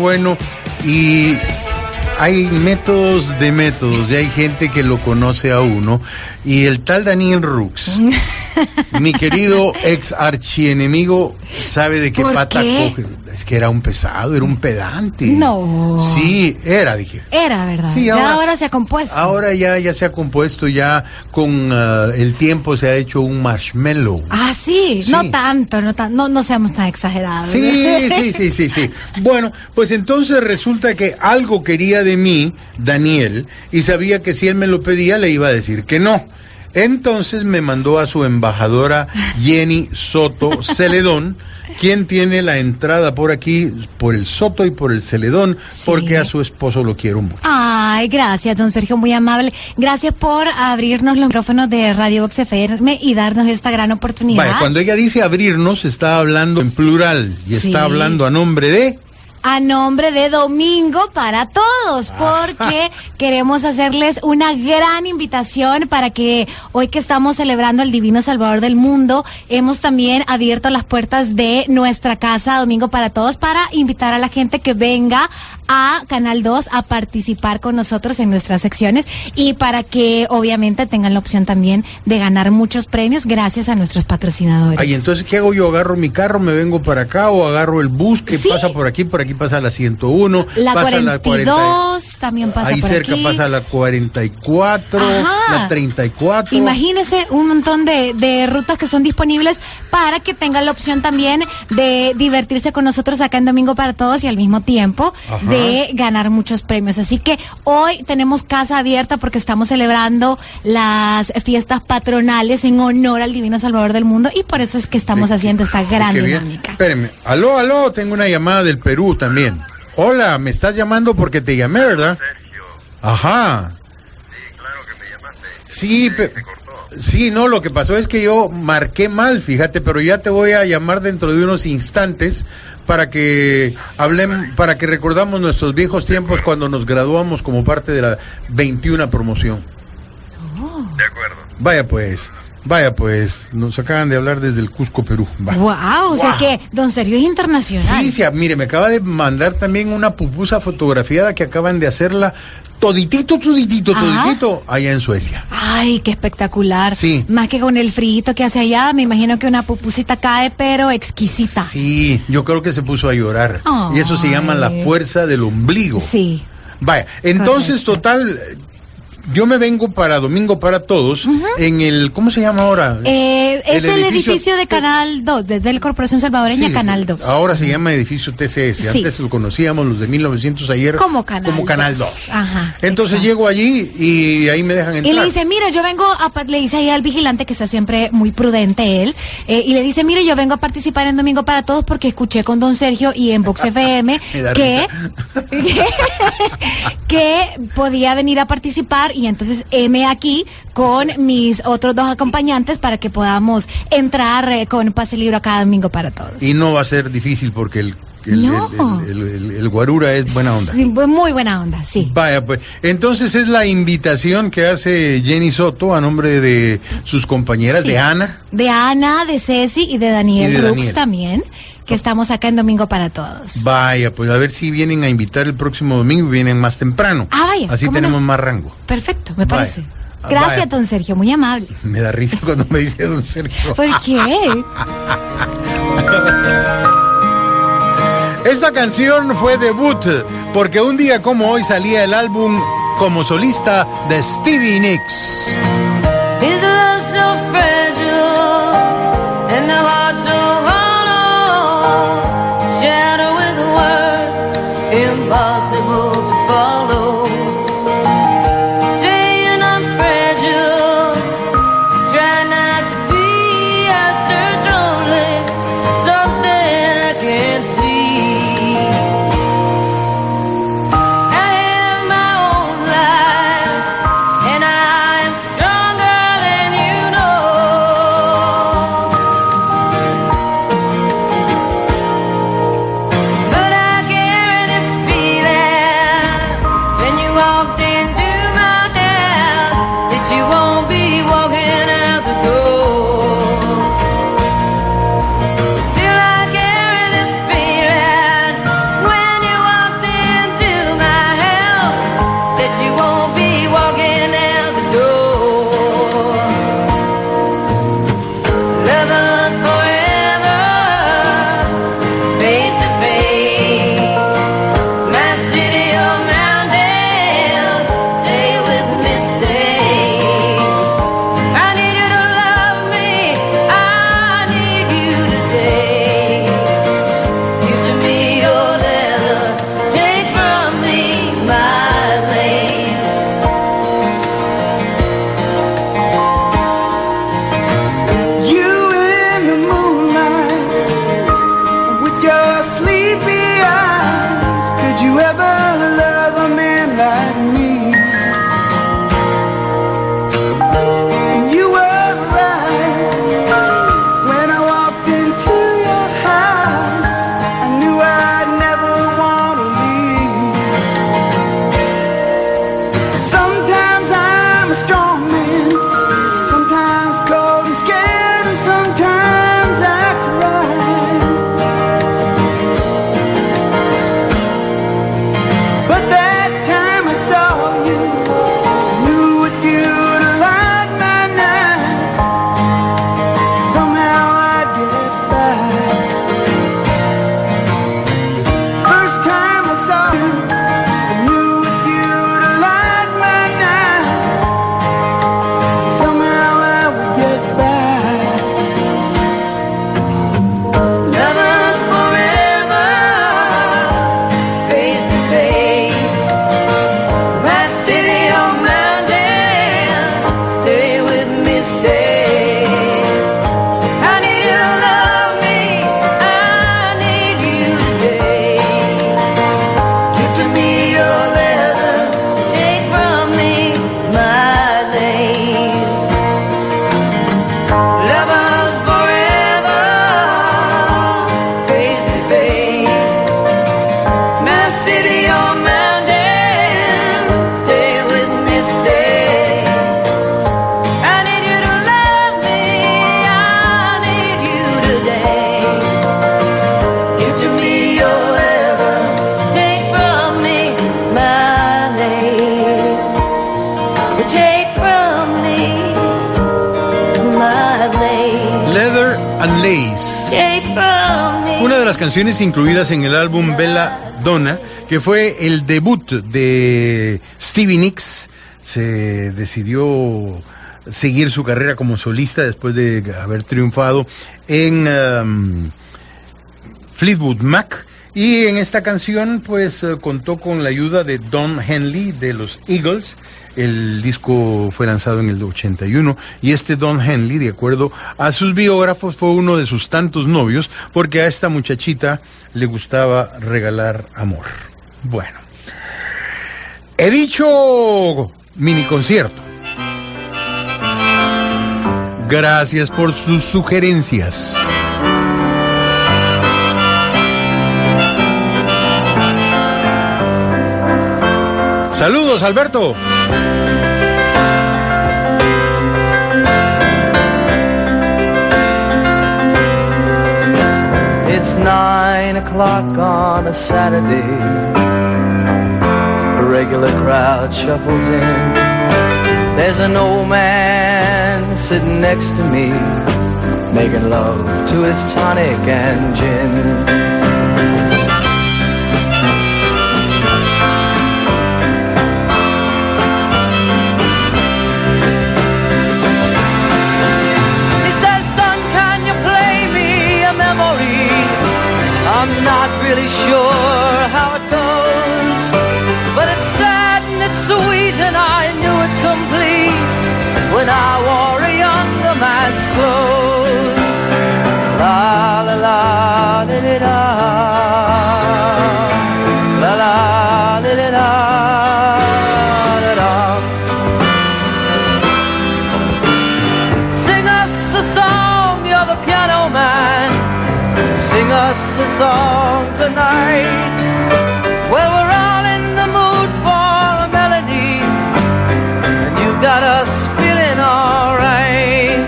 Y hay métodos de métodos. Y hay gente que lo conoce a uno. Y el tal Daniel Rux, mi querido ex archienemigo, sabe de qué pata coge. Es que era un pesado, era un pedante. No. Sí, dije. Era, ¿verdad? Sí, ahora se ha compuesto. Ahora ya se ha compuesto, ya con el tiempo se ha hecho un marshmallow. Ah, sí. No tanto, no seamos tan exagerados. Sí. Bueno, pues entonces resulta que algo quería de mí, Daniel, y sabía que si él me lo pedía le iba a decir que no. Entonces me mandó a su embajadora Jenny Soto Celedón, quien tiene la entrada por aquí, por el Soto y por el Celedón, porque a su esposo lo quiero mucho. Ay, gracias, don Sergio, muy amable. Gracias por abrirnos los micrófonos de Radio Vox FM y darnos esta gran oportunidad. Vaya, cuando ella dice abrirnos, está hablando en plural y está hablando a nombre de... A nombre de Domingo para Todos, porque queremos hacerles una gran invitación para que hoy que estamos celebrando el Divino Salvador del Mundo, hemos también abierto las puertas de nuestra casa Domingo para Todos para invitar a la gente que venga a Canal 2 a participar con nosotros en nuestras secciones y para que obviamente tengan la opción también de ganar muchos premios gracias a nuestros patrocinadores. Ay, entonces, ¿qué hago yo? ¿Agarro mi carro, me vengo para acá o agarro el bus que pasa por aquí pasa la 101, la pasa 42, la 40, también pasa ahí por cerca aquí. pasa la 44, la 34. Imagínese un montón de rutas que son disponibles para que tengan la opción también de divertirse con nosotros acá en Domingo para Todos y al mismo tiempo de ganar muchos premios. Así que hoy tenemos casa abierta porque estamos celebrando las fiestas patronales en honor al Divino Salvador del Mundo y por eso es que estamos haciendo esta gran dinámica. Espérenme, aló, tengo una llamada del Perú también. Hola, me estás llamando porque te llamé, ¿verdad? Sergio. Ajá. Sí, claro que me llamaste. Sí, se cortó. Sí, no, lo que pasó es que yo marqué mal, fíjate, pero ya te voy a llamar dentro de unos instantes para que hablemos, para que recordamos nuestros viejos tiempos cuando nos graduamos como parte de la 21 promoción. De acuerdo. Vaya pues. Vaya, pues nos acaban de hablar desde el Cusco, Perú. Va. Wow, o sea que don Sergio es internacional. Sí, mire, me acaba de mandar también una pupusa fotografiada que acaban de hacerla toditito allá en Suecia. Ay, qué espectacular. Sí. Más que con el frío que hace allá, me imagino que una pupusita cae, pero exquisita. Sí, yo creo que se puso a llorar. Ay. Y eso se llama la fuerza del ombligo. Sí. Vaya, entonces, total, yo me vengo para Domingo para Todos en el, ¿cómo se llama ahora? Es el edificio de Canal 2, de la Corporación Salvadoreña, Sí, Canal 2. Ahora se llama edificio TCS. Sí. Antes lo conocíamos los de 1900 ayer Como Canal 2. Ajá. Entonces llego allí y ahí me dejan entrar. Y le dice, mira, yo vengo le dice ahí al vigilante, que está siempre muy prudente él, y le dice, mire, yo vengo a participar en Domingo para Todos porque escuché con don Sergio y en Vox FM Me da que podía venir a participar, y entonces aquí con mis otros dos acompañantes para que podamos entrar con pase libre a cada Domingo para Todos. Y no va a ser difícil porque el guarura es buena onda. Sí, muy buena onda, sí. Vaya, pues, entonces es la invitación que hace Jenny Soto a nombre de sus compañeras, Sí. de Ana. De Ana, de Ceci y de Daniel Y de Rux Daniel. también, que estamos acá en Domingo para Todos. Vaya, pues a ver si vienen a invitar el próximo domingo y vienen más temprano. Ah, vaya, Así ¿cómo tenemos no? más rango. Perfecto, me Vaya. parece. Gracias, Vaya. don Sergio, muy amable. Me da risa cuando me dice don Sergio. ¿Por qué? Esta canción fue debut porque un día como hoy salía el álbum como solista de Stevie Nicks. Is love so fragile and the heart so hollow? Shadow with words impossible to follow. Saying I'm fragile, try not to be. I search only for something I can't see. I have my own life, and I'm stronger than you know. una de las canciones incluidas en el álbum Bella Donna, que fue el debut de Stevie Nicks. Se decidió seguir su carrera como solista después de haber triunfado en Fleetwood Mac. Y en esta canción pues contó con la ayuda de Don Henley de los Eagles. El disco fue lanzado en el 81 y este Don Henley, de acuerdo a sus biógrafos, fue uno de sus tantos novios porque a esta muchachita le gustaba regalar amor. Bueno, he dicho mini concierto. Gracias por sus sugerencias. Saludos, Alberto. It's 9 o'clock on a Saturday. A regular crowd shuffles in. There's an old man sitting next to me, making love to his tonic and gin. I'm not really sure how it goes, but it's sad and it's sweet and I knew it complete when I wore a younger man's clothes. La la la li li la, la la li li la, la la. Sing us a song, you're the piano man. Sing us a song tonight. Well, we're all in the mood for a melody, and you got us feeling alright.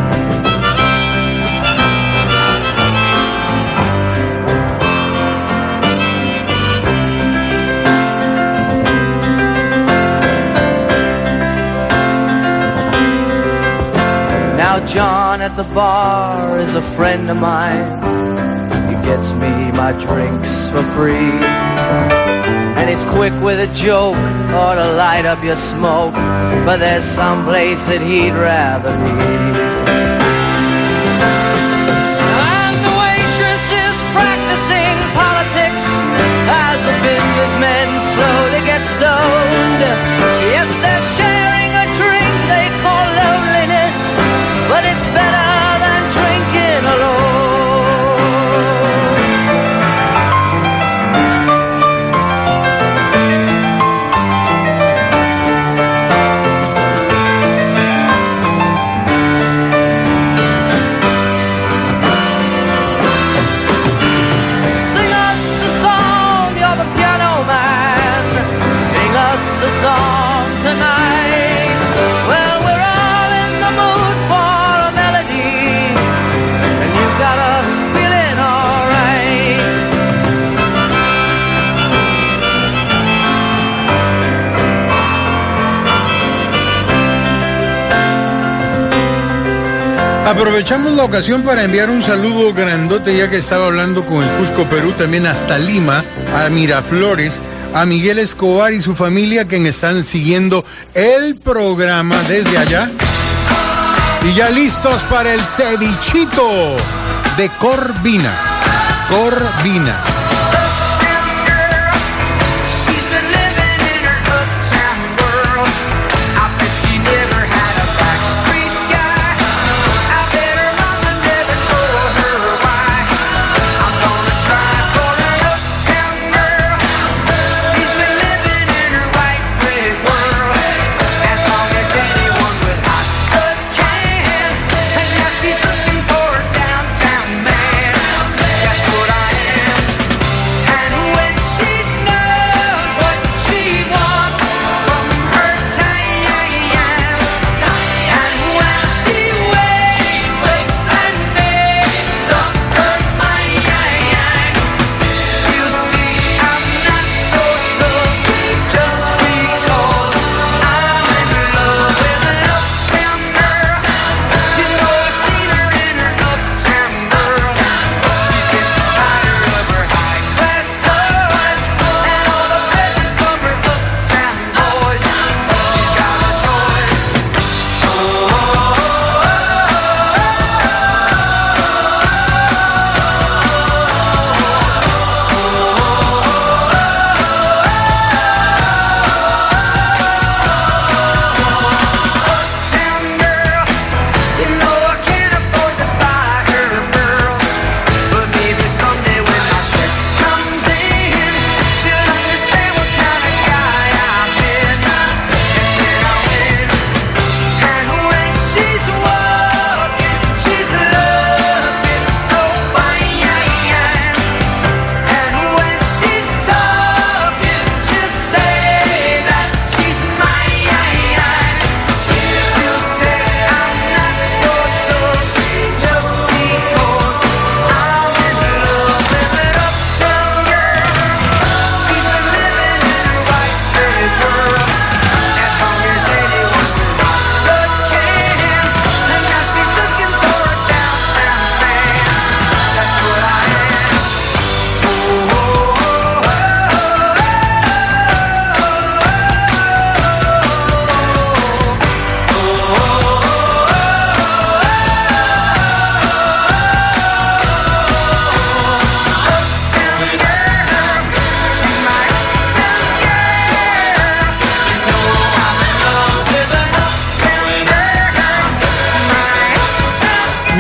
Now John at the bar is a friend of mine. Gets me my drinks for free, and he's quick with a joke or to light up your smoke, but there's some place that he'd rather be. And the waitress is practicing politics as the businessmen slowly get stoned. Yes, they're sharing a drink they call loneliness, but it's better than drinking alone. A song tonight. Well, we're all in the mood for a melody, and you got us feeling alright. Aprovechamos la ocasión para enviar un saludo grandote, ya que estaba hablando con el Cusco Perú, también hasta Lima, a Miraflores, a Miguel Escobar y su familia, que están siguiendo el programa desde allá. Y ya listos para el cevichito de Corvina. Corvina. She's looking for a downtown man. That's what I am.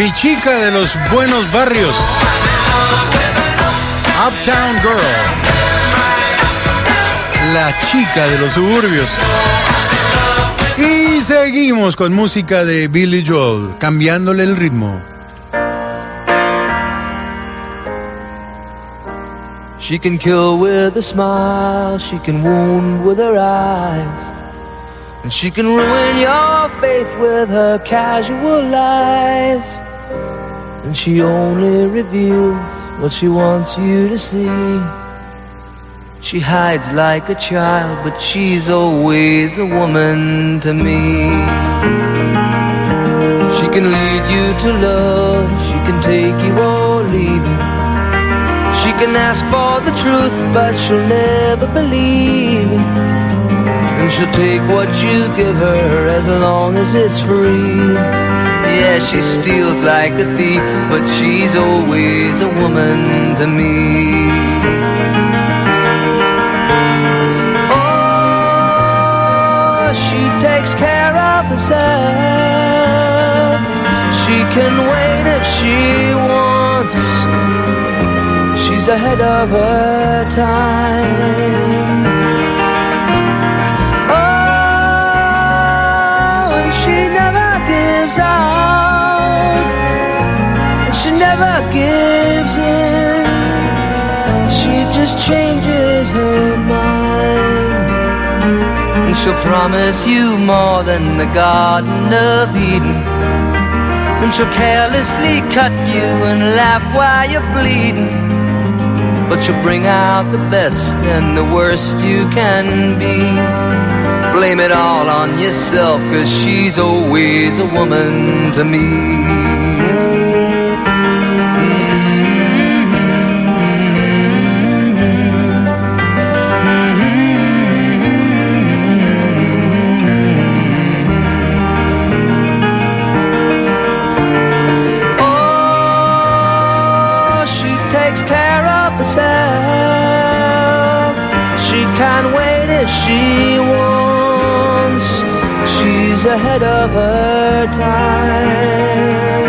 Mi chica de los buenos barrios. Uptown Girl. La chica de los suburbios. Y seguimos con música de Billy Joel, cambiándole el ritmo. She can kill with a smile, she can wound with her eyes, and she can ruin your faith with her casual lies. And she only reveals what she wants you to see. She hides like a child, but she's always a woman to me. She can lead you to love, she can take you or leave you. She can ask for the truth, but she'll never believe. And she'll take what you give her as long as it's free. Yeah, she steals like a thief, but she's always a woman to me. Oh, she takes care of herself. She can wait if she wants. She's ahead of her time. Oh, and she never gives out, and she never gives in. She just changes her mind, and she'll promise you more than the Garden of Eden. Then she'll carelessly cut you and laugh while you're bleeding. But you'll bring out the best and the worst you can be. Blame it all on yourself, 'cause she's always a woman to me. Oh, she takes care of herself. She can't wait if she wants. She's ahead of her time.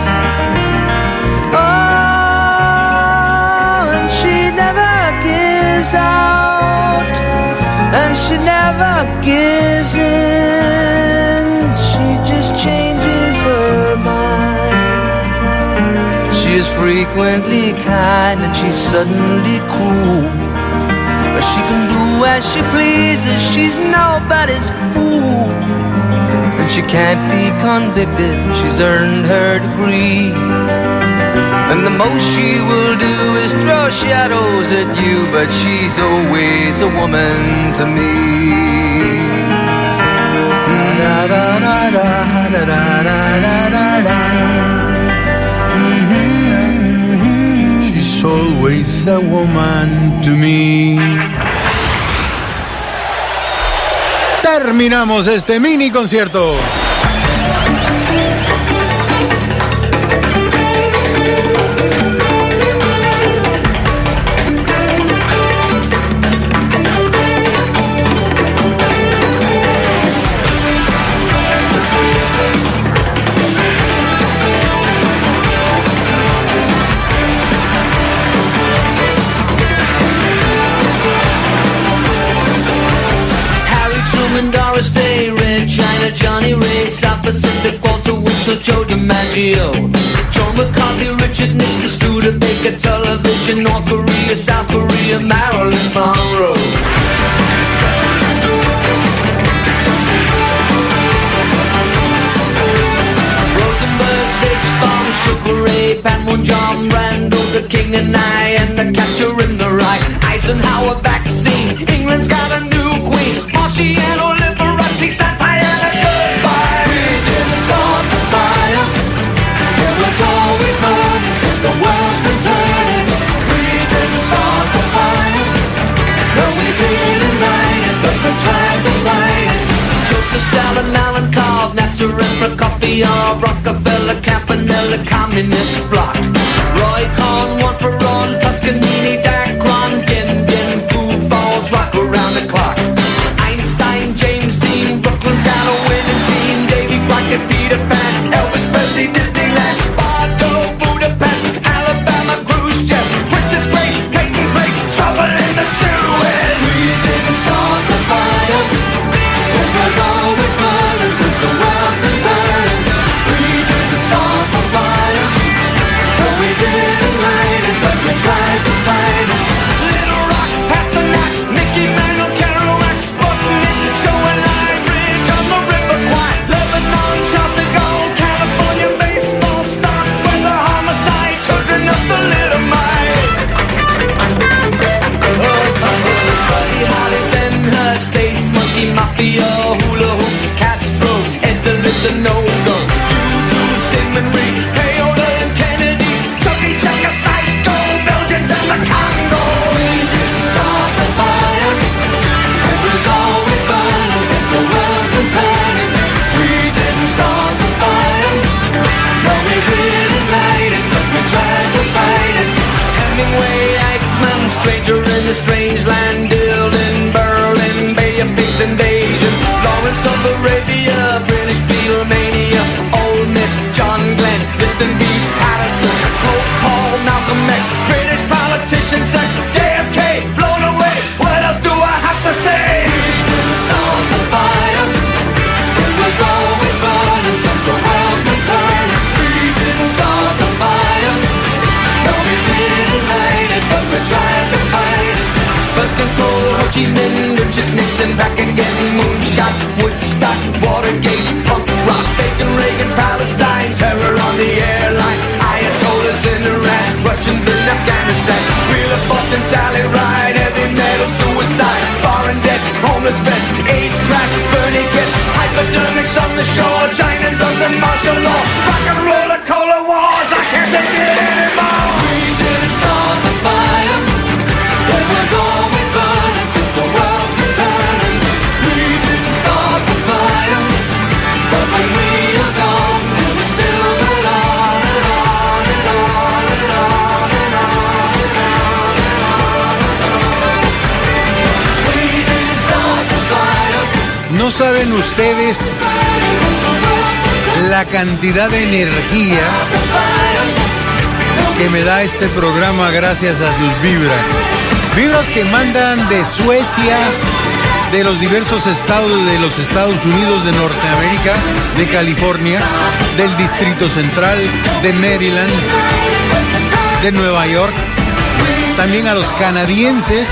Oh, and she never gives out, and she never gives in. She just changes her mind. She is frequently kind and she's suddenly cruel. But she can do as she pleases, she's nobody's fool. And she can't be convicted, she's earned her degree. And the most she will do is throw shadows at you, but she's always a woman to me. Da da da da da da da da da. She's always a woman to me. Terminamos este mini concierto. Doris Day, Red China, Johnny Ray, South Pacific, Walter Winchell, Joe DiMaggio, Joe McCarthy, Richard Nixon, Studebaker, Television, North Korea, South Korea, Marilyn Monroe. Rosenberg, H-Bomb, Sugar Ray, Panmunjom, Randall, the King and I, and the Catcher in the Rye, Eisenhower vaccine, England's got a new queen, Marciano, Liberace, satire, and a goodbye. We didn't start the fire, it was always burning since the world's been turning. We didn't start the fire, no we didn't light it, but we tried to light it. Joseph Stalin, Malenkov, Nasser and Prokofiev, Rockefeller, Campanella, Communist Bloc, Roy Cohn, one for on, Toscanini, Dacron, Gin, Food Falls, rock around the clock. Einstein, James Dean, Brooklyn's got a winning team, Davy Crockett, Peter Pan, Elvis Presley, Disneyland, stranger in the strange land, Dylan, Berlin, Bay of Pigs invasion, Lawrence of Arabia, British Beatlemania, Ole Miss, John Glenn, Liston Beats, Patterson, Pope Paul, Malcolm X, British politician, sex, JFK, blown away. What else do I have to say? We didn't start the fire. It was always burning since the world been turning. We didn't start the fire. No, we didn't light it, but we tried to fight it. But control, Ho Chi Minh, Richard Nixon, back again, moonshot, Woodstock, Watergate, punk rock, Bacon, Reagan, Palestine, terror on the airline, Ayatollahs in Iran, Russians in Afghanistan, Wheel of Fortune, Sally Ride, heavy metal, suicide, foreign debts, homeless vets, AIDS, crack, Bernie gets, hypodermics on the shore, China's under martial law, rock and roll, cola wars, I can't take it anymore. We didn't start the fire. It was always burning since the world's been turning. We didn't start the fire, but when we are gone, it will still burn on and on and on and on and on and on and on. We didn't start the fire. No saben ustedes la cantidad de energía que me da este programa gracias a sus vibras. Vibras que mandan de Suecia, de los diversos estados de los Estados Unidos de Norteamérica, de California, del Distrito Central, de Maryland, de Nueva York, también a los canadienses.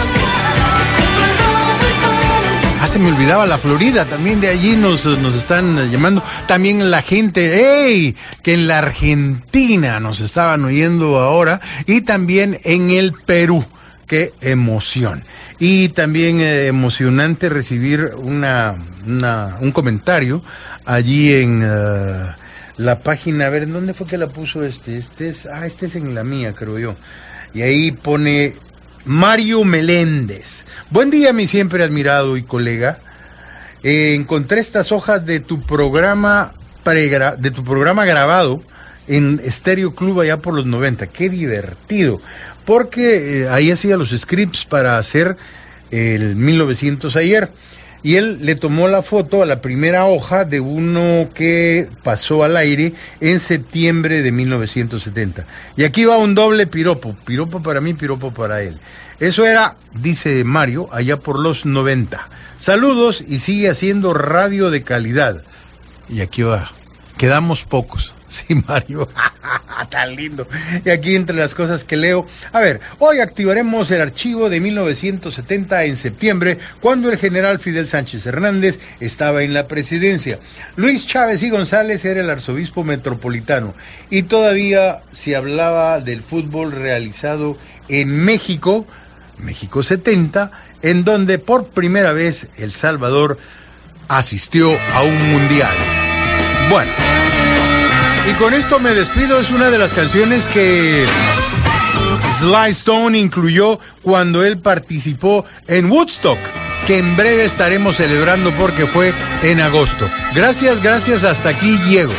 Se me olvidaba la Florida, también de allí nos están llamando. También la gente, ¡hey!, que en la Argentina nos estaban oyendo ahora, y también en el Perú. ¡Qué emoción! Y también emocionante recibir un comentario allí en la página. A ver, ¿en dónde fue que la puso este? Este es en la mía, creo yo. Y ahí pone Mario Meléndez. Buen día, mi siempre admirado y colega. Encontré estas hojas de tu programa grabado en Estéreo Club allá por los 90. Qué divertido. Porque ahí hacía los scripts para hacer el 1900 ayer. Y él le tomó la foto a la primera hoja de uno que pasó al aire en septiembre de 1970. Y aquí va un doble piropo. Piropo para mí, piropo para él. Eso era, dice Mario, allá por los 90. Saludos y sigue haciendo radio de calidad. Y aquí va. Quedamos pocos. Sí, Mario. Tan lindo. Y aquí entre las cosas que leo. A ver, hoy activaremos el archivo de 1970 en septiembre, cuando el general Fidel Sánchez Hernández estaba en la presidencia. Luis Chávez y González era el arzobispo metropolitano. Y todavía se hablaba del fútbol realizado en México, México 70, en donde por primera vez El Salvador asistió a un mundial. Bueno. Y con esto me despido. Es una de las canciones que Sly Stone incluyó cuando él participó en Woodstock, que en breve estaremos celebrando porque fue en agosto. Gracias, hasta aquí llego.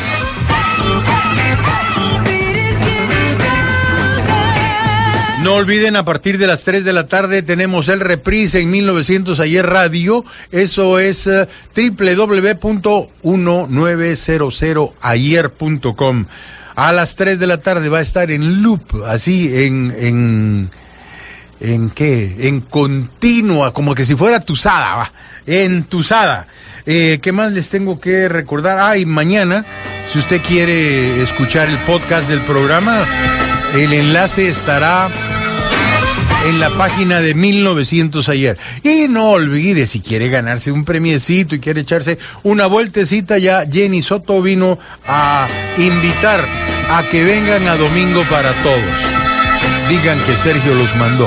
No olviden, a partir de las 3 de la tarde tenemos el reprise en 1900 ayer radio. Eso es www.1900ayer.com. A las 3 de la tarde va a estar en loop, así en continua, como que si fuera tusada, va, entusada. ¿Qué más les tengo que recordar? Y mañana, si usted quiere escuchar el podcast del programa, el enlace estará en la página de 1900 ayer. Y no olvide, si quiere ganarse un premiecito y quiere echarse una vueltecita, ya Jenny Soto vino a invitar a que vengan a Domingo para Todos. Digan que Sergio los mandó.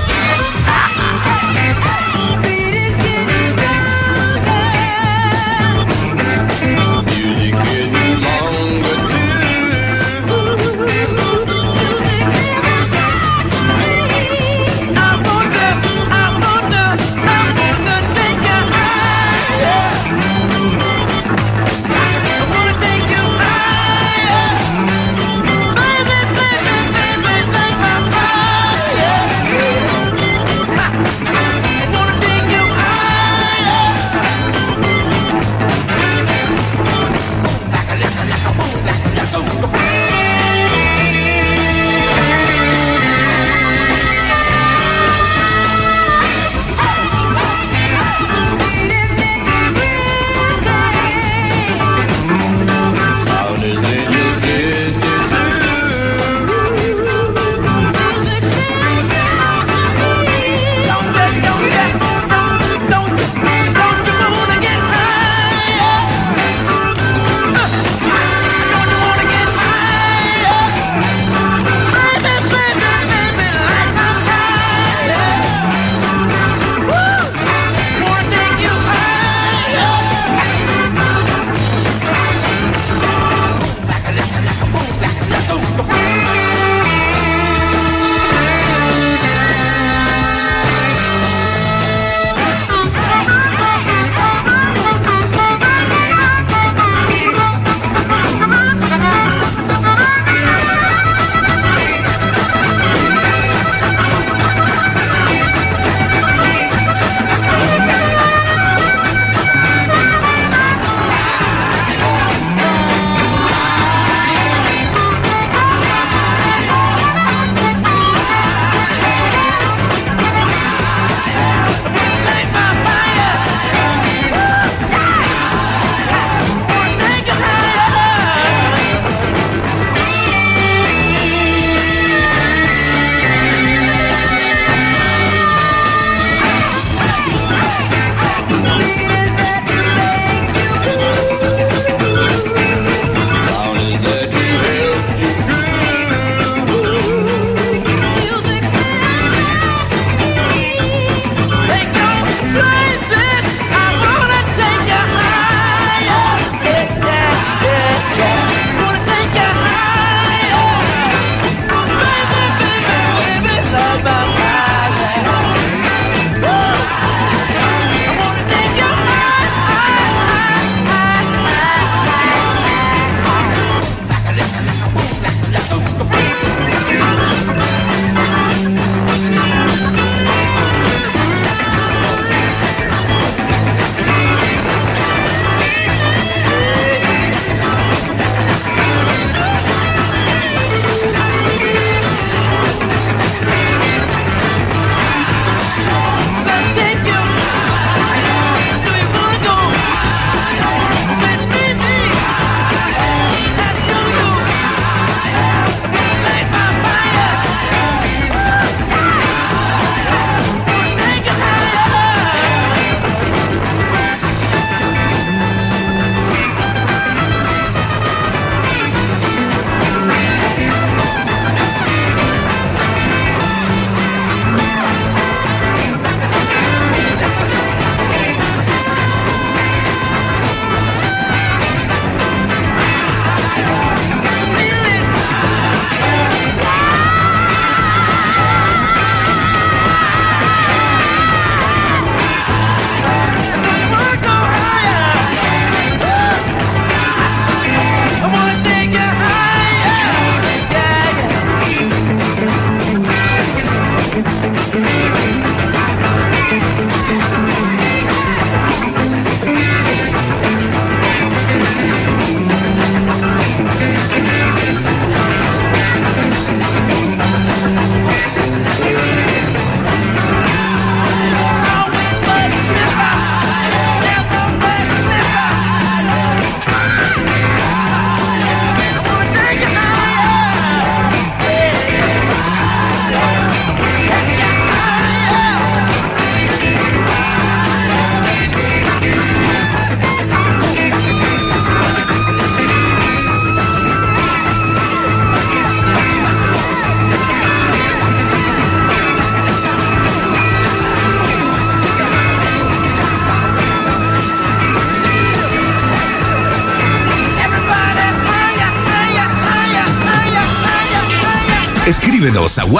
Escríbenos a